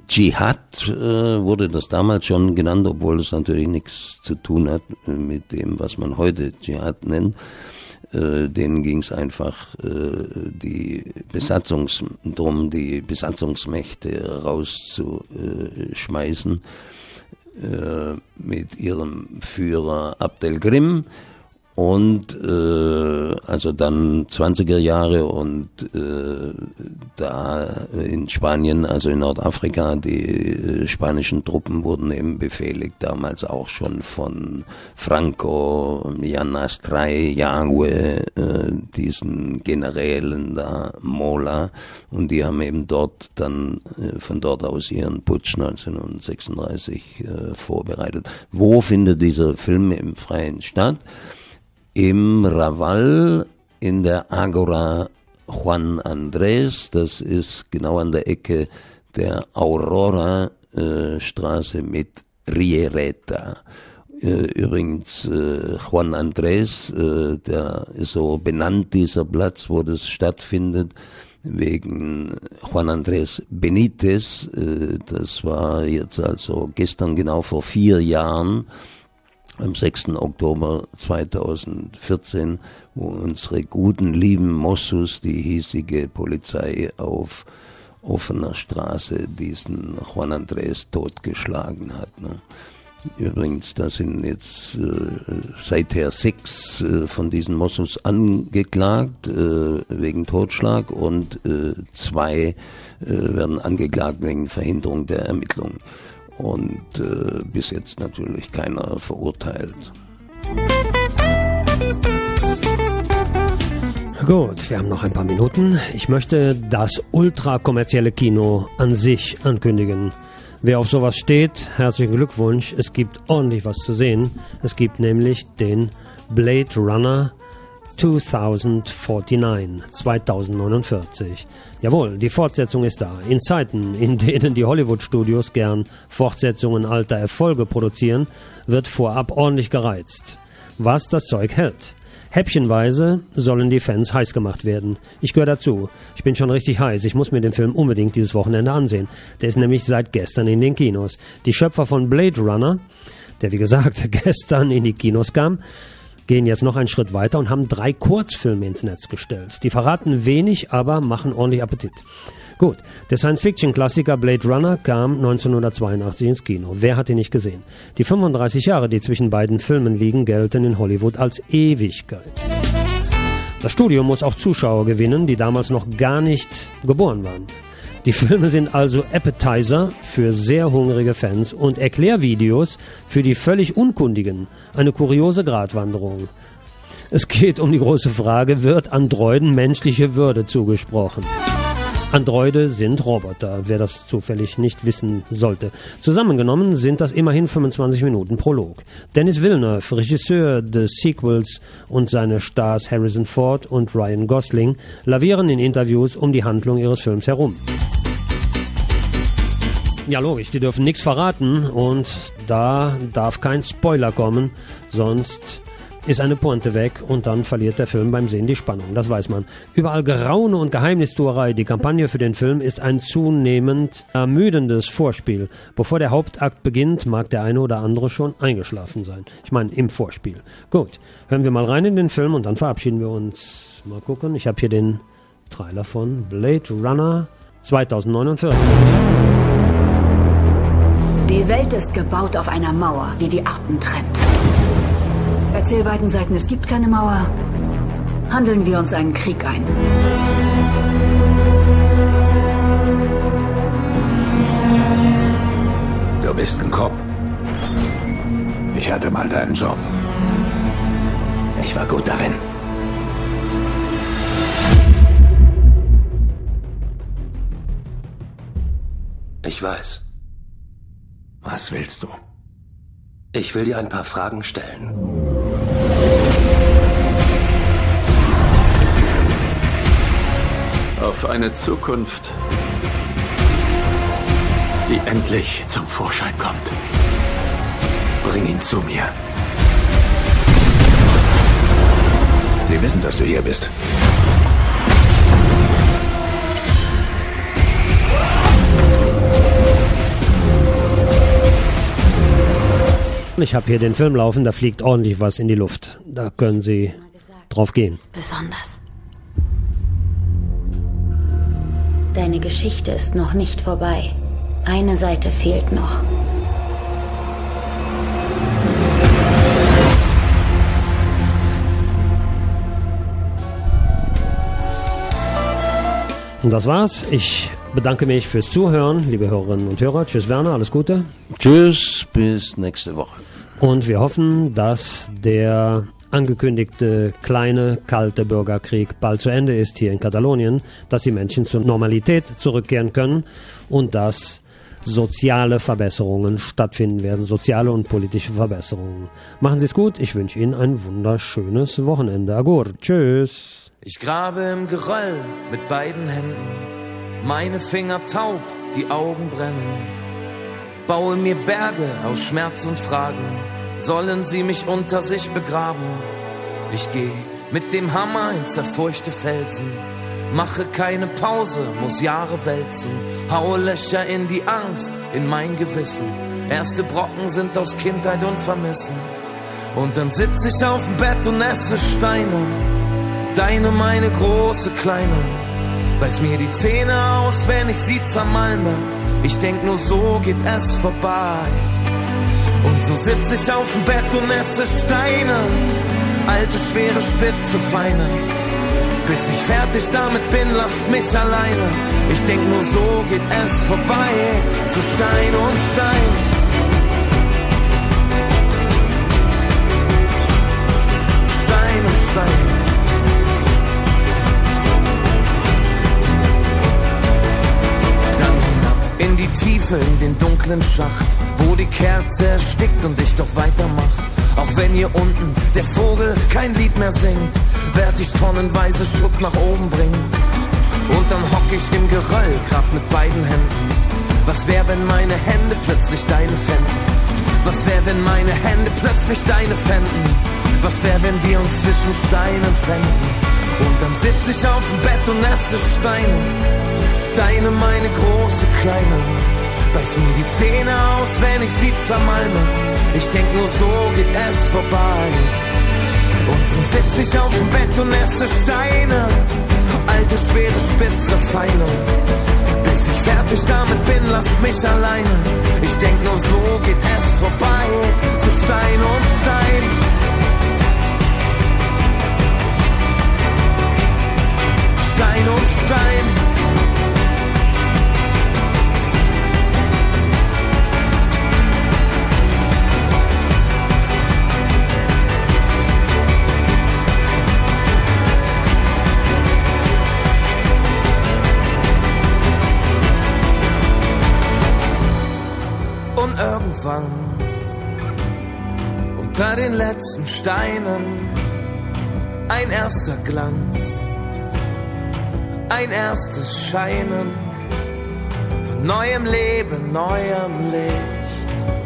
Dschihad äh, wurde das damals schon genannt, obwohl es natürlich nichts zu tun hat mit dem, was man heute Dschihad nennt. Äh, denen ging es einfach äh, die Besatzungs drum, die Besatzungsmächte rauszuschmeißen äh, mit ihrem Führer Abdelgrim. Und äh, also dann zwanziger Jahre und äh, da in Spanien, also in Nordafrika, die äh, spanischen Truppen wurden eben befehligt, damals auch schon von Franco, Yanastray, Yagüe, äh, diesen Generälen da, Mola, und die haben eben dort dann äh, von dort aus ihren Putsch neunzehnhundertsechsunddreißig äh, vorbereitet. Wo findet dieser Film im Freien statt? Im Raval in der Agora Juan Andrés, das ist genau an der Ecke der Aurora-Straße äh, mit Riereta. Äh, übrigens, äh, Juan Andrés, äh, der ist so benannt, dieser Platz, wo das stattfindet, wegen Juan Andrés Benítez. Äh, das war jetzt also gestern genau vor vier Jahren, am sechsten Oktober zweitausendvierzehn, wo unsere guten, lieben Mossus, die hiesige Polizei auf offener Straße, diesen Juan Andrés totgeschlagen hat. Ne? Übrigens, da sind jetzt äh, seither sechs äh, von diesen Mossus angeklagt äh, wegen Totschlag und äh, zwei äh, werden angeklagt wegen Verhinderung der Ermittlungen. Und äh, bis jetzt natürlich keiner verurteilt. Gut, wir haben noch ein paar Minuten. Ich möchte das ultrakommerzielle Kino an sich ankündigen. Wer auf sowas steht, herzlichen Glückwunsch. Es gibt ordentlich was zu sehen. Es gibt nämlich den Blade Runner zweitausendneunundvierzig, zweitausendneunundvierzig. Jawohl, die Fortsetzung ist da. In Zeiten, in denen die Hollywood-Studios gern Fortsetzungen alter Erfolge produzieren, wird vorab ordentlich gereizt. Was das Zeug hält. Häppchenweise sollen die Fans heiß gemacht werden. Ich gehöre dazu. Ich bin schon richtig heiß. Ich muss mir den Film unbedingt dieses Wochenende ansehen. Der ist nämlich seit gestern in den Kinos. Die Schöpfer von Blade Runner, der wie gesagt gestern in die Kinos kam, gehen jetzt noch einen Schritt weiter und haben drei Kurzfilme ins Netz gestellt. Die verraten wenig, aber machen ordentlich Appetit. Gut, der Science-Fiction-Klassiker Blade Runner kam neunzehnhundertzweiundachtzig ins Kino. Wer hat ihn nicht gesehen? Die fünfunddreißig Jahre, die zwischen beiden Filmen liegen, gelten in Hollywood als Ewigkeit. Das Studio muss auch Zuschauer gewinnen, die damals noch gar nicht geboren waren. Die Filme sind also Appetizer für sehr hungrige Fans und Erklärvideos für die völlig Unkundigen. Eine kuriose Gratwanderung. Es geht um die große Frage, wird Androiden menschliche Würde zugesprochen? Androide sind Roboter, wer das zufällig nicht wissen sollte. Zusammengenommen sind das immerhin fünfundzwanzig Minuten Prolog. Denis Villeneuve, Regisseur des Sequels, und seine Stars Harrison Ford und Ryan Gosling lavieren in Interviews um die Handlung ihres Films herum. Ja, logisch, die dürfen nichts verraten und da darf kein Spoiler kommen, sonst ist eine Pointe weg und dann verliert der Film beim Sehen die Spannung, das weiß man. Überall Geraune und Geheimnistuerei. Die Kampagne für den Film ist ein zunehmend ermüdendes Vorspiel. Bevor der Hauptakt beginnt, mag der eine oder andere schon eingeschlafen sein. Ich meine, im Vorspiel. Gut, hören wir mal rein in den Film und dann verabschieden wir uns. Mal gucken, ich habe hier den Trailer von Blade Runner zweitausendneunundvierzig. Die Welt ist gebaut auf einer Mauer, die die Arten trennt. Erzähl beiden Seiten, es gibt keine Mauer. Handeln wir uns einen Krieg ein. Du bist ein Cop. Ich hatte mal deinen Job. Ich war gut darin. Ich weiß. Was willst du? Ich will dir ein paar Fragen stellen. Auf eine Zukunft, die endlich zum Vorschein kommt. Bring ihn zu mir. Sie wissen, dass du hier bist. Ich habe hier den Film laufen, da fliegt ordentlich was in die Luft. Da können Sie drauf gehen. Besonders. Deine Geschichte ist noch nicht vorbei. Eine Seite fehlt noch. Und das war's. Ich bedanke mich fürs Zuhören, liebe Hörerinnen und Hörer. Tschüss Werner, alles Gute. Tschüss, bis nächste Woche. Und wir hoffen, dass der angekündigte kleine, kalte Bürgerkrieg bald zu Ende ist hier in Katalonien, dass die Menschen zur Normalität zurückkehren können und dass soziale Verbesserungen stattfinden werden, soziale und politische Verbesserungen. Machen Sie es gut, ich wünsche Ihnen ein wunderschönes Wochenende. Agur, tschüss. Ich grabe im Geröll mit beiden Händen, meine Finger taub, die Augen brennen, baue mir Berge aus Schmerz und Fragen, sollen sie mich unter sich begraben? Ich geh mit dem Hammer in zerfurchte Felsen, mache keine Pause, muss Jahre wälzen, haue Löcher in die Angst, in mein Gewissen. Erste Brocken sind aus Kindheit und Vermissen. Und dann sitz ich auf dem Bett und esse Steine, deine, meine große Kleine. Beiß mir die Zähne aus, wenn ich sie zermalme. Ich denk nur so geht es vorbei. Und so sitz ich auf dem Bett und esse Steine, alte, schwere, spitze, feine. Bis ich fertig damit bin, lasst mich alleine. Ich denk nur so geht es vorbei, zu Stein und Stein. Stein und Stein. Dann hinab in die Tiefe, in den dunklen Schacht, wo die Kerze erstickt und ich doch weitermach. Auch wenn hier unten der Vogel kein Lied mehr singt, werd ich tonnenweise Schutt nach oben bringen. Und dann hock ich im Geröll, grad mit beiden Händen. Was wär, wenn meine Hände plötzlich deine fänden? Was wär, wenn meine Hände plötzlich deine fänden? Was wär, wenn wir uns zwischen Steinen fänden? Und dann sitz ich auf dem Bett und esse Steine, deine, meine große Kleine. Beiß mir die Zähne aus, wenn ich sie zermalme. Ich denk nur so geht es vorbei. Und so sitz ich auf dem Bett und esse Steine, alte, schwere, spitze, feine. Bis ich fertig damit bin, lasst mich alleine. Ich denk nur so geht es vorbei, zu Stein und Stein. Stein und Stein. Und irgendwann, unter den letzten Steinen, ein erster Glanz, ein erstes Scheinen von neuem Leben, neuem Licht.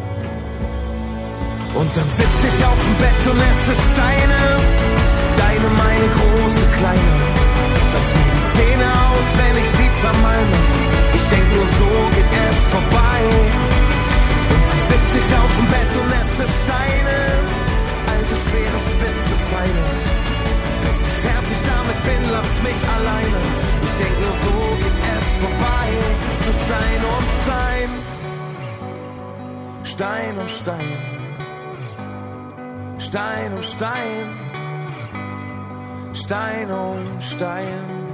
Und dann sitz ich auf dem Bett und esse Steine, deine, meine große Kleine. Beiß mir die Zähne aus, wenn ich sie zermalme. Ich denk nur so geht es vorbei. Und so sitz ich auf dem Bett und esse Steine, alte, schwere, spitze, feine. Bis ich fertig damit bin, lasst mich alleine. Ich denk nur so geht es vorbei, zu Stein und Stein. Stein und Stein. Stein und Stein. Stein und Stein.